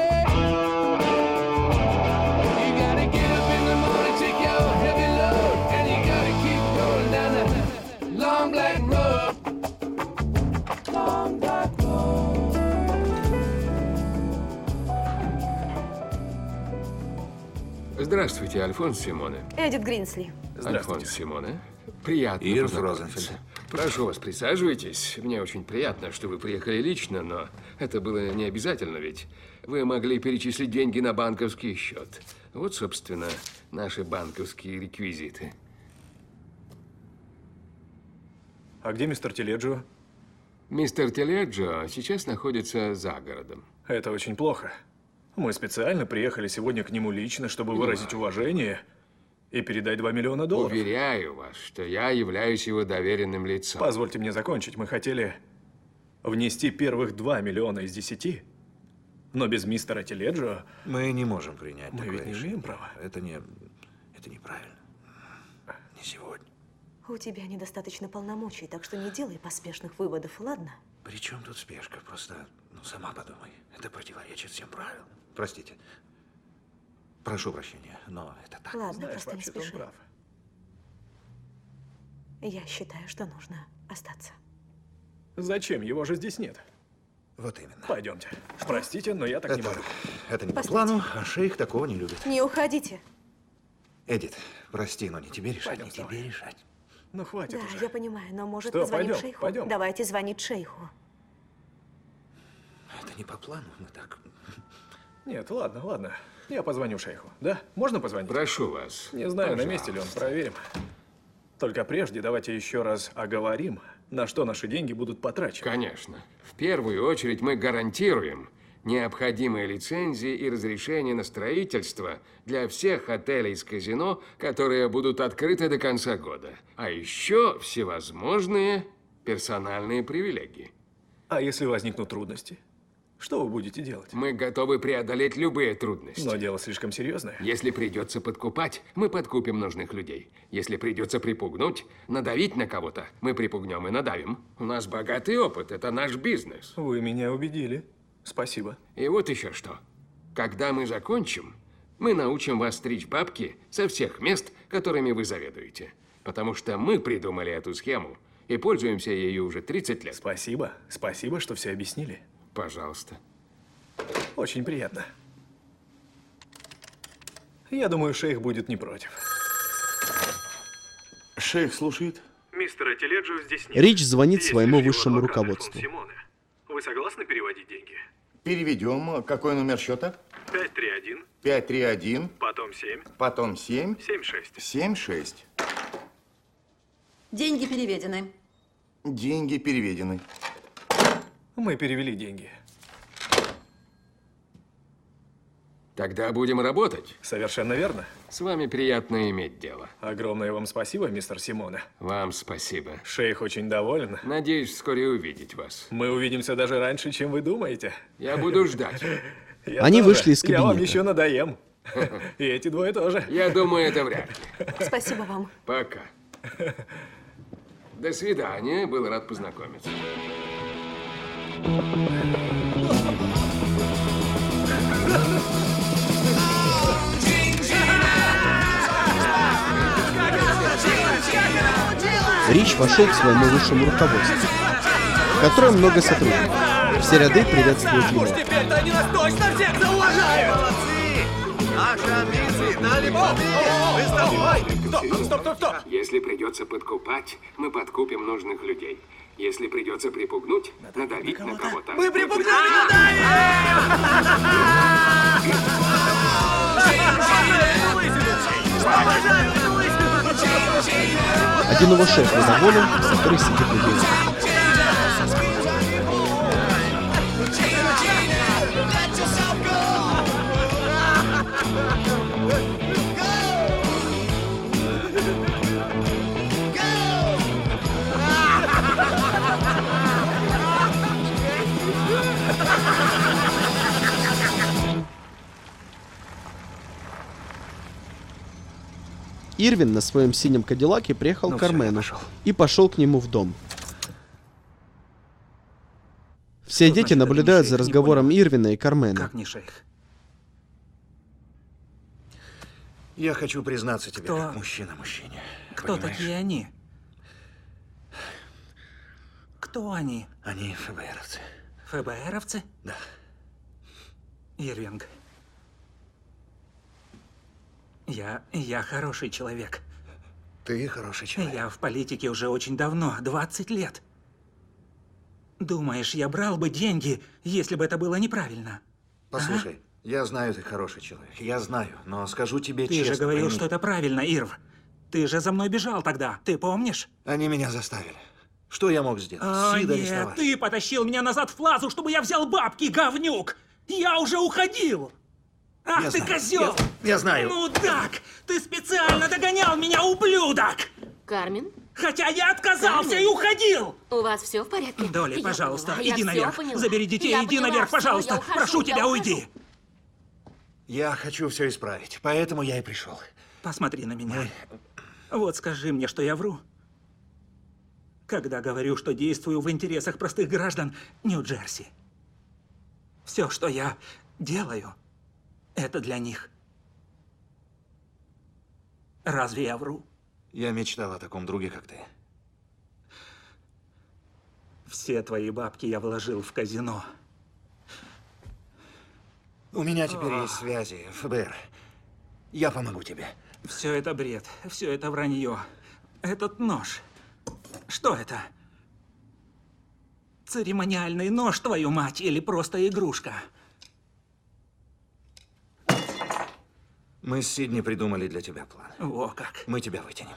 Здравствуйте, Альфонс Симоне. Эдит Гринсли. Альфонс Симоне. Приятно Ирв познакомиться. Прошу вас, присаживайтесь. Мне очень приятно, что вы приехали лично, но это было не обязательно, ведь вы могли перечислить деньги на банковский счет. Вот, собственно, наши банковские реквизиты. А где мистер Теледжио? Мистер Теледжио сейчас находится за городом. Это очень плохо. Мы специально приехали сегодня к нему лично, чтобы выразить уважение и передать $2 миллиона. Уверяю вас, что я являюсь его доверенным лицом. Позвольте мне закончить. Мы хотели внести первых 2 миллиона из 10, но без мистера Теледжио... Мы не можем принять Мы такое ведь не решение. имеем права. Это неправильно. Не сегодня. У тебя недостаточно полномочий, так что не делай поспешных выводов, ладно? При чем тут спешка? Просто, сама подумай. Это противоречит всем правилам. Простите. Прошу прощения, но это так. Ладно, Знаешь, просто не вообще-то он спеши. прав. Я считаю, что нужно остаться. Зачем? Его же здесь нет. Вот именно. Пойдемте. Простите, но я так не могу. Это не по Постойте. плану, а шейх такого не любит. Не уходите. Эдит, прости, но не тебе решать, Пойдем не с тобой. тебе решать. Ну хватит Да, уже. я понимаю, но может Что, позвоним пойдем, шейху? пойдем. Давайте звонить шейху. Это не по плану, мы так... Нет, ладно, ладно. Я позвоню шейху. Да? Можно позвонить? Прошу вас. Не знаю, на Пожалуйста. месте ли он. Проверим. Только прежде давайте еще раз оговорим, на что наши деньги будут потрачены. Конечно. В первую очередь мы гарантируем необходимые лицензии и разрешения на строительство для всех отелей с казино, которые будут открыты до конца года. А еще всевозможные персональные привилегии. А если возникнут трудности? Что вы будете делать? Мы готовы преодолеть любые трудности. Но дело слишком серьезное. Если придется подкупать, мы подкупим нужных людей. Если придется припугнуть, надавить на кого-то, мы припугнем и надавим. У нас богатый опыт, это наш бизнес. Вы меня убедили. Спасибо. И вот еще что. Когда мы закончим, мы научим вас стричь бабки со всех мест, которыми вы заведуете. Потому что мы придумали эту схему и пользуемся ею уже 30 лет. Спасибо. Спасибо, что все объяснили. Пожалуйста. Очень приятно. Я думаю, шейх будет не против. Шейх слушает. Мистера Теледжио здесь нет. Рич звонит Есть своему лишь его высшему адвокат руководству. Альфонс Симоне. Вы согласны переводить деньги? Переведем. Какой номер счета? 531, 531, потом 7, потом 7, 76. 76. Деньги переведены. Деньги переведены. Мы перевели деньги. Тогда будем работать. Совершенно верно. С вами приятно иметь дело. Огромное вам спасибо, мистер Симоне. Вам спасибо. Шейх очень доволен. Надеюсь вскоре увидеть вас. Мы увидимся даже раньше, чем вы думаете. Я буду ждать. Я Они тоже. вышли из Я вам кабинета. еще надоем. И эти двое тоже. Я думаю, это вряд ли. Спасибо вам. Пока. До свидания. Был рад познакомиться. Рич вошел к своему высшему руководству, в котором много сотрудников. Все ряды приветствуют его. Теперь-то они нас точно всех зауважают! Наши амбиции дали победить! Стоп! Если придется подкупать, мы подкупим нужных людей. Если придется припугнуть, надавить на кого-то. Мы припугнули! Один его шеф недоволен, второй сидит на диване. Ирвин на своем синем кадиллаке приехал к Кармену и пошел к нему в дом. Все дети наблюдают за разговором Ирвина и Кармена. Как не шейх? Я хочу признаться тебе, Кто? как мужчина мужчине. Кто Понимаешь? такие они? Кто они? Они ФБРовцы. ФБРовцы? Да. Ирвинг. Я хороший человек. Ты хороший человек. Я в политике уже очень давно, 20 лет. Думаешь, я брал бы деньги, если бы это было неправильно? Послушай, я знаю, ты хороший человек. Я знаю, но скажу тебе Ты честно. же говорил, пойми. что это правильно, Ирв. Ты же за мной бежал тогда, ты помнишь? Они меня заставили. Что я мог сделать? О, Сида нет, арестовали. ты потащил меня назад в плазу, чтобы я взял бабки, говнюк! Я уже уходил! Ах Я ты знаю, козел! я знаю. Мудак! Ты специально догонял меня, ублюдок! Кармен? Хотя я отказался Кармен? и уходил! У вас все в порядке? Долли, Я пожалуйста, поняла, я иди всё наверх. поняла. Забери детей, Я иди поняла наверх, всё, пожалуйста. я ухожу, Прошу я тебя, ухожу. уйди. Я хочу все исправить, поэтому я и пришел. Посмотри на меня. Вот скажи мне, что я вру. Когда говорю, что действую в интересах простых граждан Нью-Джерси. Все, что я делаю, это для них. Разве я вру? Я мечтал о таком друге, как ты. Все твои бабки я вложил в казино. У меня теперь есть связи, ФБР. Я помогу тебе. Все это бред, все это вранье. Этот нож. Что это? Церемониальный нож, твою мать, или просто игрушка? Мы с Сидни придумали для тебя план. О, как. Мы тебя вытянем.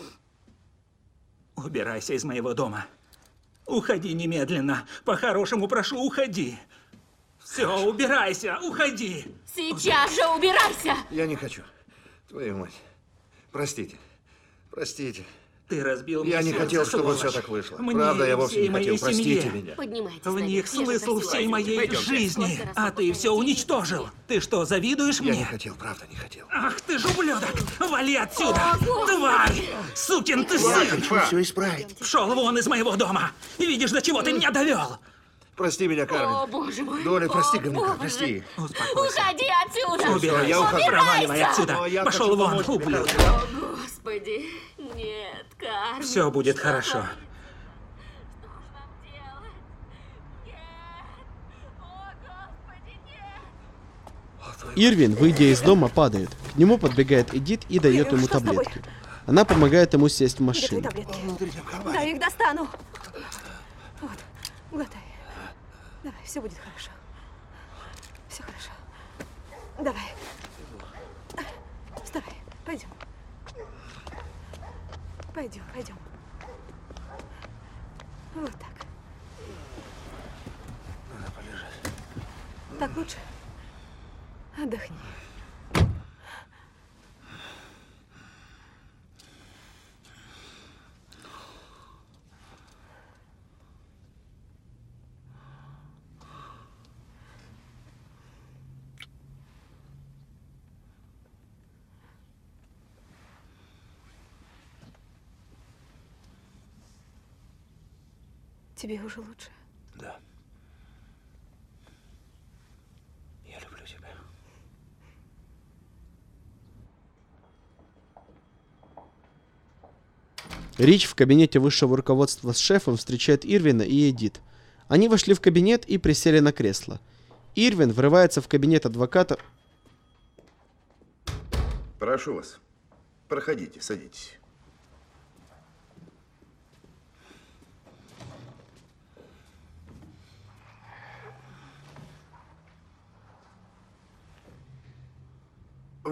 Убирайся из моего дома. Уходи немедленно. По-хорошему прошу, уходи. Все, убирайся, уходи. Сейчас же убирайся! Я не хочу. Твою мать. Простите. Простите. Ты разбил мне Я не сердце, хотел, чтобы сволочь. все так вышло. Мне Правда, я и вовсе всей не хотел. моей Простите семье. меня. Поднимайтесь. В них наверх, я же смысл просила. всей моей Пойдемте. жизни, Сколько раз а ты все уничтожил. Ты что, завидуешь Я мне? не хотел, правда не хотел. Ах ты ж ублюдок! Вали отсюда! Тварь! Сукин ты сын! Хочу все исправить. Пшел вон из моего дома! Видишь, до чего ты меня довел? Прости меня, Кармен. О, боже мой. Доля, прости, О, говнюка, боже. прости. Уходи отсюда! Убирайся, я ухожу. проваливай отсюда! Но я Пошел хочу вон, помочь тебе, ублюдок! О, Господи. Нет, Кармен. Все будет хорошо. Ирвин, выйдя из дома, падает. К нему подбегает Эдит и дает ему Что с тобой? таблетки. Она помогает ему сесть в Где твои машину. таблетки? Да, их достану. Вот, глотай. Давай, все будет хорошо. Все хорошо. Давай. Вставай, пойдем. Пойдем, пойдем. Вот так. Надо полежать. Так лучше? Отдохни. Тебе уже лучше? Да. Я люблю тебя. Рич в кабинете высшего руководства с шефом встречает Ирвина и Эдит. Они вошли в кабинет и присели на кресло. Ирвин врывается в кабинет адвоката. Прошу вас. Проходите, садитесь.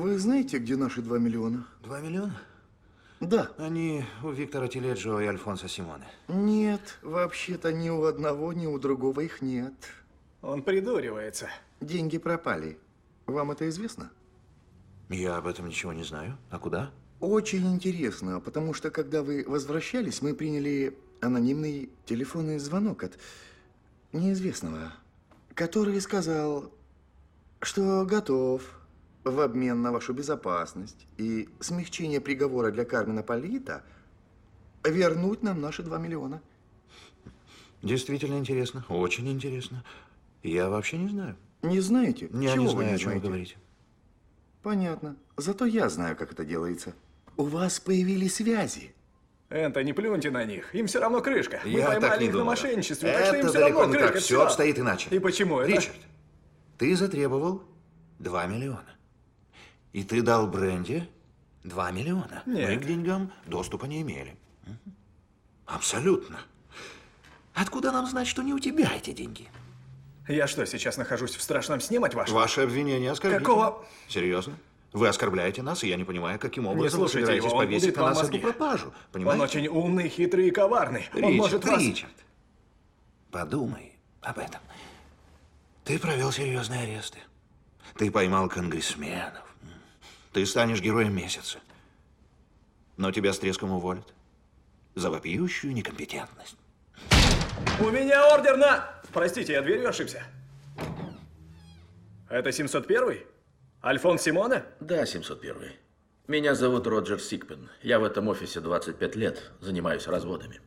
Вы знаете, где наши 2 миллиона? 2 миллиона? Да. Они у Виктора Теледжио и Альфонсо Симоне. Нет, вообще-то ни у одного, ни у другого их нет. Он придуривается. Деньги пропали. Вам это известно? Я об этом ничего не знаю. А куда? Очень интересно, потому что, когда вы возвращались, мы приняли анонимный телефонный звонок от неизвестного, который сказал, что готов в обмен на вашу безопасность и смягчение приговора для Кармена Полита вернуть нам наши 2 миллиона. Действительно интересно. Очень интересно. Я вообще не знаю. Не знаете? Я Чего не вы знаю, не о чем вы знаете? говорите. Понятно. Зато я знаю, как это делается. У вас появились связи. Энтони, плюньте на них. Им все равно крышка. Мы Я так поймали не их на думаю. мошенничестве, так что им Это все далеко равно не крышка. так. Все обстоит иначе. И почему это? Ричард, ты затребовал 2 миллиона. И ты дал Бренди 2 миллиона. Нет. Мы к деньгам доступа не имели. Абсолютно. Откуда нам знать, что не у тебя эти деньги? Я что, сейчас нахожусь в страшном сне, мать вашу? Ваше обвинение оскорбительно. Какого? Серьезно? Вы оскорбляете нас, и я не понимаю, каким образом Не вы слушайте собираетесь его, он повесить будет на вам нас мозги. эту пропажу. Он Понимаете? очень умный, хитрый и коварный. Он может вас... Ричард, подумай об этом. Ты провел серьезные аресты. Ты поймал конгрессменов. Ты станешь героем месяца. Но тебя с треском уволят за вопиющую некомпетентность. У меня ордер на... Простите, я дверью ошибся. Это 701-й? Альфонс Симоне? Да, 701. Меня зовут Роджер Сикпен. Я в этом офисе 25 лет, занимаюсь разводами.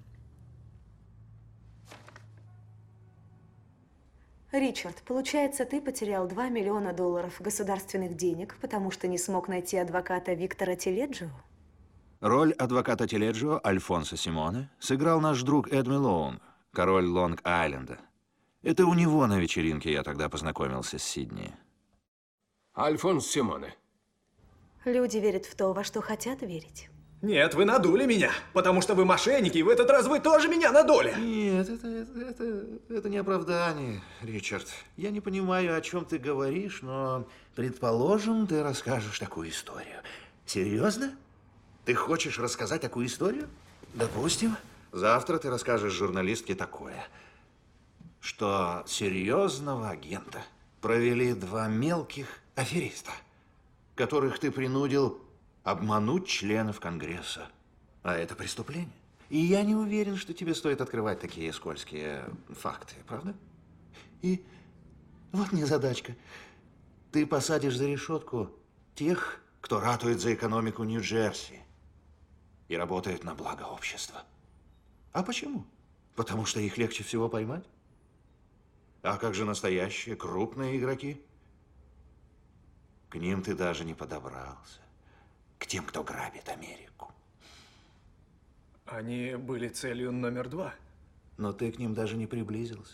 Ричард, получается, ты потерял $2 миллиона государственных денег, потому что не смог найти адвоката Виктора Теледжио? Роль адвоката Теледжио Альфонсо Симоне сыграл наш друг Эд Мэлоун, король Лонг-Айленда. Это у него на вечеринке я тогда познакомился с Сидни. Альфонс Симоне. Люди верят в то, во что хотят верить. Нет, вы надули меня, потому что вы мошенники, и в этот раз вы тоже меня надули. Нет, это не оправдание, Ричард. Я не понимаю, о чем ты говоришь, но, предположим, ты расскажешь такую историю. Серьезно? Ты хочешь рассказать такую историю? Допустим. Завтра ты расскажешь журналистке такое, что серьезного агента провели 2 мелких афериста, которых ты принудил обмануть членов Конгресса. А это преступление. И я не уверен, что тебе стоит открывать такие скользкие факты, правда? И вот мне задачка. Ты посадишь за решетку тех, кто ратует за экономику Нью-Джерси и работает на благо общества. А почему? Потому что их легче всего поймать. А как же настоящие крупные игроки? К ним ты даже не подобрался. К тем, кто грабит Америку. Они были целью номер 2. Но ты к ним даже не приблизился.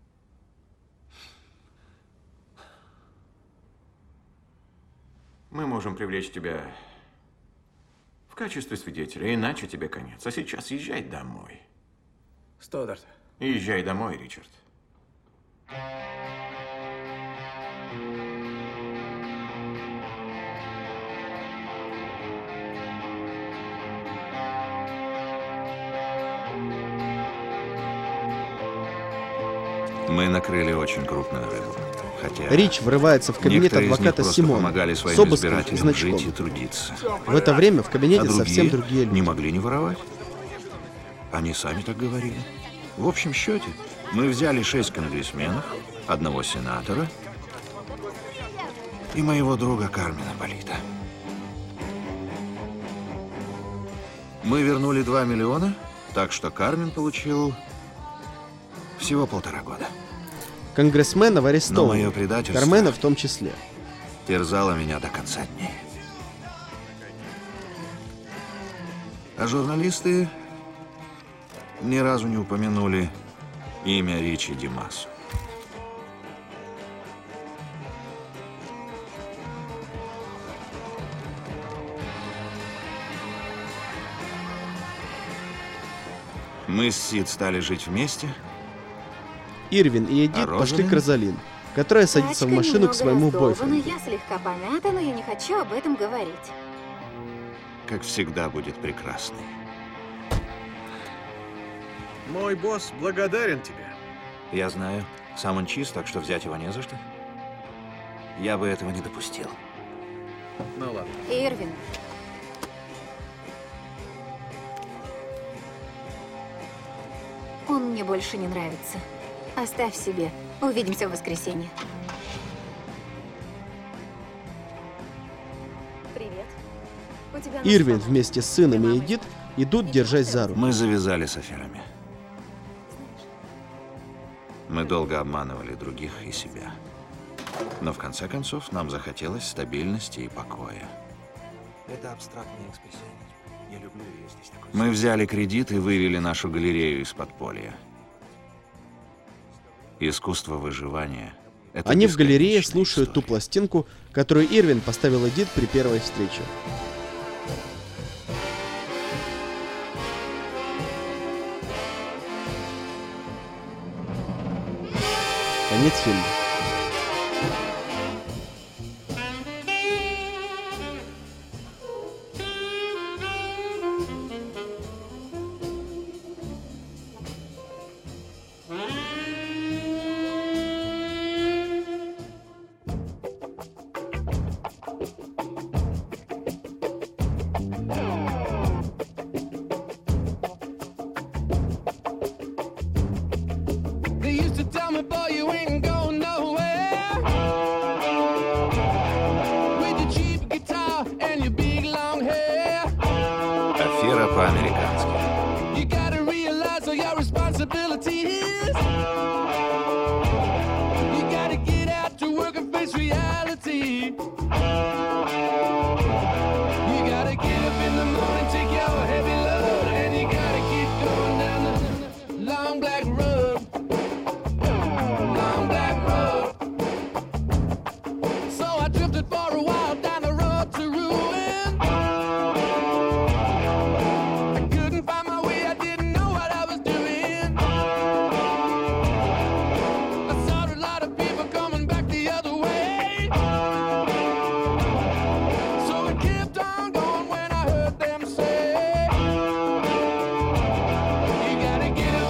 Мы можем привлечь тебя в качестве свидетеля, иначе тебе конец. А сейчас езжай домой. Стодарт. Езжай домой, Ричард. Мы накрыли очень крупную рыбу. Хотя Рич врывается в кабинет некоторые из них адвоката просто Симона помогали с своим обыском и избирателям значком. жить и трудиться. В это время в кабинете А другие совсем другие люди. не могли не воровать. Они сами так говорили. В общем счете, мы взяли 6 конгрессменов, 1 сенатора и моего друга Кармена Полита. Мы вернули 2 миллиона, так что Кармен получил всего 1,5 года. Конгрессменов Но арестованы. мое предательство Кармена в том числе. терзало меня до конца дней. А журналисты ни разу не упомянули имя Ричи Димасо. Мы с Сид стали жить вместе. Ирвин и Эдит А пошли к Розалинд? Розалин, которая садится в Тачка машину к немного своему раздолбана, бойфренду. я слегка помята, но я не хочу об этом говорить. Как всегда, будет прекрасный. Мой босс благодарен тебе. Я знаю. Сам он чист, так что взять его не за что. Я бы этого не допустил. Ну ладно. Ирвин. Он мне больше не нравится. Оставь себе. Увидимся в воскресенье. Привет. У тебя Ирвин вместе с сыном и Эдит идут, держась за руку. Мы завязали с аферами. Мы долго обманывали других и себя. Но в конце концов нам захотелось стабильности и покоя. Это абстрактный экспрессионизм. Я люблю ее здесь такой. Мы взяли кредит и вывели нашу галерею из подполья. Искусство выживания — это Они в галерее бесконечная слушают ту история. пластинку, которую Ирвин поставил Эдит при первой встрече. Конец фильма. They used to tell me, boy, you ain't going nowhere. With your cheap guitar and your big long hair. Афера по-американски. You gotta realize all your responsibility.